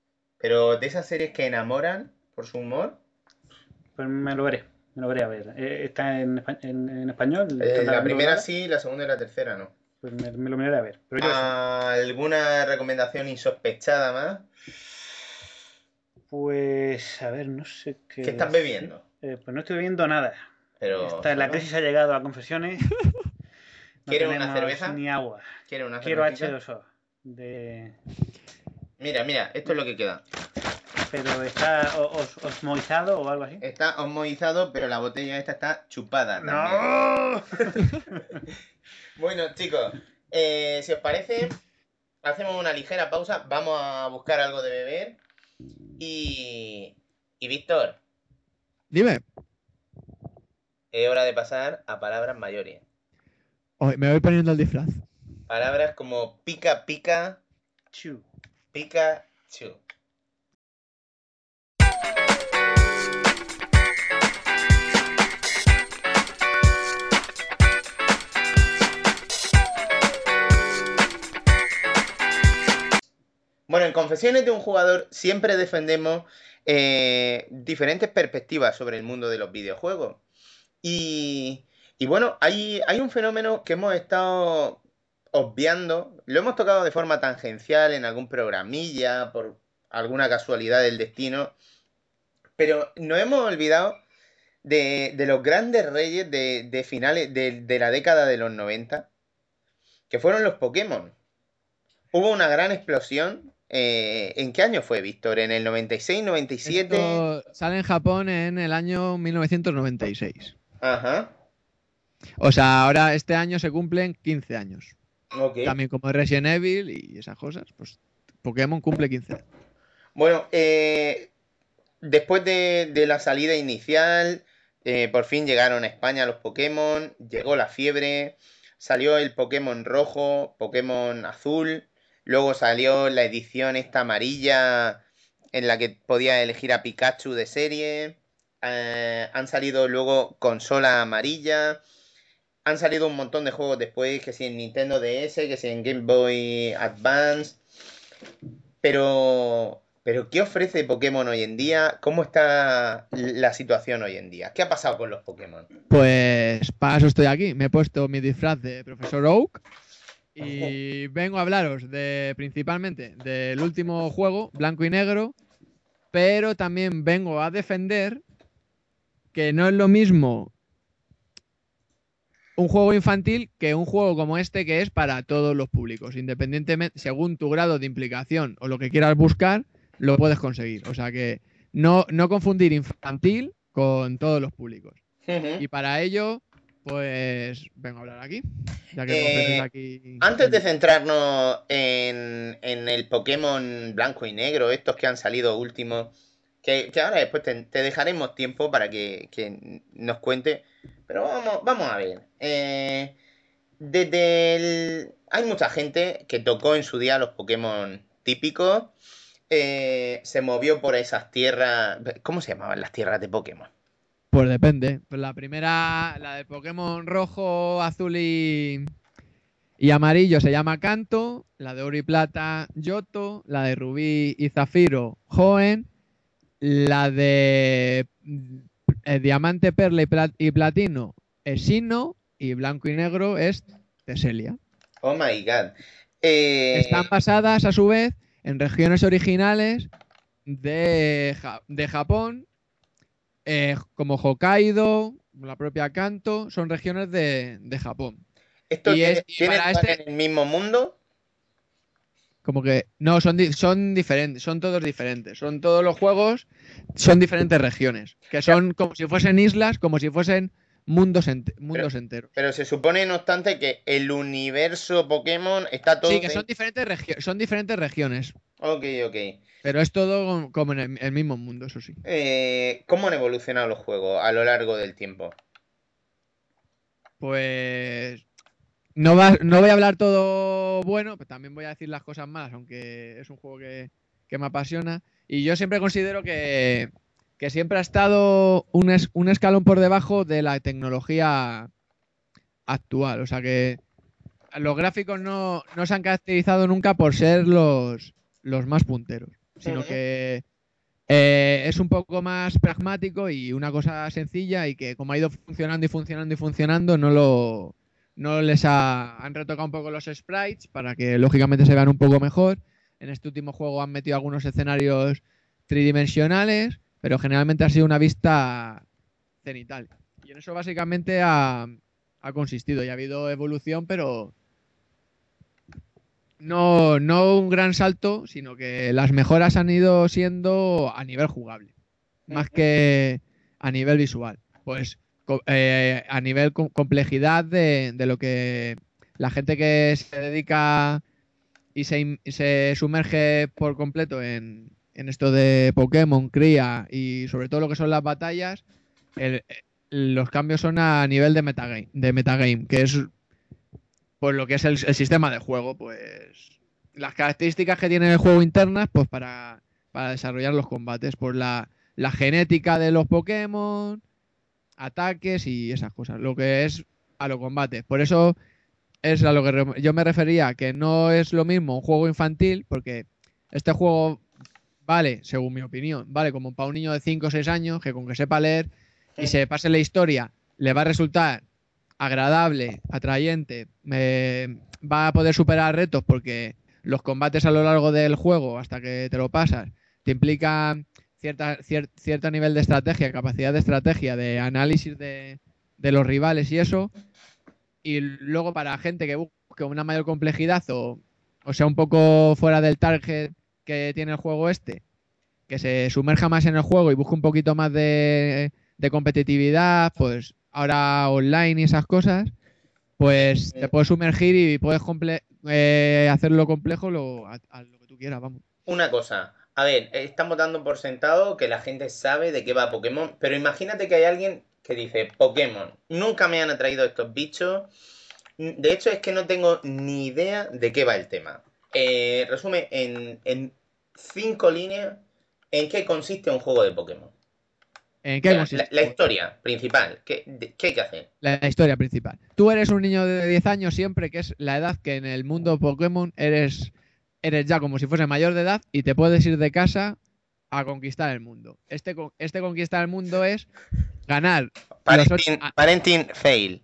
Pero de esas series que enamoran por su humor. Pues me lo veré, me lo veré a ver. Eh, ¿Está en, espa- en- en español? eh, ¿Está la primera doblada? sí, la segunda y la tercera no. Pues me, me lo miraré a ver. Pero yo eso. ¿Alguna recomendación insospechada más? Pues a ver, no sé qué. ¿Qué estás decir. bebiendo? Eh, pues no estoy bebiendo nada. Pero, Esta- la ¿no? crisis ha llegado a confesiones. No ¿Quieres una tenemos cerveza? Ni agua. ¿Quieres una Quiero cervecita? H dos O. De... Mira, mira, esto es lo que queda. Pero está o- os- osmoizado o algo así. Está osmoizado, pero la botella esta está chupada también. ¡No! Bueno, chicos, eh, si os parece, hacemos una ligera pausa, vamos a buscar algo de beber. Y, y Víctor, Dime. es hora de pasar a palabras mayores. Oye, me voy poniendo el disfraz. Palabras como pica, pica, Chu. pica, chu. Bueno, en Confesiones de un jugador siempre defendemos eh, diferentes perspectivas sobre el mundo de los videojuegos. Y, y bueno, hay, hay un fenómeno que hemos estado obviando, lo hemos tocado de forma tangencial en algún programilla, por alguna casualidad del destino. Pero no hemos olvidado de, de los grandes reyes de, de finales de, de la década de los noventa, que fueron los Pokémon. Hubo una gran explosión. Eh, ¿En qué año fue, Víctor? ¿En el noventa y seis, noventa y siete? Esto sale en Japón en el año mil novecientos noventa y seis. Ajá. O sea, ahora este año se cumplen quince años. Ok. También como Resident Evil y esas cosas, pues Pokémon cumple quince años. Bueno, eh, después de, de la salida inicial, eh, por fin llegaron a España los Pokémon, llegó la fiebre, salió el Pokémon rojo, Pokémon azul, luego salió la edición esta amarilla en la que podías elegir a Pikachu de serie, eh, han salido luego consola amarilla, han salido un montón de juegos después, que si en Nintendo D S, que si en Game Boy Advance, pero... Pero ¿qué ofrece Pokémon hoy en día? ¿Cómo está la situación hoy en día? ¿Qué ha pasado con los Pokémon? Pues para eso estoy aquí. Me he puesto mi disfraz de Profesor Oak y vengo a hablaros de principalmente del último juego, Blanco y Negro, pero también vengo a defender que no es lo mismo un juego infantil que un juego como este, que es para todos los públicos, independientemente, según tu grado de implicación o lo que quieras buscar, lo puedes conseguir. O sea que no, no confundir infantil con todos los públicos. Uh-huh. Y para ello, pues vengo a hablar aquí. Ya que Eh, me ofreces aquí... Antes de centrarnos en, en el Pokémon Blanco y Negro, estos que han salido últimos, que, que ahora después te, te dejaremos tiempo para que, que nos cuente, pero vamos, vamos a ver. Eh, desde el... Hay mucha gente que tocó en su día los Pokémon típicos, eh, se movió por esas tierras... ¿Cómo se llamaban las tierras de Pokémon? Pues depende. Pues la primera, la del Pokémon rojo, azul y, y amarillo se llama Kanto, la de oro y plata, Yoto, la de rubí y zafiro, Hoenn, la de eh, diamante, perla y, plat y platino es Sinnoh y blanco y negro es Teselia. Oh my god. Eh... Están basadas a su vez en regiones originales de, ja de Japón, eh, como Hokkaido, la propia Kanto, son regiones de, de Japón. ¿Esto y tiene, es, y ¿tiene para lugar este, en el mismo mundo? Como que no, son, di son diferentes, son todos diferentes. Son todos los juegos, son diferentes regiones, que son como si fuesen islas, como si fuesen mundos, ent mundos pero, enteros. Pero se supone, no obstante, que el universo Pokémon está todo... Sí, que son diferentes, regio son diferentes regiones. Ok, ok. Pero es todo como en el, el mismo mundo, eso sí. Eh, ¿Cómo han evolucionado los juegos a lo largo del tiempo? Pues... No, va, no voy a hablar todo bueno, pero también voy a decir las cosas malas, aunque es un juego que, que me apasiona. Y yo siempre considero que, que siempre ha estado un, es, un escalón por debajo de la tecnología actual. O sea que los gráficos no, no se han caracterizado nunca por ser los, los más punteros, sino uh-huh. que eh, es un poco más pragmático y una cosa sencilla, y que como ha ido funcionando y funcionando y funcionando, no lo... No les ha, han retocado un poco los sprites para que lógicamente se vean un poco mejor. En este último juego han metido algunos escenarios tridimensionales, pero generalmente ha sido una vista cenital. Y en eso básicamente ha, ha consistido. Y ha habido evolución, pero no, no un gran salto, sino que las mejoras han ido siendo a nivel jugable, más que a nivel visual. Pues Eh, a nivel com complejidad de, de lo que la gente que se dedica y se, y se sumerge por completo en, en esto de Pokémon, cría y sobre todo lo que son las batallas, el, los cambios son a nivel de metagame, de metagame, que es pues lo que es el, el sistema de juego, pues las características que tiene el juego internas, pues para, para desarrollar los combates, pues la, la genética de los Pokémon, ataques y esas cosas, lo que es a los combates. Por eso es a lo que yo me refería, que no es lo mismo un juego infantil, porque este juego vale, según mi opinión, vale como para un niño de cinco o seis años que con que sepa leer y se pase la historia le va a resultar agradable, atrayente, eh, va a poder superar retos porque los combates a lo largo del juego hasta que te lo pasas te implica cierta, cier, cierto nivel de estrategia, capacidad de estrategia, de análisis de, de los rivales y eso. Y luego para gente que busque una mayor complejidad o, o sea un poco fuera del target que tiene el juego este, que se sumerja más en el juego y busque un poquito más de, de competitividad, pues ahora online y esas cosas, pues te puedes sumergir y puedes comple eh, hacerlo complejo lo, a, a lo que tú quieras, vamos. Una cosa, a ver, estamos dando por sentado que la gente sabe de qué va Pokémon, pero imagínate que hay alguien que dice, Pokémon, nunca me han atraído estos bichos, de hecho es que no tengo ni idea de qué va el tema. Eh, resume en, en cinco líneas en qué consiste un juego de Pokémon. ¿En qué o sea, consiste? La, la historia principal, ¿qué, de, ¿qué hay que hacer? La, la historia principal. Tú eres un niño de diez años siempre, que es la edad que en el mundo Pokémon eres, eres ya como si fuese mayor de edad y te puedes ir de casa a conquistar el mundo. Este, este conquistar el mundo es ganar. Parenting, los... parenting fail.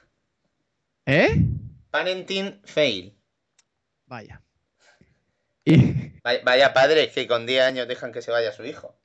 ¿Eh? Parenting fail. Vaya. Y... Vaya, vaya padres que con diez años dejan que se vaya su hijo.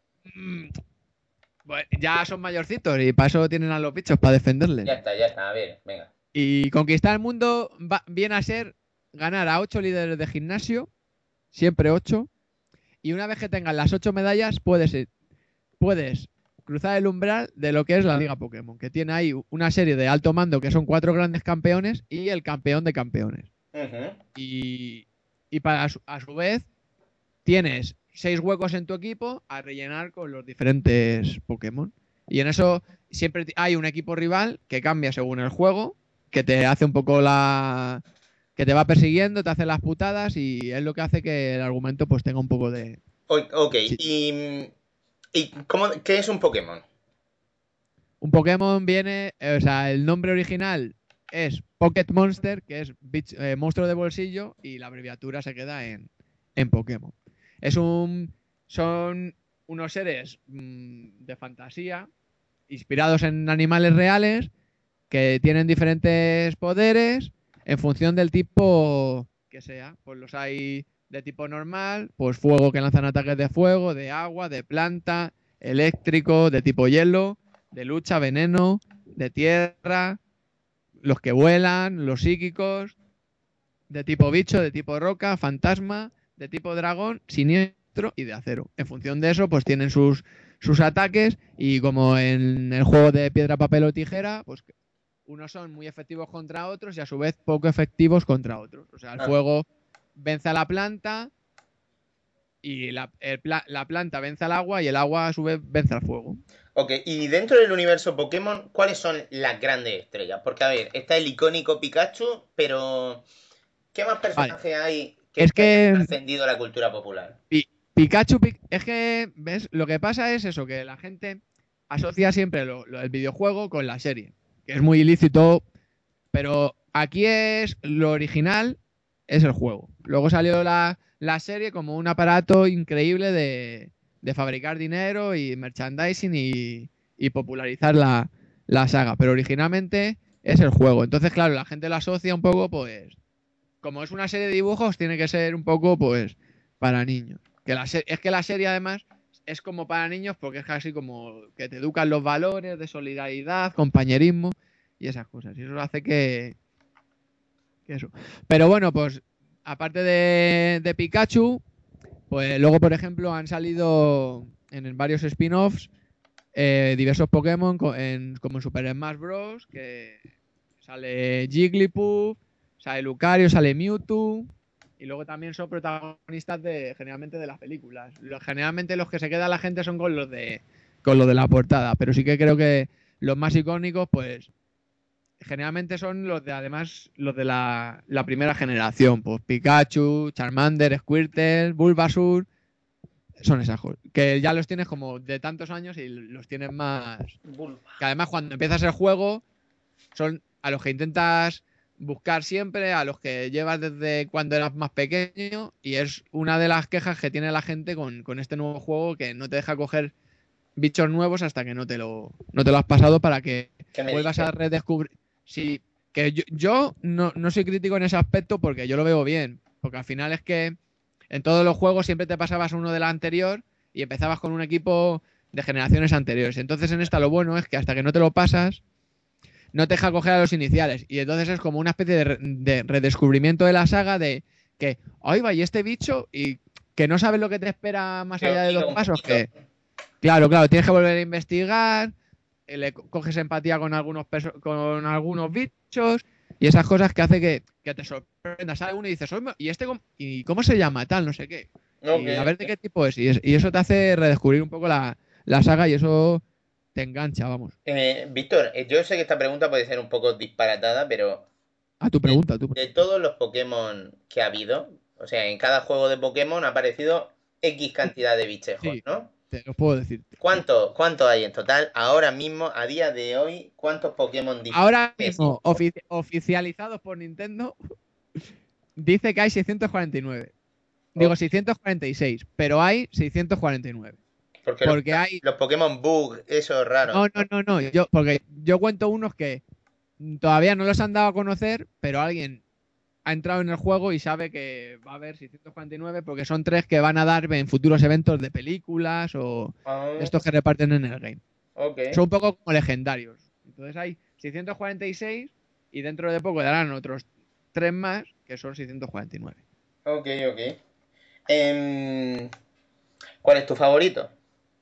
Bueno, ya son mayorcitos y para eso tienen a los bichos, para defenderles. Ya está, ya está, a ver, venga. Y conquistar el mundo va, viene a ser ganar a ocho líderes de gimnasio, siempre ocho, y una vez que tengas las ocho medallas puedes, puedes cruzar el umbral de lo que es la Liga Pokémon, que tiene ahí una serie de alto mando que son cuatro grandes campeones y el campeón de campeones. Uh-huh. Y, y para a su, a su vez tienes seis huecos en tu equipo a rellenar con los diferentes Pokémon. Y en eso siempre hay un equipo rival que cambia según el juego, que te hace un poco la... que te va persiguiendo, te hace las putadas y es lo que hace que el argumento pues tenga un poco de... Ok, sí. ¿y, y cómo, qué es un Pokémon? Un Pokémon viene... O sea, el nombre original es Pocket Monster, que es bitch, eh, monstruo de bolsillo, y la abreviatura se queda en, en Pokémon. Es un, son unos seres mmm, de fantasía inspirados en animales reales que tienen diferentes poderes en función del tipo que sea. Pues los hay de tipo normal, pues fuego que lanzan ataques de fuego, de agua, de planta, eléctrico, de tipo hielo, de lucha, veneno, de tierra, los que vuelan, los psíquicos, de tipo bicho, de tipo roca, fantasma, de tipo dragón, siniestro y de acero. En función de eso, pues tienen sus, sus ataques y como en el juego de piedra, papel o tijera, pues unos son muy efectivos contra otros y a su vez poco efectivos contra otros. O sea, el ah. fuego vence a la planta y la, el pla la planta vence al agua y el agua a su vez vence al fuego. Ok, y dentro del universo Pokémon, ¿cuáles son las grandes estrellas? Porque, a ver, está el icónico Pikachu, pero ¿qué más personajes vale. hay que, es que han trascendido la cultura popular? Pi Pikachu, Pi es que, ¿ves? Lo que pasa es eso, que la gente asocia siempre lo, lo del videojuego con la serie, que es muy ilícito, pero aquí es lo original, es el juego. Luego salió la, la serie como un aparato increíble de, de fabricar dinero y merchandising y, y popularizar la, la saga, pero originalmente es el juego. Entonces, claro, la gente lo asocia un poco, pues, como es una serie de dibujos, tiene que ser un poco, pues, para niños. Que la es que la serie, además, es como para niños porque es casi como que te educan los valores de solidaridad, compañerismo y esas cosas. Y eso hace que... que eso. Pero bueno, pues, aparte de, de Pikachu, pues luego, por ejemplo, han salido en varios spin-offs eh, diversos Pokémon en, como en Super Smash Bros. Que sale Jigglypuff, sale Lucario, sale Mewtwo y luego también son protagonistas de generalmente de las películas. Los, generalmente los que se queda la gente son con los de con los de la portada, pero sí que creo que los más icónicos pues generalmente son los de además los de la, la primera generación, pues Pikachu, Charmander, Squirtle, Bulbasaur, son esas cosas, que ya los tienes como de tantos años y los tienes más que además cuando empiezas el juego son a los que intentas buscar siempre, a los que llevas desde cuando eras más pequeño, y es una de las quejas que tiene la gente con, con este nuevo juego, que no te deja coger bichos nuevos hasta que no te lo, no te lo has pasado para que vuelvas dices? a redescubrir. Sí, que yo, yo no, no soy crítico en ese aspecto porque yo lo veo bien, porque al final es que en todos los juegos siempre te pasabas uno de la anterior y empezabas con un equipo de generaciones anteriores. Entonces en esta lo bueno es que hasta que no te lo pasas, no te deja coger a los iniciales. Y entonces es como una especie de, re- de redescubrimiento de la saga de que, ahí va, y este bicho, y que no sabes lo que te espera más Que allá de hostiga dos un pasos, poquito. que, claro, claro, tienes que volver a investigar, eh, le co- coges empatía con algunos perso- con algunos bichos, y esas cosas que hace que, que te sorprendas. Sale uno y dices, "Oye, ¿y este cómo, y cómo se llama? Tal, no sé qué. Ok, Y a ver de ok. qué tipo es. Y, es- y eso te hace redescubrir un poco la, la saga y eso te engancha, vamos. Eh, Víctor, eh, yo sé que esta pregunta puede ser un poco disparatada, pero A tu de, pregunta, a tu de pregunta. todos los Pokémon que ha habido, o sea, en cada juego de Pokémon ha aparecido X cantidad de bichejos, Sí, ¿no? te lo puedo decir. Sí. ¿Cuánto, cuánto hay en total? Ahora mismo, a día de hoy, ¿cuántos Pokémon Ahora diferentes? mismo, ofici- oficializados por Nintendo, dice que hay seiscientos cuarenta y nueve. Digo Ok, seiscientos cuarenta y seis, pero hay seiscientos cuarenta y nueve. porque los, Porque hay... los Pokémon Bug, esos raros, No, no, ¿no? no, no. Yo, porque yo cuento unos que todavía no los han dado a conocer, pero alguien ha entrado en el juego y sabe que va a haber seiscientos cuarenta y nueve porque son tres que van a dar en futuros eventos de películas o Ah, de estos que reparten en el game. ok, Son un poco como legendarios. Entonces hay seiscientos cuarenta y seis y dentro de poco darán otros tres más que son seiscientos cuarenta y nueve. ok, ok. Em, ¿cuál es tu favorito?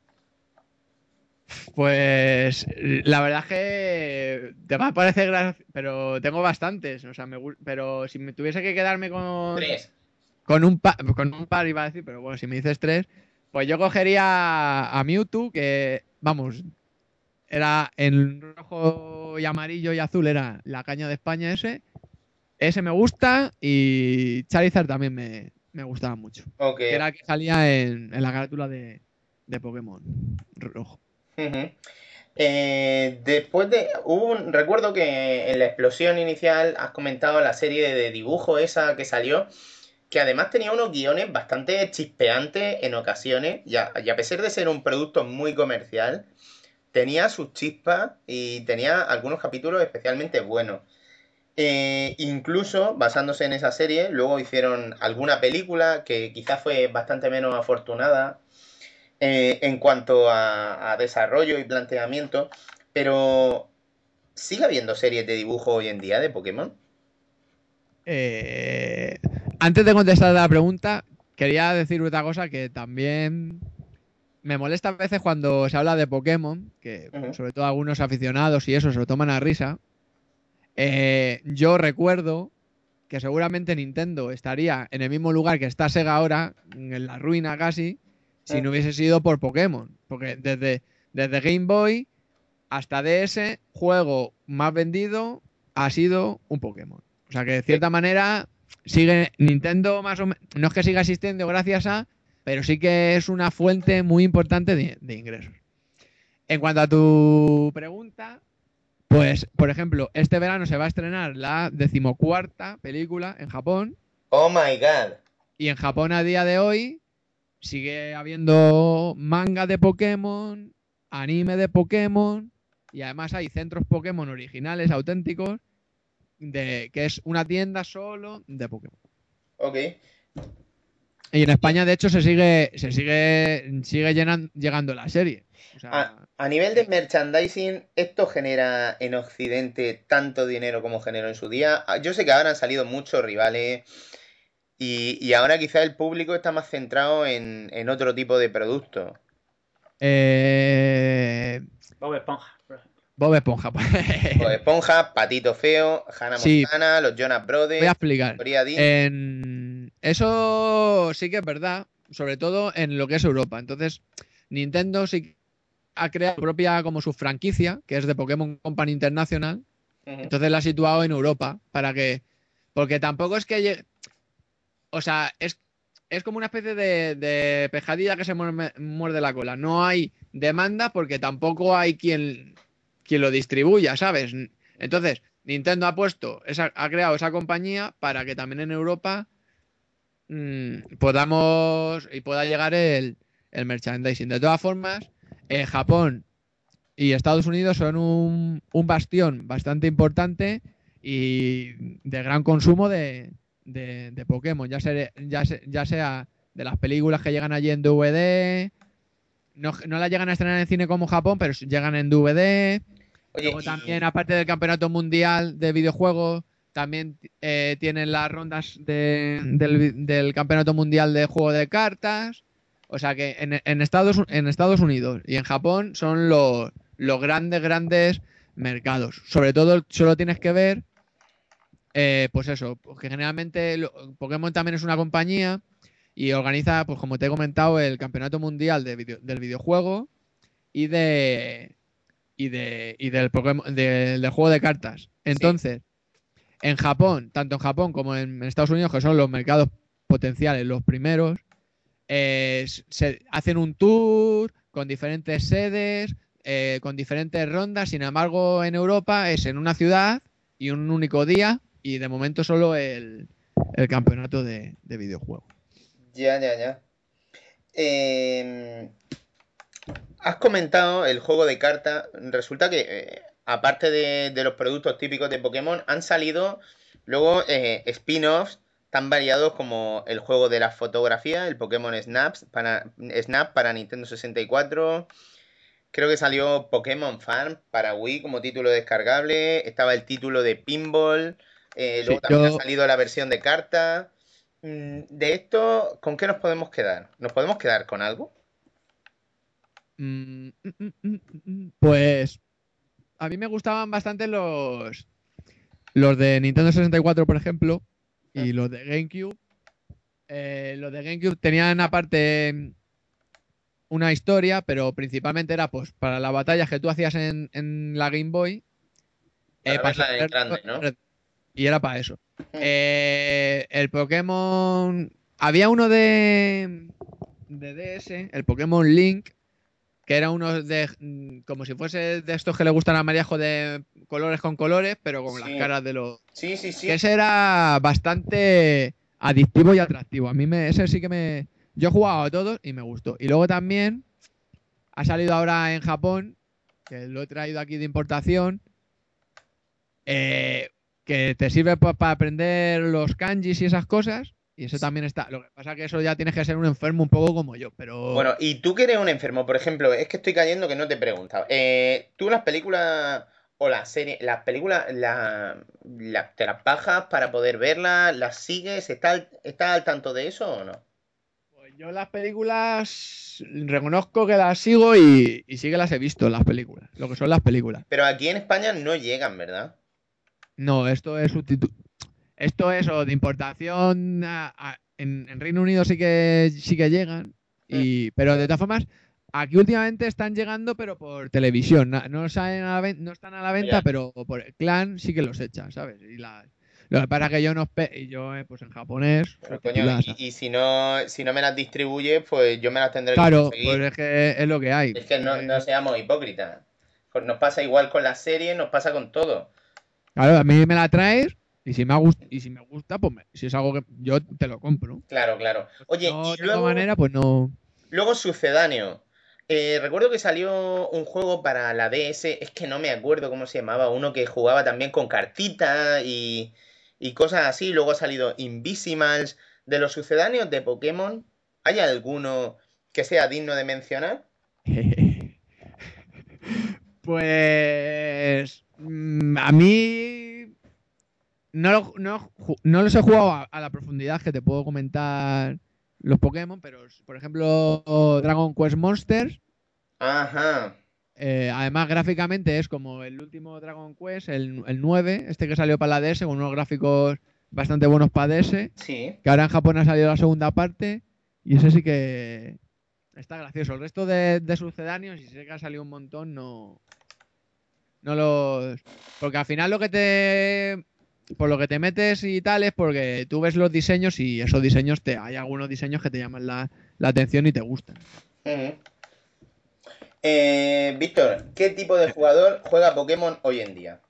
Pues la verdad es que te va a parecer gracioso, pero tengo bastantes. O sea, me, gu- pero si me tuviese que quedarme con, Tres. con un par, con un par iba a decir, pero bueno, si me dices tres, pues yo cogería a Mewtwo, que vamos, era en rojo y amarillo y azul, era la caña de España ese. Ese me gusta y Charizard también me, me gustaba mucho. Ok. Que era el que salía en, en la carátula de, de Pokémon rojo. Ujú. Eh, después de. Hubo un, recuerdo que en la explosión inicial has comentado la serie de dibujo esa que salió, que además tenía unos guiones bastante chispeantes en ocasiones, y a, y a pesar de ser un producto muy comercial, tenía sus chispas y tenía algunos capítulos especialmente buenos. Eh, incluso basándose en esa serie, luego hicieron alguna película que quizás fue bastante menos afortunada eh, en cuanto a, a desarrollo y planteamiento, pero ¿sigue habiendo series de dibujo hoy en día de Pokémon? Eh, antes de contestar la pregunta, quería decir otra cosa que también me molesta a veces cuando se habla de Pokémon, que Ujú. sobre todo algunos aficionados y eso se lo toman a risa. Eh, yo recuerdo que seguramente Nintendo estaría en el mismo lugar que está Sega ahora, en la ruina casi, si no hubiese sido por Pokémon. Porque desde, desde Game Boy hasta D S, juego más vendido ha sido un Pokémon. O sea que de cierta manera sigue Nintendo más o menos, no es que siga existiendo gracias a, pero sí que es una fuente muy importante de, de ingresos. En cuanto a tu pregunta, pues, por ejemplo, este verano se va a estrenar la decimocuarta película en Japón Oh my god. y en Japón a día de hoy sigue habiendo manga de Pokémon, anime de Pokémon y además hay centros Pokémon originales, auténticos, de, que es una tienda solo de Pokémon. Ok. Y en España, de hecho, se sigue, se sigue, sigue llenan- llegando la serie. O sea, A, a nivel de merchandising, ¿esto genera en Occidente tanto dinero como generó en su día? Ah, yo sé que ahora han salido muchos rivales y, y ahora quizá el público está más centrado en, en otro tipo de producto. eh, Bob Esponja, por ejemplo. Bob Esponja. Bob Esponja, Patito Feo, Hannah Sí. Montana, los Jonas Voy a Brothers, explicar. Victoria Dean. En... Eso sí que es verdad, sobre todo en lo que es Europa. Entonces, Nintendo sí ha creado su propia como su franquicia, que es de Pokémon Company International. Ujú. Entonces la ha situado en Europa para que... Porque tampoco es que... llegue- O sea, es, es como una especie de, de pejadilla que se muerde, muerde la cola. No hay demanda porque tampoco hay quien, quien lo distribuya, ¿sabes? Entonces, Nintendo ha puesto, esa, ha creado esa compañía para que también en Europa mmm, podamos y pueda llegar el, el merchandising. De todas formas, eh, Japón y Estados Unidos son un, un bastión bastante importante y de gran consumo de, de, de Pokémon, ya, sea, ya, se, ya sea de las películas que llegan allí en D V D, no, no la llegan a estrenar en cine como Japón, pero llegan en D V D. Oye, Luego y- también, aparte del campeonato mundial de videojuegos, también eh, tienen las rondas de- del, vi- del campeonato mundial de juego de cartas. O sea que en, en Estados, en Estados Unidos y en Japón son los, los grandes, grandes mercados. Sobre todo, solo tienes que ver, eh, pues eso, porque generalmente lo- Pokémon también es una compañía y organiza, pues como te he comentado, el campeonato mundial de video- del videojuego y de y de y del Pokémon de- del juego de cartas. Entonces, en Japón, tanto en Japón como en Estados Unidos, que son los mercados potenciales, los primeros, eh, se hacen un tour con diferentes sedes, eh, con diferentes rondas. Sin embargo, en Europa es en una ciudad y un único día y de momento solo el, el campeonato de, de videojuegos. Ya, ya, ya. Eh, has comentado el juego de cartas. Resulta que, eh, aparte de, de los productos típicos de Pokémon, han salido luego eh, spin-offs tan variados como el juego de la fotografía, el Pokémon Snaps para, Snap para Nintendo sesenta y cuatro. Creo que salió Pokémon Farm para Wii como título descargable. Estaba el título de Pinball. eh, luego Sí, también yo- ha salido la versión de carta. Mm, De esto, ¿con qué nos podemos quedar? ¿Nos podemos quedar con algo? Mm, mm, mm, mm, mm, Pues a mí me gustaban bastante los los de Nintendo sesenta y cuatro, por ejemplo, y los de GameCube. Eh, los de GameCube tenían aparte mm, una historia, pero principalmente era pues para las batallas que tú hacías en, en la Game Boy. eh, Para para verla en saber- grande, ¿no? Y era para eso. Eh, el Pokémon. Había uno de, de D S, el Pokémon Link, que era uno de. mm, Como si fuese de estos que le gustan a Mariajo, de colores con colores, pero con las Sí. caras de los. Sí, sí, sí. Que ese era bastante adictivo y atractivo. A mí me, ese sí que me. Yo he jugado a todos y me gustó. Y luego también ha salido ahora en Japón, que lo he traído aquí de importación, eh, que te sirve pa- para aprender los kanjis y esas cosas. Y ese también está. Lo que pasa que eso ya tienes que ser un enfermo un poco como yo, pero. Bueno, y tú que eres un enfermo, por ejemplo, es que estoy cayendo que no te he preguntado. Eh, ¿tú las películas o las series, las películas, la, la- te las bajas para poder verlas, las sigues, ¿estás al, estás al tanto de eso o no? Pues yo las películas reconozco que las sigo y, y sí que las he visto, las películas. Lo que son las películas. Pero aquí en España no llegan, ¿verdad? No, esto es subtitu- Esto es o de importación a- a- en, en Reino Unido sí que sí que llegan. Y, pero de todas formas, aquí últimamente están llegando, pero por televisión. Na- No, salen a la ven- no están a la venta, Ya. pero por el clan sí que los echan, ¿sabes? Y la- lo que pasa es que yo no espe- y yo eh, pues en japonés. Pero, coño, subtituladas, y, y si no, si no me las distribuyes, pues yo me las tendré que Claro, conseguir. pues es que es lo que hay. Es que no, Eh, no seamos hipócritas. Pues nos pasa igual con las series, nos pasa con todo. Claro, a mí me la traes y si me, ha gust- y si me gusta, pues me- si es algo que yo te lo compro. Claro, claro. Oye, No y tengo luego, manera, pues no. luego sucedáneo. Eh, recuerdo que salió un juego para la D S, es que no me acuerdo cómo se llamaba, uno que jugaba también con cartitas y, y cosas así. Luego ha salido Invisimals. De los sucedáneos de Pokémon, ¿hay alguno que sea digno de mencionar? Pues mm, a mí no, lo- no, ju- no los he jugado a, a la profundidad que te puedo comentar los Pokémon, pero por ejemplo Dragon Quest Monsters, Ajá. eh, además gráficamente es como el último Dragon Quest, el, el nueve, este que salió para la D S, con unos gráficos bastante buenos para D S, Sí. que ahora en Japón ha salido la segunda parte y ese sí que está gracioso. El resto de, de sucedáneos, y sé que ha salido un montón, no, no los... Porque al final lo que te... Por lo que te metes y tal es porque tú ves los diseños y esos diseños te... Hay algunos diseños que te llaman la, la atención y te gustan. Ujú. Eh, Víctor, ¿qué tipo de jugador juega Pokémon hoy en día?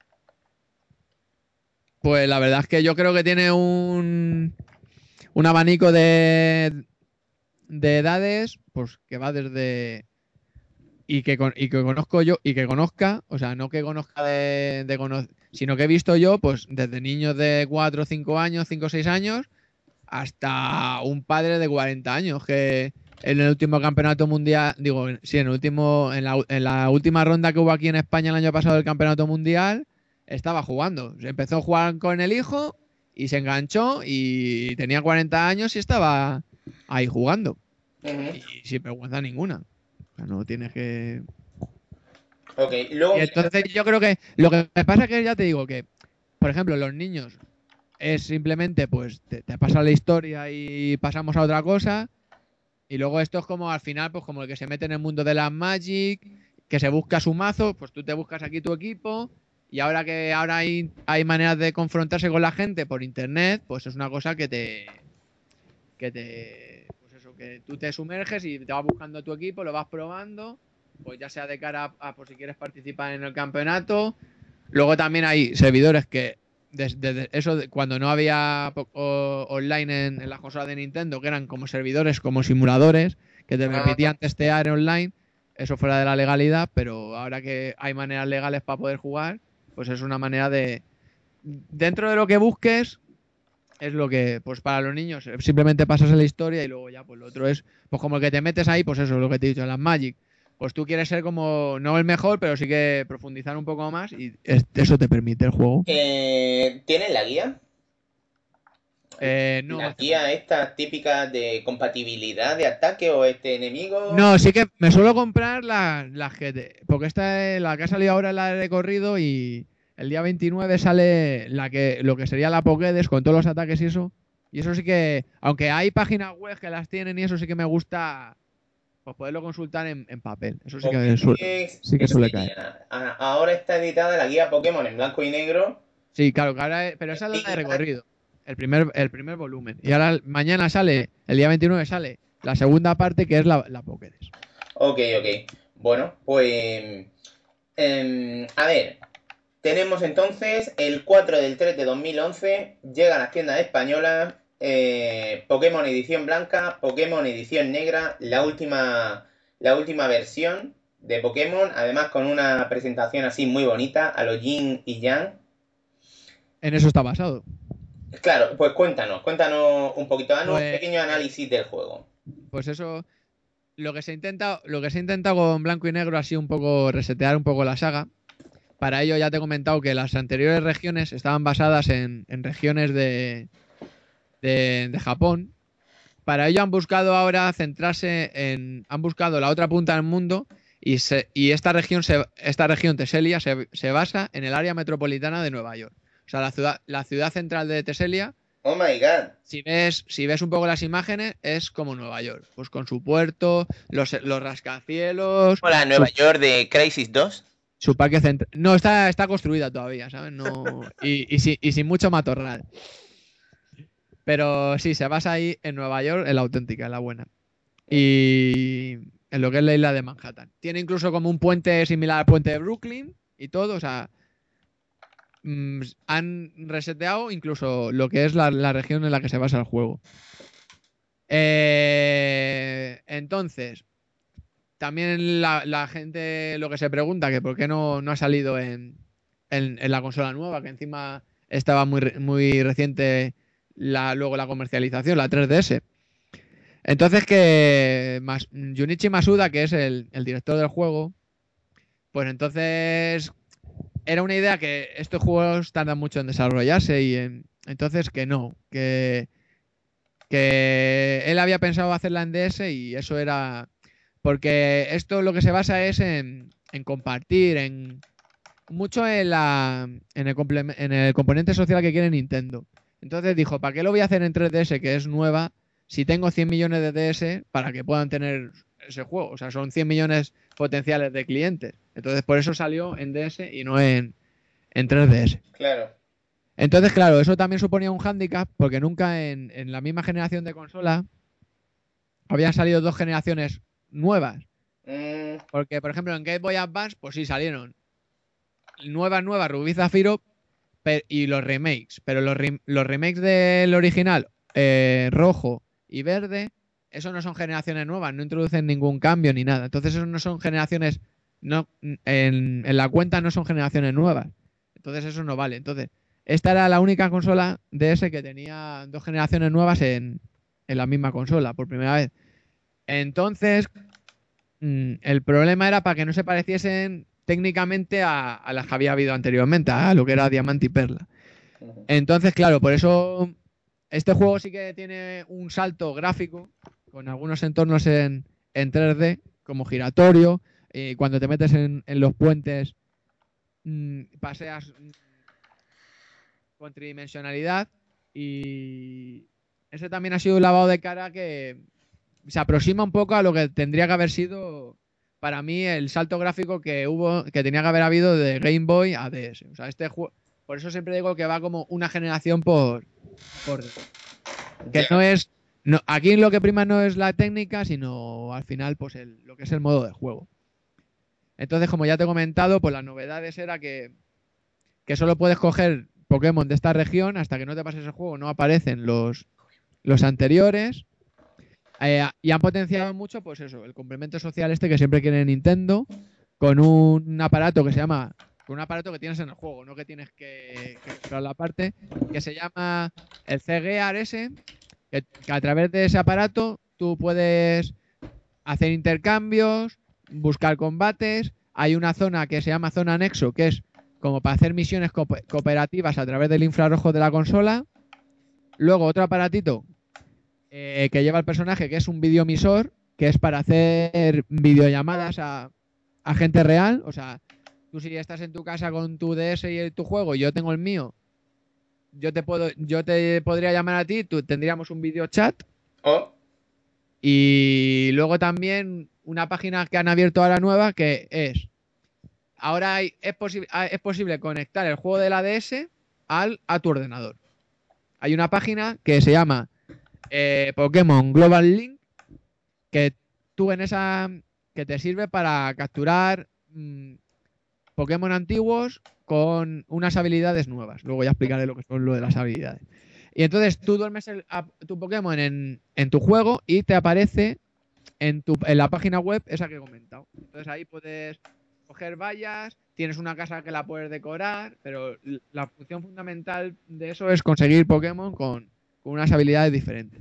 Pues la verdad es que yo creo que tiene un, un abanico de, de edades, pues que va desde y que, con- y que conozco yo y que conozca, o sea, no que conozca de, de cono- sino que he visto yo, pues desde niños de cuatro o cinco años, cinco o seis años, hasta un padre de cuarenta años que, en el último campeonato mundial, digo, sí, en el último, en la, en la última ronda que hubo aquí en España el año pasado del campeonato mundial, estaba jugando. Empezó a jugar con el hijo y se enganchó y tenía cuarenta años y estaba ahí jugando. Ujú. Y sin vergüenza ninguna. O sea, no tienes que... Ok, luego... Y entonces yo creo que lo que pasa es que ya te digo que, por ejemplo, los niños es simplemente pues te, te pasa la historia y pasamos a otra cosa. Y luego esto es como al final, pues como el que se mete en el mundo de las Magic, que se busca su mazo, pues tú te buscas aquí tu equipo. Y ahora que ahora hay, hay maneras de confrontarse con la gente por internet, pues es una cosa que te... que te... pues eso, que tú te sumerges y te vas buscando tu equipo, lo vas probando, pues ya sea de cara a, a por si quieres participar en el campeonato. Luego también hay servidores que desde, desde eso de, cuando no había po- o- online en, en las consolas de Nintendo, que eran como servidores, como simuladores, que te permitían testear online, eso fuera de la legalidad, pero ahora que hay maneras legales para poder jugar, pues es una manera de... Dentro de lo que busques, es lo que, pues para los niños, eh, simplemente pasas la historia y luego ya, pues lo otro es, pues como el que te metes ahí, pues eso, lo que te he dicho, en las Magic. Pues tú quieres ser como, no el mejor, pero sí que profundizar un poco más y es- eso te permite el juego. Eh, ¿Tienes la guía? Eh, no, me ¿La hace guía falta. esta típica de compatibilidad de ataque o este enemigo? No, sí que me suelo comprar las las que te- porque esta es la que ha salido ahora es la de corrido y el día veintinueve sale la que lo que sería la Pokédex con todos los ataques y eso. Y eso sí que, aunque hay páginas web que las tienen y eso sí que me gusta pues poderlo consultar en, en papel. Eso sí que, suele, Pokédex, sí que ¿qué suele caer. sería? Ah, ahora está editada la guía Pokémon en blanco y negro. Sí, claro, que ahora es- pero esa es la de recorrido. El primer, el primer volumen. Y ahora mañana sale, el día veintinueve sale la segunda parte que es la, la Pokédex. Ok, ok. Bueno, pues... em, a ver, tenemos entonces el cuatro del tres de dos mil once, llega a las tiendas españolas eh, Pokémon edición blanca, Pokémon edición negra, la última, la última versión de Pokémon, además con una presentación así muy bonita a los Yin y Yang. En eso está basado. Claro, pues cuéntanos, cuéntanos un poquito, danos un Pues, pequeño análisis del juego. pues eso, lo que se intenta, lo que se intenta con blanco y negro ha sido un poco resetear un poco la saga. Para ello ya te he comentado que las anteriores regiones estaban basadas en, en regiones de, de, de Japón. Para ello han buscado ahora centrarse en... Han buscado la otra punta del mundo y, se, y esta región, se, esta región Teselia se, se basa en el área metropolitana de Nueva York. O sea, la ciudad, la ciudad central de Teselia, Oh my god. si ves, si ves un poco las imágenes, es como Nueva York. Pues con su puerto, los, los rascacielos, Hola, Nueva su, York de Crisis dos. su parque central... No, está, está construida todavía, ¿sabes? No, y, y, sin, y sin mucho matorral. Pero sí, se basa ahí en Nueva York, en la auténtica, en la buena. Y en lo que es la isla de Manhattan. Tiene incluso como un puente similar al puente de Brooklyn y todo. O sea, mm, han reseteado incluso lo que es la, la región en la que se basa el juego. Eh, entonces, también la, la gente lo que se pregunta que por qué no, no ha salido en, en, en la consola nueva, que encima estaba muy, re- muy reciente la, luego la comercialización, la tres D S. Entonces que Mas- Junichi Masuda, que es el, el director del juego, pues entonces era una idea que estos juegos tardan mucho en desarrollarse y en- entonces que no, que, que él había pensado hacerla en D S y eso era... Porque esto lo que se basa es en, en compartir, en mucho en, la, en, el comple- en el componente social que quiere Nintendo. Entonces dijo, ¿para qué lo voy a hacer en tres D S, que es nueva, si tengo cien millones de D S para que puedan tener ese juego? O sea, son cien millones potenciales de clientes. Entonces por eso salió en D S y no en, en tres D S. Claro. Entonces, claro, eso también suponía un hándicap porque nunca en, en la misma generación de consola habían salido dos generaciones nuevas. Mm, Porque, por ejemplo, en Game Boy Advance, pues sí salieron nuevas, nuevas, Rubí Zafiro pe- y los remakes. Pero los, rem- los remakes del original, eh, rojo y verde, eso no son generaciones nuevas, no introducen ningún cambio ni nada. Entonces, eso no son generaciones. No, en, en la cuenta no son generaciones nuevas. Entonces, eso no vale. Entonces, esta era la única consola D S que tenía dos generaciones nuevas en, en la misma consola, por primera vez. Entonces, mmm, el problema era para que no se pareciesen técnicamente a, a las que había habido anteriormente, a lo que era Diamante y Perla. Entonces, claro, por eso este juego sí que tiene un salto gráfico con algunos entornos en, en tres D, como giratorio, y cuando te metes en, en los puentes mmm, paseas mmm, con tridimensionalidad, y ese también ha sido un lavado de cara que se aproxima un poco a lo que tendría que haber sido para mí el salto gráfico que hubo, que tenía que haber habido de Game Boy a D S. O sea, este juego, por eso siempre digo que va como una generación por, por que Ya. no es, no, aquí lo que prima no es la técnica, sino al final pues el, lo que es el modo de juego. Entonces, como ya te he comentado, pues las novedades era que, que solo puedes coger Pokémon de esta región, hasta que no te pases el juego no aparecen los, los anteriores. Eh, y han potenciado mucho, pues eso, el complemento social este que siempre quiere Nintendo, con un aparato que se llama, con un aparato que tienes en el juego, no que tienes que, que comprar la parte, que se llama el C-Gear ese, que, que a través de ese aparato tú puedes hacer intercambios, buscar combates. Hay una zona que se llama zona anexo, que es como para hacer misiones co cooperativas a través del infrarrojo de la consola. Luego otro aparatito eh, que lleva el personaje, que es un videoemisor, que es para hacer videollamadas a, a gente real. O sea, tú si estás en tu casa con tu D S y tu juego y yo tengo el mío, yo te puedo, yo te podría llamar a ti, tú tendríamos un video chat. Oh. Y luego también una página que han abierto ahora nueva, que es ahora hay, es, posi es posible conectar el juego de la D S al, a tu ordenador. Hay una página que se llama eh, Pokémon Global Link, que tú en esa que te sirve para capturar mmm, Pokémon antiguos con unas habilidades nuevas. Luego ya explicaré lo que son lo de las habilidades. Y entonces tú duermes el, a, tu Pokémon en, en tu juego y te aparece en, tu, en la página web esa que he comentado. Entonces ahí puedes coger vallas, tienes una casa que la puedes decorar, pero la función fundamental de eso es conseguir Pokémon con, con unas habilidades diferentes.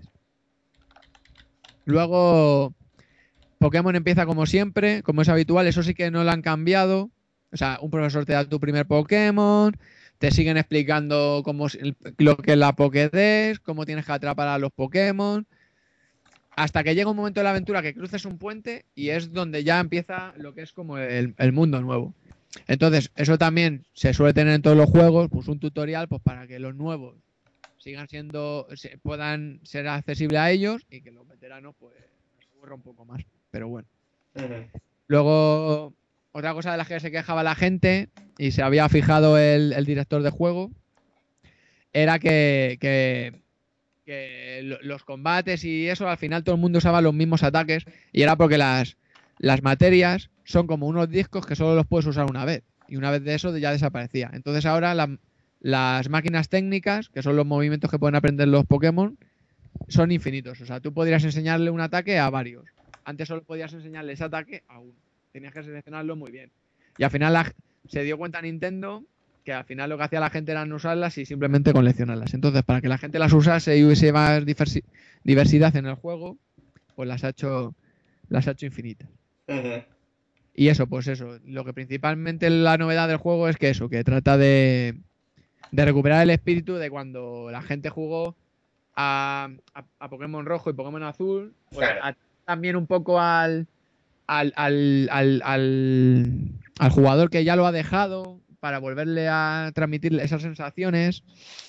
Luego Pokémon empieza como siempre, como es habitual, eso sí que no lo han cambiado. O sea, un profesor te da tu primer Pokémon, te siguen explicando cómo lo que es la Pokédex, cómo tienes que atrapar a los Pokémon, hasta que llega un momento de la aventura que cruces un puente y es donde ya empieza lo que es como el, el mundo nuevo. Entonces, eso también se suele tener en todos los juegos, pues un tutorial pues para que los nuevos sigan siendo, se, puedan ser accesibles a ellos y que los veteranos pues se aburran un poco más. Pero bueno. Uh-huh. Luego, otra cosa de la que se quejaba la gente, y se había fijado el, el director de juego, era que, que, que los combates y eso, al final todo el mundo usaba los mismos ataques, y era porque las, las materias son como unos discos que solo los puedes usar una vez, y una vez de eso ya desaparecía. Entonces ahora la, las máquinas técnicas, que son los movimientos que pueden aprender los Pokémon, son infinitos. O sea, tú podrías enseñarle un ataque a varios. Antes solo podías enseñarle ese ataque a uno. Tenías que seleccionarlo muy bien. Y al final la, se dio cuenta Nintendo que al final lo que hacía la gente era no usarlas y simplemente coleccionarlas. Entonces, para que la gente las usase y hubiese más diversi diversidad en el juego, pues las ha hecho, las ha hecho infinitas. Uh-huh. Y eso, pues eso. Lo que principalmente la novedad del juego es que eso, que trata de, de recuperar el espíritu de cuando la gente jugó a, a, a Pokémon Rojo y Pokémon Azul, pues claro. a, también un poco al al, al, al, al, al jugador que ya lo ha dejado para volverle a transmitirle esas sensaciones.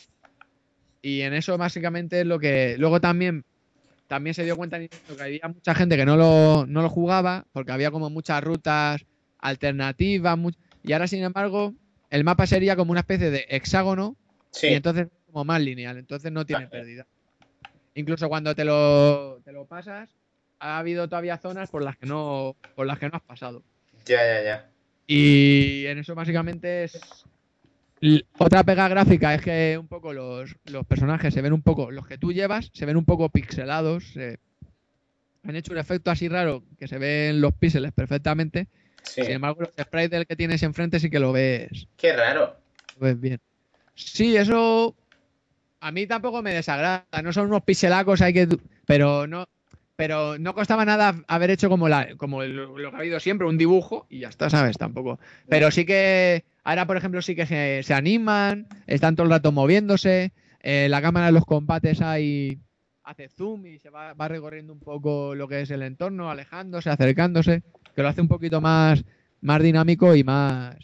Y en eso básicamente es lo que... Luego también, también se dio cuenta que había mucha gente que no lo, no lo jugaba porque había como muchas rutas alternativas. Much... Y ahora, sin embargo, el mapa sería como una especie de hexágono, sí. Y entonces como más lineal. Entonces no tiene pérdida. Incluso cuando te lo, te lo pasas, ha habido todavía zonas por las que no por las que no has pasado. Ya, ya, ya. Y en eso básicamente es... Otra pega gráfica es que un poco los, los personajes se ven un poco... Los que tú llevas se ven un poco pixelados. Se... Han hecho un efecto así raro que se ven los píxeles perfectamente. Sí. Sin embargo, los sprites del que tienes enfrente sí que lo ves... Qué raro. Lo ves bien. Sí, eso... A mí tampoco me desagrada. No son unos pixelacos, hay que... Pero no... pero no costaba nada haber hecho como, la, como lo, lo que ha habido siempre, un dibujo y ya está, ¿sabes? Tampoco. Pero sí que ahora, por ejemplo, sí que se, se animan, están todo el rato moviéndose, eh, la cámara de los combates hay, hace zoom y se va, va recorriendo un poco lo que es el entorno, alejándose, acercándose, que lo hace un poquito más, más dinámico y más...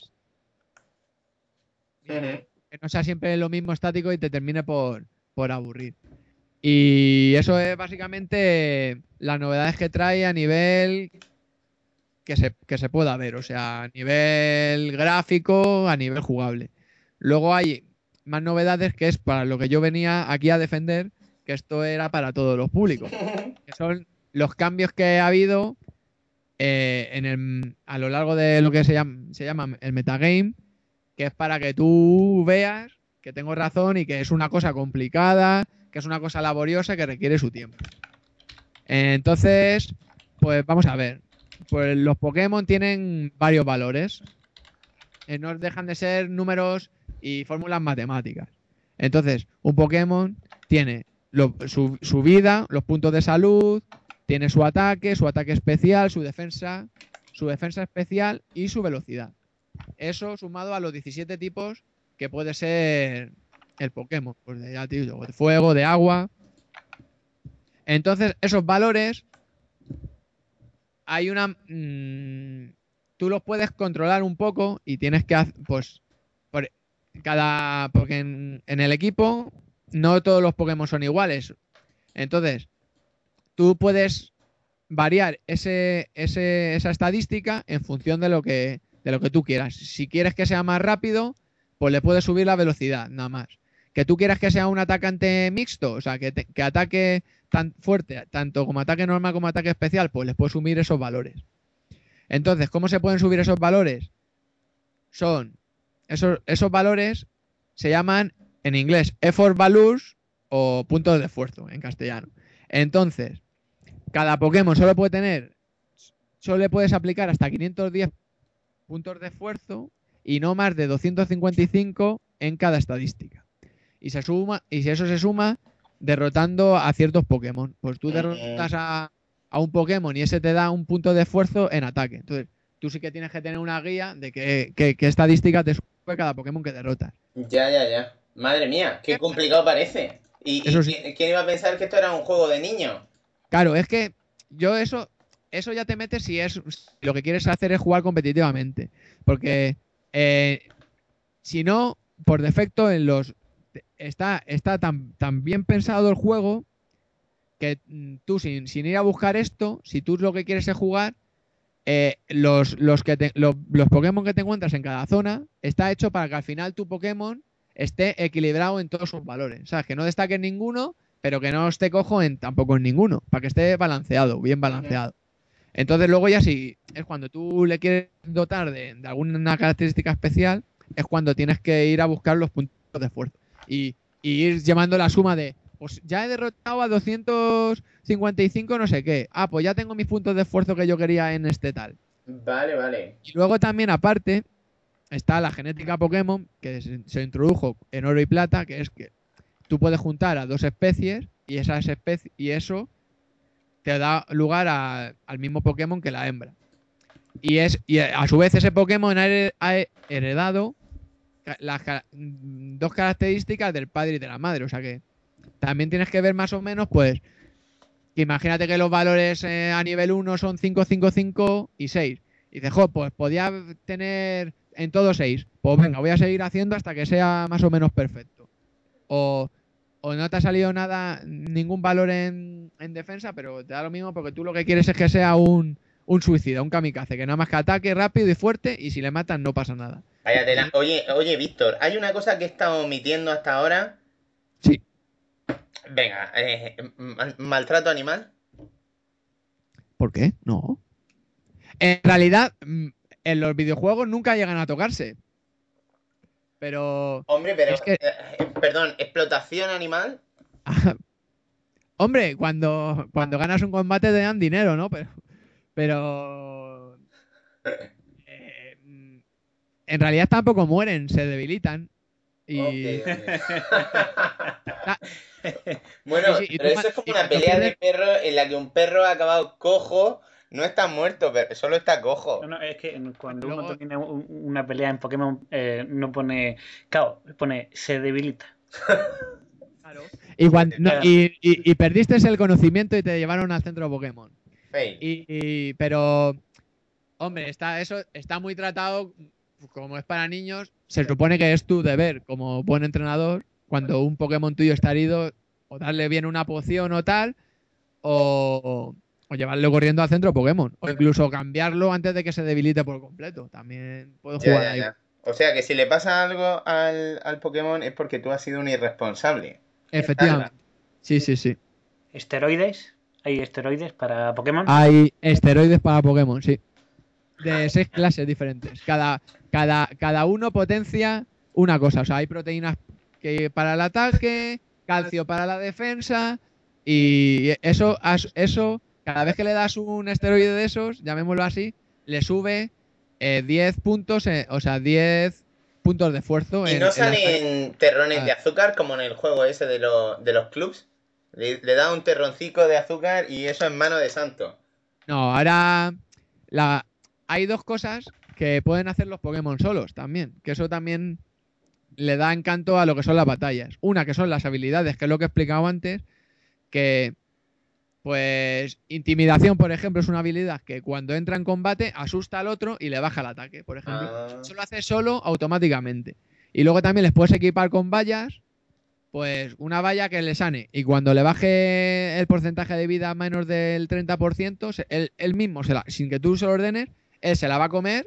Ujú. Que no sea siempre lo mismo estático y te termine por, por aburrir. Y eso es básicamente las novedades que trae a nivel que se, que se pueda ver, o sea, a nivel gráfico, a nivel jugable. Luego hay más novedades que es para lo que yo venía aquí a defender, que esto era para todos los públicos, que son los cambios que ha habido eh, en el, a lo largo de lo que se llama, se llama el metagame, que es para que tú veas que tengo razón y que es una cosa complicada, que es una cosa laboriosa que requiere su tiempo. Entonces, pues vamos a ver. Pues los Pokémon tienen varios valores. Eh, no dejan de ser números y fórmulas matemáticas. Entonces, un Pokémon tiene lo, su, su vida, los puntos de salud, tiene su ataque, su ataque especial, su defensa, su defensa especial y su velocidad. Eso sumado a los diecisiete tipos que puede ser el Pokémon, pues de, ya te digo, de fuego, de agua. Entonces, esos valores hay una... Mmm, tú los puedes controlar un poco y tienes que hacer, pues, por cada... Porque en, en el equipo no todos los Pokémon son iguales. Entonces, tú puedes variar ese, ese, esa estadística en función de lo que, de lo que tú quieras. Si quieres que sea más rápido, pues le puedes subir la velocidad, nada más. Que tú quieras que sea un atacante mixto, o sea, que, te, que ataque tan fuerte, tanto como ataque normal como ataque especial, pues les puedes subir esos valores. Entonces, ¿cómo se pueden subir esos valores? Son, esos, esos valores se llaman en inglés effort values o puntos de esfuerzo en castellano. Entonces, cada Pokémon solo puede tener, solo le puedes aplicar hasta quinientos diez puntos de esfuerzo y no más de doscientos cincuenta y cinco en cada estadística. Y se suma, y si eso se suma derrotando a ciertos Pokémon. Pues tú derrotas a, a un Pokémon y ese te da un punto de esfuerzo en ataque. Entonces, tú sí que tienes que tener una guía de qué que, que estadística te sube cada Pokémon que derrotas. Ya, ya, ya. Madre mía, qué complicado parece. ¿Y, y sí. ¿quién, quién iba a pensar que esto era un juego de niños? Claro, es que yo eso, eso ya te metes si es si lo que quieres hacer es jugar competitivamente. Porque eh, si no, por defecto en los está, está tan, tan bien pensado el juego que tú sin, sin ir a buscar esto, si tú lo que quieres es jugar, eh, los, los, que te, los, los Pokémon que te encuentras en cada zona está hecho para que al final tu Pokémon esté equilibrado en todos sus valores. O sea, que no destaque en ninguno, pero que no esté cojo en, tampoco en ninguno, para que esté balanceado, bien balanceado. Entonces luego ya si es cuando tú le quieres dotar de, de alguna característica especial, es cuando tienes que ir a buscar los puntos de esfuerzo. Y, y ir llevando la suma de, pues ya he derrotado a doscientos cincuenta y cinco no sé qué. Ah, pues ya tengo mis puntos de esfuerzo que yo quería en este tal. Vale, vale. Y luego también aparte está la genética Pokémon, que se, se introdujo en Oro y Plata, que es que tú puedes juntar a dos especies y esas especies y eso te da lugar a, al mismo Pokémon que la hembra. Y es y a su vez ese Pokémon ha heredado las dos características del padre y de la madre. O sea que también tienes que ver más o menos, pues, que imagínate que los valores eh, a nivel uno son cinco, cinco, cinco y seis. Y dices, jo, pues podía tener en todo seis. Pues venga, voy a seguir haciendo hasta que sea más o menos perfecto. O, o no te ha salido nada, ningún valor en, en defensa, pero te da lo mismo porque tú lo que quieres es que sea un, un suicida, un kamikaze, que nada más que ataque rápido y fuerte y si le matan no pasa nada. Váyatela. Oye, oye, Víctor, hay una cosa que he estado omitiendo hasta ahora. Sí. Venga, eh, mal, maltrato animal. ¿Por qué? No. En realidad, en los videojuegos nunca llegan a tocarse. Pero... Hombre, pero... Es que... eh, perdón, ¿explotación animal? Hombre, cuando, cuando ganas un combate te dan dinero, ¿no? Pero... Pero... Eh, en realidad tampoco mueren, se debilitan. Y Ok, ok. Ah, Bueno, sí, sí, y pero tú eso ma- es como y una cuando pelea de pierdes- perros en la que un perro ha acabado cojo, no está muerto, pero solo está cojo. No, no, es que cuando uno luego, termina un- una pelea en Pokémon eh, no pone K O, pone se debilita. claro, y, cuan- no, Claro. y, y- y perdiste el conocimiento y te llevaron al centro Pokémon. Fail. Y, y- pero, hombre, está, eso está muy tratado, como es para niños, se supone que es tu deber como buen entrenador, cuando un Pokémon tuyo está herido, o darle bien una poción o tal, o, o llevarlo corriendo al centro Pokémon, o incluso cambiarlo antes de que se debilite por completo. También puedes Ya, jugar ya, ahí. ya. O sea que si le pasa algo al, al Pokémon es porque tú has sido un irresponsable. Efectivamente. Sí, sí, sí. ¿Esteroides? ¿Hay esteroides para Pokémon? Hay esteroides para Pokémon, sí. De seis clases diferentes. Cada, cada, cada uno potencia una cosa. O sea, hay proteínas que para el ataque, calcio para la defensa. Y eso, as- eso cada vez que le das un esteroide de esos, llamémoslo así, le sube eh, diez puntos, eh, o sea, diez puntos de esfuerzo. ¿Y en, no en la- salen terrones Ah. de azúcar como en el juego ese de, los de los clubs? Le, le da un terroncico de azúcar y eso es mano de santo. No, ahora la... hay dos cosas que pueden hacer los Pokémon solos también, que eso también le da encanto a lo que son las batallas. Una que son las habilidades, que es lo que he explicado antes, que pues intimidación, por ejemplo, es una habilidad que cuando entra en combate asusta al otro y le baja el ataque, por ejemplo. Ah. Eso lo hace solo automáticamente. Y luego también les puedes equipar con vallas, pues una valla que le sane. Y cuando le baje el porcentaje de vida a menos del treinta por ciento, se- él, él mismo, se la- sin que tú se lo ordenes, él se la va a comer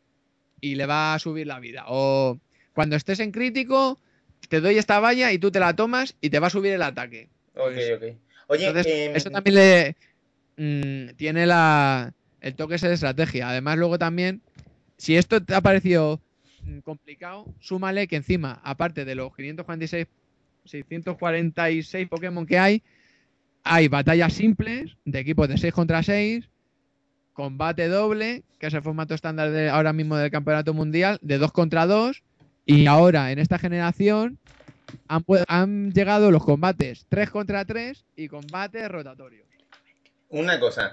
y le va a subir la vida. O cuando estés en crítico, te doy esta valla y tú te la tomas y te va a subir el ataque. Ok, Pues, ok. Oye, entonces, em, eso también le mm, tiene la, el toque ese de estrategia. Además, luego también, si esto te ha parecido mm, complicado, súmale que encima, aparte de los quinientos cuarenta y seis, seiscientos cuarenta y seis Pokémon que hay, hay batallas simples de equipos de seis contra seis, combate doble, que es el formato estándar de ahora mismo del campeonato mundial, de dos contra dos, y ahora en esta generación han, pu- han llegado los combates tres contra tres y combates rotatorios. una cosa.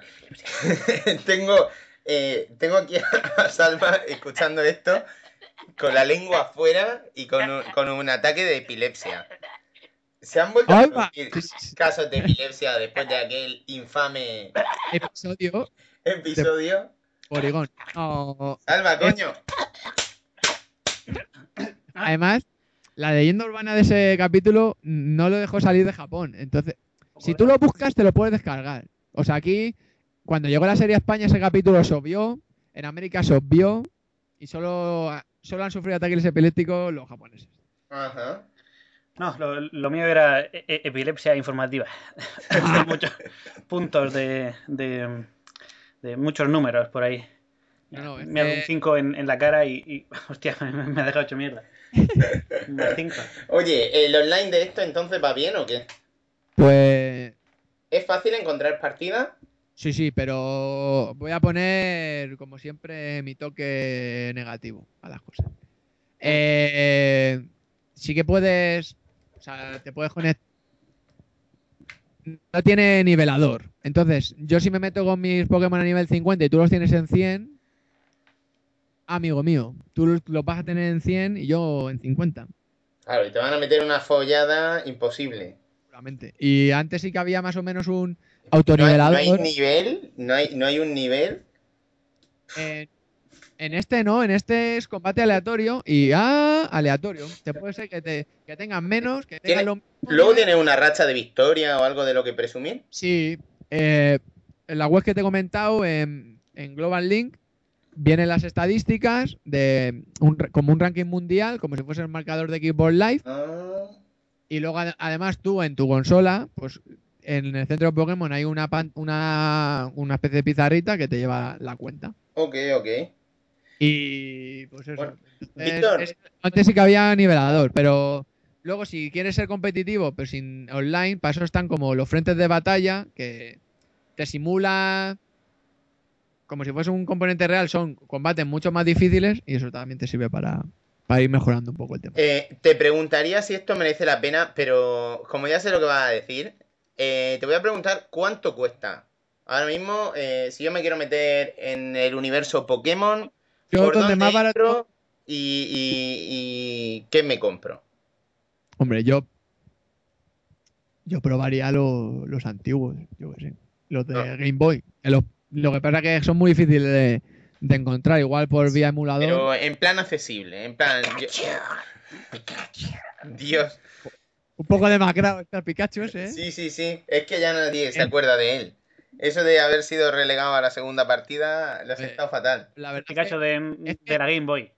tengo, eh, tengo aquí a Salva escuchando esto con la lengua afuera y con un, con un ataque de epilepsia. ¿Se han vuelto a ¡Alba! producir casos de epilepsia después de aquel infame Episodio episodio? Porygon. No, Salva, es- coño. además, la leyenda urbana de ese capítulo no lo dejó salir de Japón. Entonces, si tú lo buscas, te lo puedes descargar. O sea, aquí, cuando llegó la serie a España, ese capítulo se obvió, en América se obvió, y solo, solo han sufrido ataques epilépticos los japoneses. Ajá. No, lo, lo mío era e- e- epilepsia informativa. De muchos puntos de, de, de muchos números por ahí. No, no, es Me hago un que- cinco en, en la cara y, y- hostia, me, me ha dejado hecho mierda. Más cinco. Oye, ¿el online de esto entonces va bien o qué? Pues ¿Es fácil encontrar partidas? sí, sí, pero voy a poner, como siempre, mi toque negativo a las cosas. Eh, sí que puedes, o sea, te puedes conectar. No tiene nivelador. Entonces, yo si me meto con mis Pokémon a nivel cincuenta y tú los tienes en cien, amigo mío, tú los, los vas a tener en cien y yo en cincuenta, Claro, y te van a meter una follada imposible. seguramente. Y antes sí que había más o menos un No hay, autonivelador. no hay nivel, no hay, no hay un nivel. En, en este no, en este es combate aleatorio y ah, aleatorio. Te puede ser que te que tengan menos, que tengan ¿Tiene- lo mismo. Luego tienes una racha de victoria o algo de lo que presumir. Sí, eh, en la web que te he comentado, en, en Global Link, vienen las estadísticas de un, ra- como un ranking mundial, como si fuese el marcador de Xbox Live. Ah, Y luego, ade- además, tú en tu consola, pues en el centro de Pokémon hay una, pan- una, una especie de pizarrita que te lleva la cuenta. ok, ok. Y pues eso. Bueno, Entonces, Víctor. es- antes sí que había nivelador, pero luego si quieres ser competitivo, pero sin online, para eso están como los frentes de batalla, que te simula como si fuese un componente real, son combates mucho más difíciles y eso también te sirve para, para ir mejorando un poco el tema. Eh, te preguntaría si esto merece la pena, pero como ya sé lo que vas a decir, eh, te voy a preguntar cuánto cuesta. Ahora mismo, eh, si yo me quiero meter en el universo Pokémon, Yo ¿por donde dónde más barato, entro y, y- y qué me compro? hombre, yo yo probaría lo- los antiguos, yo qué sé, los de No. Game Boy. Que Lo, lo que pasa es que son muy difíciles de, de encontrar, igual por vía emulador. Pero en plan accesible, en plan... yo- Dios. Un poco demacrado está el Pikachu ese, ¿eh? Sí, sí, sí. Es que ya nadie se Bien. acuerda de él. Eso de haber sido relegado a la segunda partida lo has Eh, estado fatal. La verdad es Pikachu que, de, es que- de la Game Boy.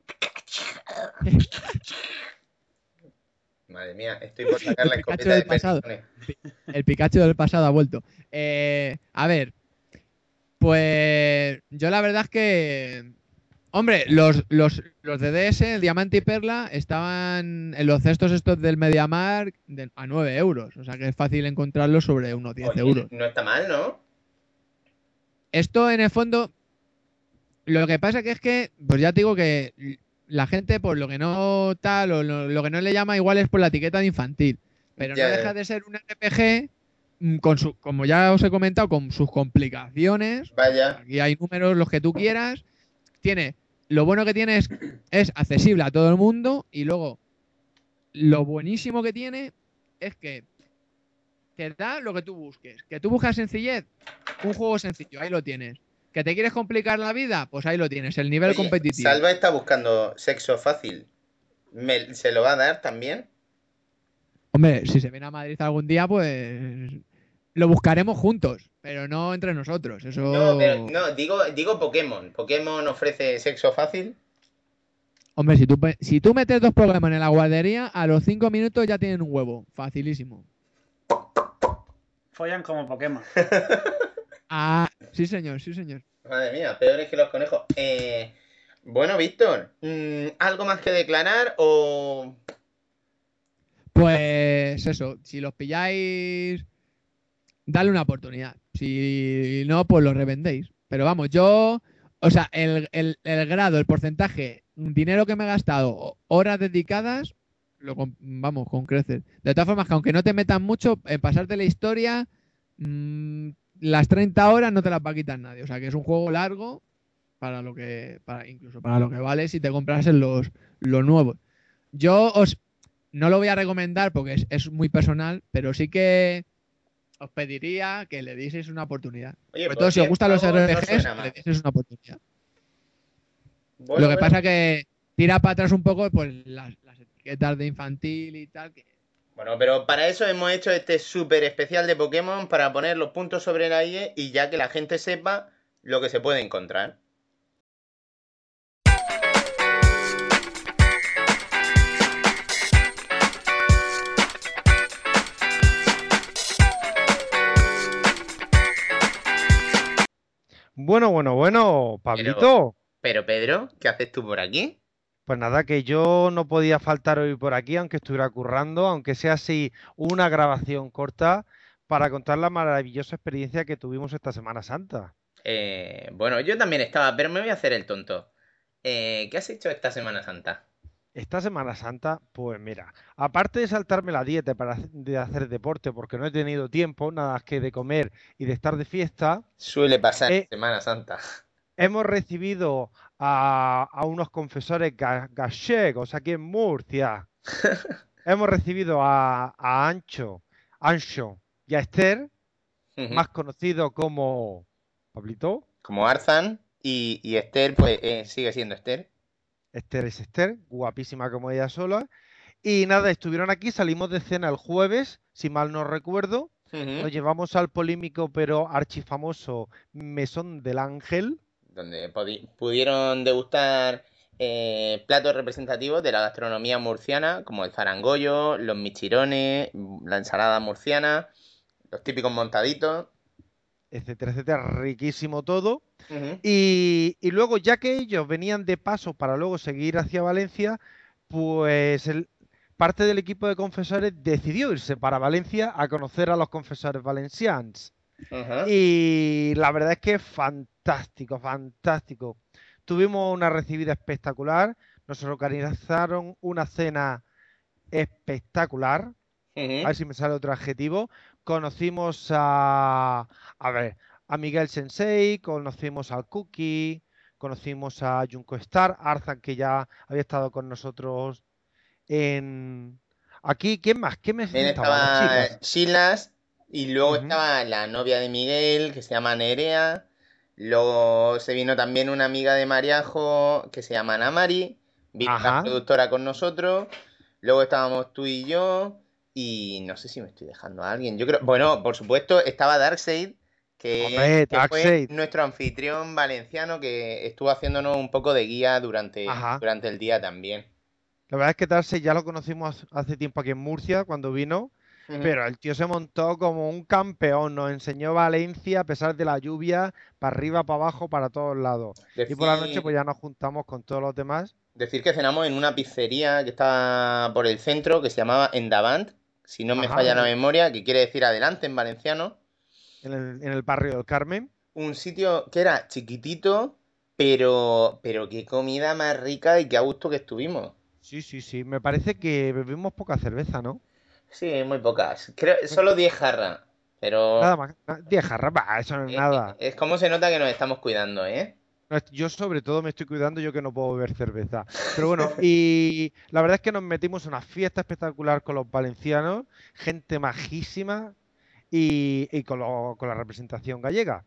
Madre mía, estoy por sacar la El Pikachu escopeta de del pasado. perdigones. el Pikachu del pasado ha vuelto. Eh, a ver, pues yo la verdad es que, hombre, los, los, los de D S, el Diamante y Perla, estaban en los cestos estos del MediaMarkt de- a nueve euros. O sea que es fácil encontrarlos sobre unos diez Oye, euros. no está mal, ¿no? Esto en el fondo, lo que pasa que es que, pues ya te digo que la gente, por lo que no tal, o lo, lo que no le llama igual es por la etiqueta de infantil. Pero Ya, no ya. deja de ser un R P G, mm, con su, como ya os he comentado, con sus complicaciones. Vaya. Aquí hay números, los que tú quieras. Tiene, lo bueno que tiene es, es accesible a todo el mundo. Y luego, lo buenísimo que tiene es que te da lo que tú busques. Que tú buscas sencillez, un juego sencillo, ahí lo tienes. Que te quieres complicar la vida, pues ahí lo tienes, el nivel Oye, competitivo. Salva está buscando sexo fácil. ¿Me- ¿Se lo va a dar también? Hombre, si se viene a Madrid algún día, pues lo buscaremos juntos, pero no entre nosotros. Eso. No, pero no, digo, digo Pokémon. ¿Pokémon ofrece sexo fácil? Hombre, si tú, pe- si tú metes dos Pokémon en la guardería, a los cinco minutos ya tienen un huevo. Facilísimo. Follan como Pokémon. Ah, sí señor, sí señor. Madre mía, peores que los conejos. Eh, bueno, Víctor, mm, ¿algo más que declarar o...? Pues eso, si los pilláis, dale una oportunidad. Si no, pues los revendéis. Pero vamos, yo, o sea, el, el- el grado, el porcentaje, dinero que me he gastado, horas dedicadas, lo, com- vamos, con creces. De todas formas, que aunque no te metan mucho, en pasarte la historia, mm, las treinta horas no te las va a quitar nadie. O sea, que es un juego largo para lo que, para, incluso para lo que vale si te comprasen los, los nuevos. Yo os no lo voy a recomendar porque es, es muy personal, pero sí que os pediría que le dieseis una oportunidad. Oye, Sobre por todo si os cien gustan los pavos no R P Gs, suena que mal. le dieseis una oportunidad. Bueno, lo que bueno. pasa que tira para atrás un poco pues las, las etiquetas de infantil y tal. Que... Bueno, pero para eso hemos hecho este súper especial de Pokémon, para poner los puntos sobre la I y ya que la gente sepa lo que se puede encontrar. Bueno, bueno, bueno, Pablito. Pero Pedro, ¿qué haces tú por aquí? Pues nada, que yo no podía faltar hoy por aquí, aunque estuviera currando, aunque sea así una grabación corta, para contar la maravillosa experiencia que tuvimos esta Semana Santa. Eh, bueno, yo también estaba, pero me voy a hacer el tonto. Eh, ¿qué has hecho esta Semana Santa? Esta Semana Santa, pues mira, aparte de saltarme la dieta para hacer- de hacer deporte, porque no he tenido tiempo, nada más que de comer y de estar de fiesta, Suele pasar en Eh, Semana Santa. hemos recibido a, a unos confesores ga- gallegos aquí en Murcia. Hemos recibido a, a Ancho, Ancho y a Esther, Ujú. más conocido como Pablito. Como Arzan y, y Esther, pues eh, sigue siendo Esther. Esther es Esther, guapísima como ella sola. Y nada, estuvieron aquí, salimos de cena el jueves, si mal no recuerdo. Ujú. Nos llevamos al polémico pero archifamoso Mesón del Ángel. Donde podi- pudieron degustar eh, platos representativos de la gastronomía murciana, como el zarangollo, los michirones, la ensalada murciana, los típicos montaditos. Etcétera, etcétera, riquísimo todo. Ujú. Y, y luego, ya que ellos venían de paso para luego seguir hacia Valencia, pues el- parte del equipo de confesores decidió irse para Valencia a conocer a los confesores valencians. Ajá. Y la verdad es que fantástico, fantástico. Tuvimos una recibida espectacular, nos organizaron una cena espectacular. A Ujú. ver si me sale otro adjetivo. Conocimos a, a ver, a Miguel Sensei, conocimos al Cookie, conocimos a Junko Star, Arzan, que ya había estado con nosotros en... Aquí, ¿quién más? ¿Quién me También estaba? Las estaba chicas. Silas y luego Ujú. estaba la novia de Miguel, que se llama Nerea. Luego se vino también una amiga de Mariajo, que se llama Ana Mari. Vino la Ajá. productora con nosotros. Luego estábamos tú y yo. Y no sé si me estoy dejando a alguien. Yo creo. Bueno, por supuesto, estaba Darkseid, que, Hombre, que fue Darkseid. nuestro anfitrión valenciano que estuvo haciéndonos un poco de guía durante, Ajá. durante el día también. La verdad es que Darkseid ya lo conocimos hace tiempo aquí en Murcia, cuando vino. Ujú. Pero el tío se montó como un campeón, nos enseñó Valencia a pesar de la lluvia, para arriba, para abajo, para todos lados. Y por la noche pues Decir, ya nos juntamos con todos los demás decir que cenamos en una pizzería que está por el centro, que se llamaba Endavant, si no me ajá, falla en la el, memoria, que quiere decir adelante en valenciano. en el, en el barrio del Carmen. Un sitio que era chiquitito, pero, pero qué comida más rica y qué a gusto que estuvimos. Sí, sí, sí. Me parece que bebimos poca cerveza, ¿no? Sí, muy pocas. Creo, solo diez jarras, pero Nada más. na- diez jarras, bah, eso no es eh, eh, nada. es como se nota que nos estamos cuidando, ¿eh? No, es- Yo sobre todo me estoy cuidando, yo que no puedo beber cerveza. Pero bueno, y la verdad es que nos metimos en una fiesta espectacular con los valencianos, gente majísima y, y con, lo- con la representación gallega.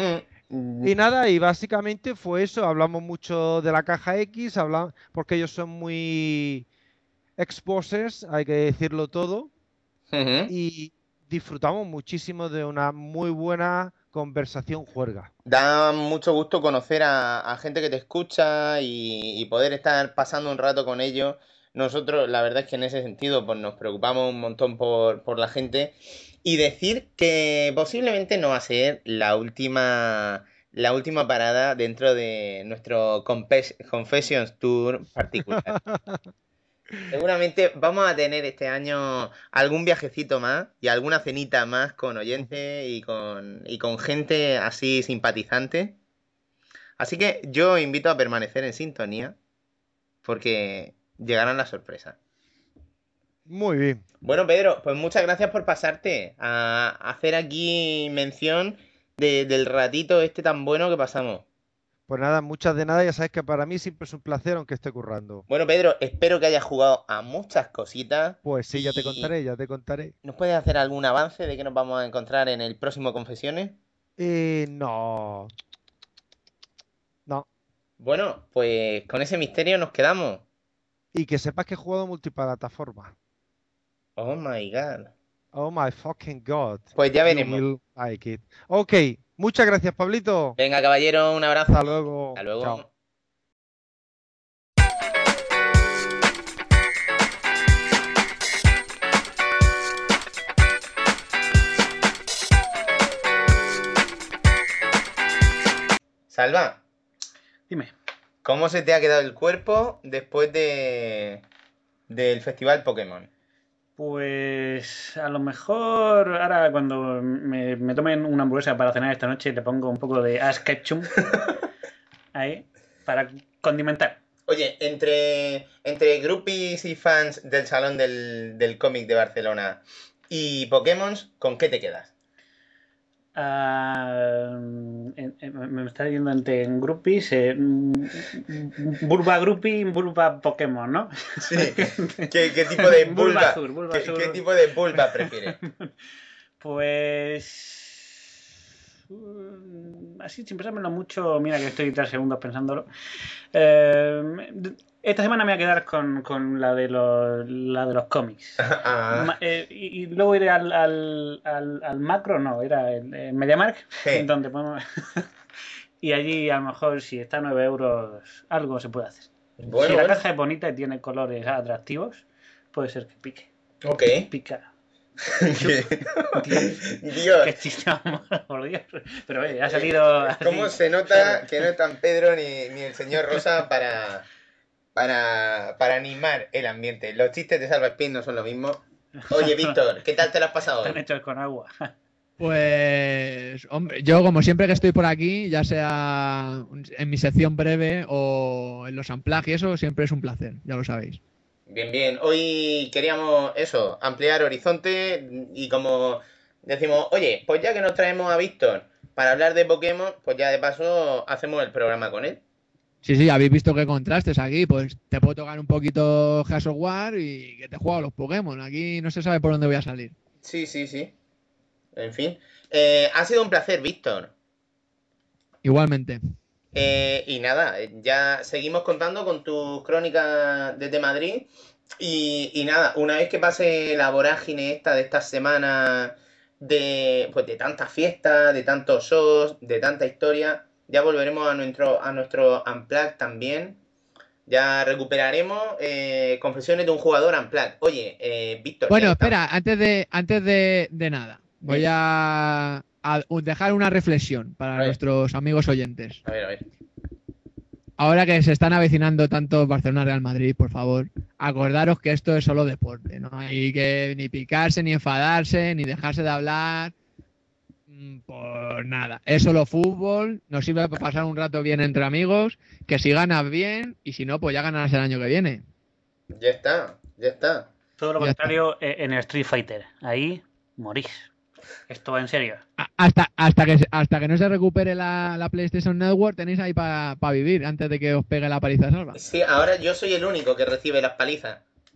Mm, Y nada, y básicamente fue eso, hablamos mucho de la caja X, habla- porque ellos son muy exposers, hay que decirlo todo, ujú. y disfrutamos muchísimo de una muy buena conversación juerga. Da mucho gusto conocer a, a gente que te escucha y, y poder estar pasando un rato con ellos. Nosotros, la verdad es que en ese sentido, pues nos preocupamos un montón por, por la gente. Y decir que posiblemente no va a ser la última, la última parada dentro de nuestro Confes- Confessions Tour particular. Seguramente vamos a tener este año algún viajecito más y alguna cenita más con oyentes y con, y con gente así simpatizante. Así que yo invito a permanecer en sintonía porque llegarán las sorpresas. Muy bien. Bueno, Pedro, pues muchas gracias por pasarte a hacer aquí mención de- del ratito este tan bueno que pasamos. Pues nada, muchas de nada, ya sabes que para mí siempre es un placer aunque esté currando. Bueno, Pedro, espero que hayas jugado a muchas cositas Pues sí, ya te y contaré, ya te contaré. ¿nos puedes hacer algún avance de qué nos vamos a encontrar en el próximo Confesiones? Eh, no, no. Bueno, pues con ese misterio nos quedamos. Y que sepas que he jugado multiplataforma. Oh my God. Oh my fucking God. Pues ya You veremos. will like it. Ok, muchas gracias, Pablito. Venga, caballero, un abrazo. Hasta luego. Hasta luego. Chao. Salva, Dime. ¿cómo se te ha quedado el cuerpo después de del festival Pokémon? Pues a lo mejor ahora cuando me, me tomen una hamburguesa para cenar esta noche le pongo un poco de Ash Ketchum ahí para condimentar. Oye, entre, entre groupies y fans del Salón del, del Cómic de Barcelona y Pokémon, ¿con qué te quedas? Ah, en- en- me está diciendo entre en groupies, eh, mm, Bulba Groupie, Bulba Pokémon, ¿no? Sí, ¿qué, qué tipo de bulba, Bulbasur, Bulbasur. ¿qué, qué tipo de bulba prefieres? Pues mm, así sin pensármelo mucho, mira que estoy tres segundos pensándolo. Eh, esta semana me voy a quedar con, con la de los la de los cómics. Ah, Ma- eh, y, y luego iré al, al, al, al macro, no, era el, el MediaMarkt, Sí. donde podemos... y allí a lo mejor si está a nueve euros algo se puede hacer. bueno, si la bueno. caja es bonita y tiene colores atractivos, puede ser que pique. Ok. Pica. Dios, Qué chiste, por Dios. Pero oye, ha salido así. ¿cómo se nota que no están Pedro ni, ni el señor Rosa para, para, para animar el ambiente? Los chistes de Salva Espín no son lo mismo. Oye, Víctor, ¿qué tal te lo has pasado Están hoy? hechos con agua. Pues, hombre, yo como siempre que estoy por aquí, ya sea en mi sección breve o en los Unplugged y eso, siempre es un placer, ya lo sabéis. Bien, bien. Hoy queríamos eso, ampliar horizonte y como decimos, oye, pues ya que nos traemos a Víctor para hablar de Pokémon, pues ya de paso hacemos el programa con él. Sí, sí, habéis visto qué contrastes aquí, pues te puedo tocar un poquito Gears of War y que te juego a los Pokémon. Aquí no se sabe por dónde voy a salir. Sí, sí, sí. En fin. Eh, ha sido un placer, Víctor. Igualmente. Eh, y nada, ya seguimos contando con tus crónicas desde Madrid. Y, y nada, una vez que pase la vorágine esta de estas semanas de, pues de tantas fiestas, de tantos shows, de tanta historia, ya volveremos a nuestro, a nuestro Unplugged también. Ya recuperaremos eh, Confesiones de un jugador Unplugged. Oye, eh, Víctor. Bueno, espera, antes de, antes de, de nada, voy a, a dejar una reflexión para nuestros amigos oyentes. A ver, a ver. Ahora que se están avecinando tanto Barcelona-Real Madrid, por favor, acordaros que esto es solo deporte. No hay que ni picarse, ni enfadarse, ni dejarse de hablar. Por nada. Es solo fútbol, nos sirve para pasar un rato bien entre amigos, que si ganas bien, y si no, pues ya ganarás el año que viene. Ya está, ya está. Todo lo Ya contrario está. En el Street Fighter. Ahí morís. Esto va en serio. Hasta, hasta, que, hasta que no se recupere la, la PlayStation Network, tenéis ahí para pa vivir antes de que os pegue la paliza Salva. Sí, ahora yo soy el único que recibe las palizas.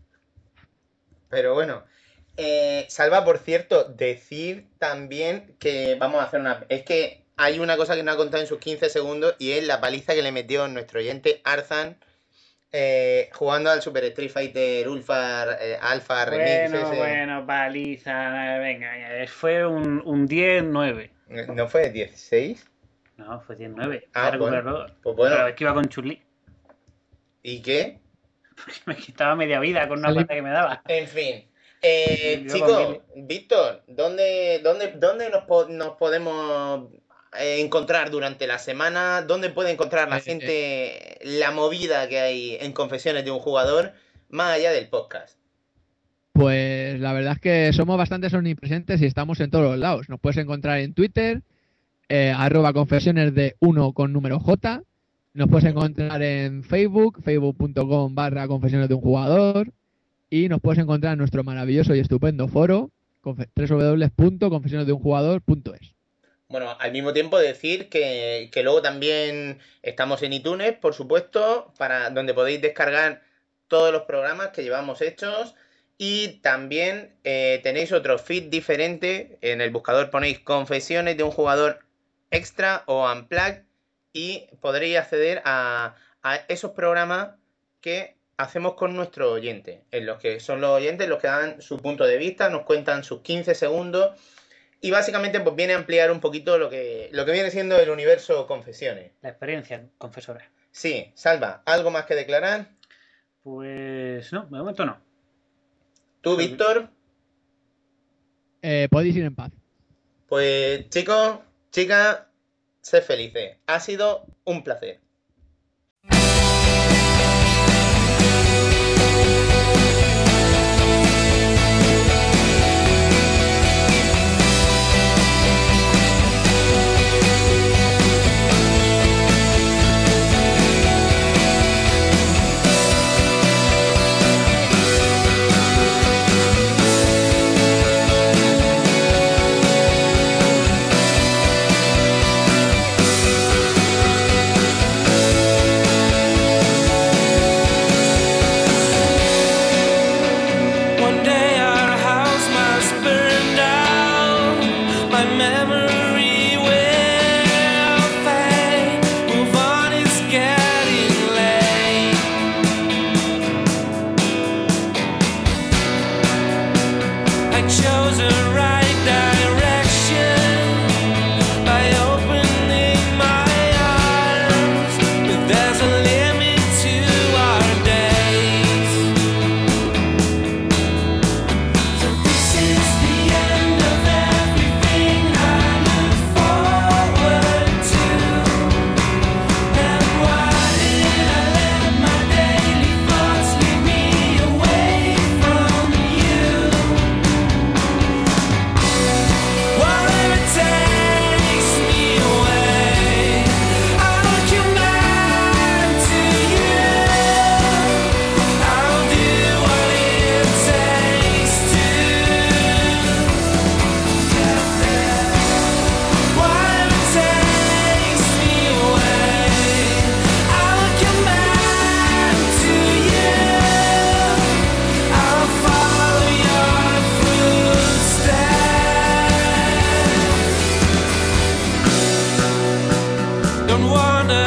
Pero bueno. Eh, Salva, por cierto, decir también que vamos a hacer una... Es que hay una cosa que no ha contado en sus quince segundos y es la paliza que le metió nuestro oyente Arzan eh, jugando al Super Street Fighter Ultra eh, Alpha Remix. Bueno, ese. bueno, paliza, venga, fue un, un diez nueve. ¿No fue dieciséis? No, fue diez nueve. Ah, Se bueno, recuperó. pues bueno. Pero es que iba con Chun-Li. ¿Y qué? Porque me quitaba media vida con una Salí- pata que me daba. En fin. Eh, Yo chicos, con Víctor, ¿dónde, dónde, dónde nos, po- nos podemos eh, encontrar durante la semana? ¿Dónde puede encontrar la Eh, gente la movida que hay en Confesiones de un jugador más allá del podcast? Pues la verdad es que somos bastante omnipresentes y estamos en todos los lados. Nos puedes encontrar en Twitter, eh, arroba confesiones de uno con número J. Nos puedes encontrar en Facebook, facebook.com barra confesiones de un jugador. Y nos puedes encontrar en nuestro maravilloso y estupendo foro, doble u doble u doble u punto confesiones de un jugador punto es. Bueno, al mismo tiempo decir que, que luego también estamos en iTunes, por supuesto, para donde podéis descargar todos los programas que llevamos hechos. Y también eh, tenéis otro feed diferente. En el buscador ponéis Confesiones de un jugador extra o Unplugged y podréis acceder a, a esos programas que hacemos con nuestro oyente, en los que son los oyentes los que dan su punto de vista, nos cuentan sus quince segundos y básicamente pues viene a ampliar un poquito lo que, lo que viene siendo el universo Confesiones. La experiencia confesora. Sí, Salva, ¿algo más que declarar? Pues no, de momento no. ¿Tú, Víctor? Eh, podéis ir en paz. Pues chicos, chicas, sed felices. Ha sido un placer. don't wanna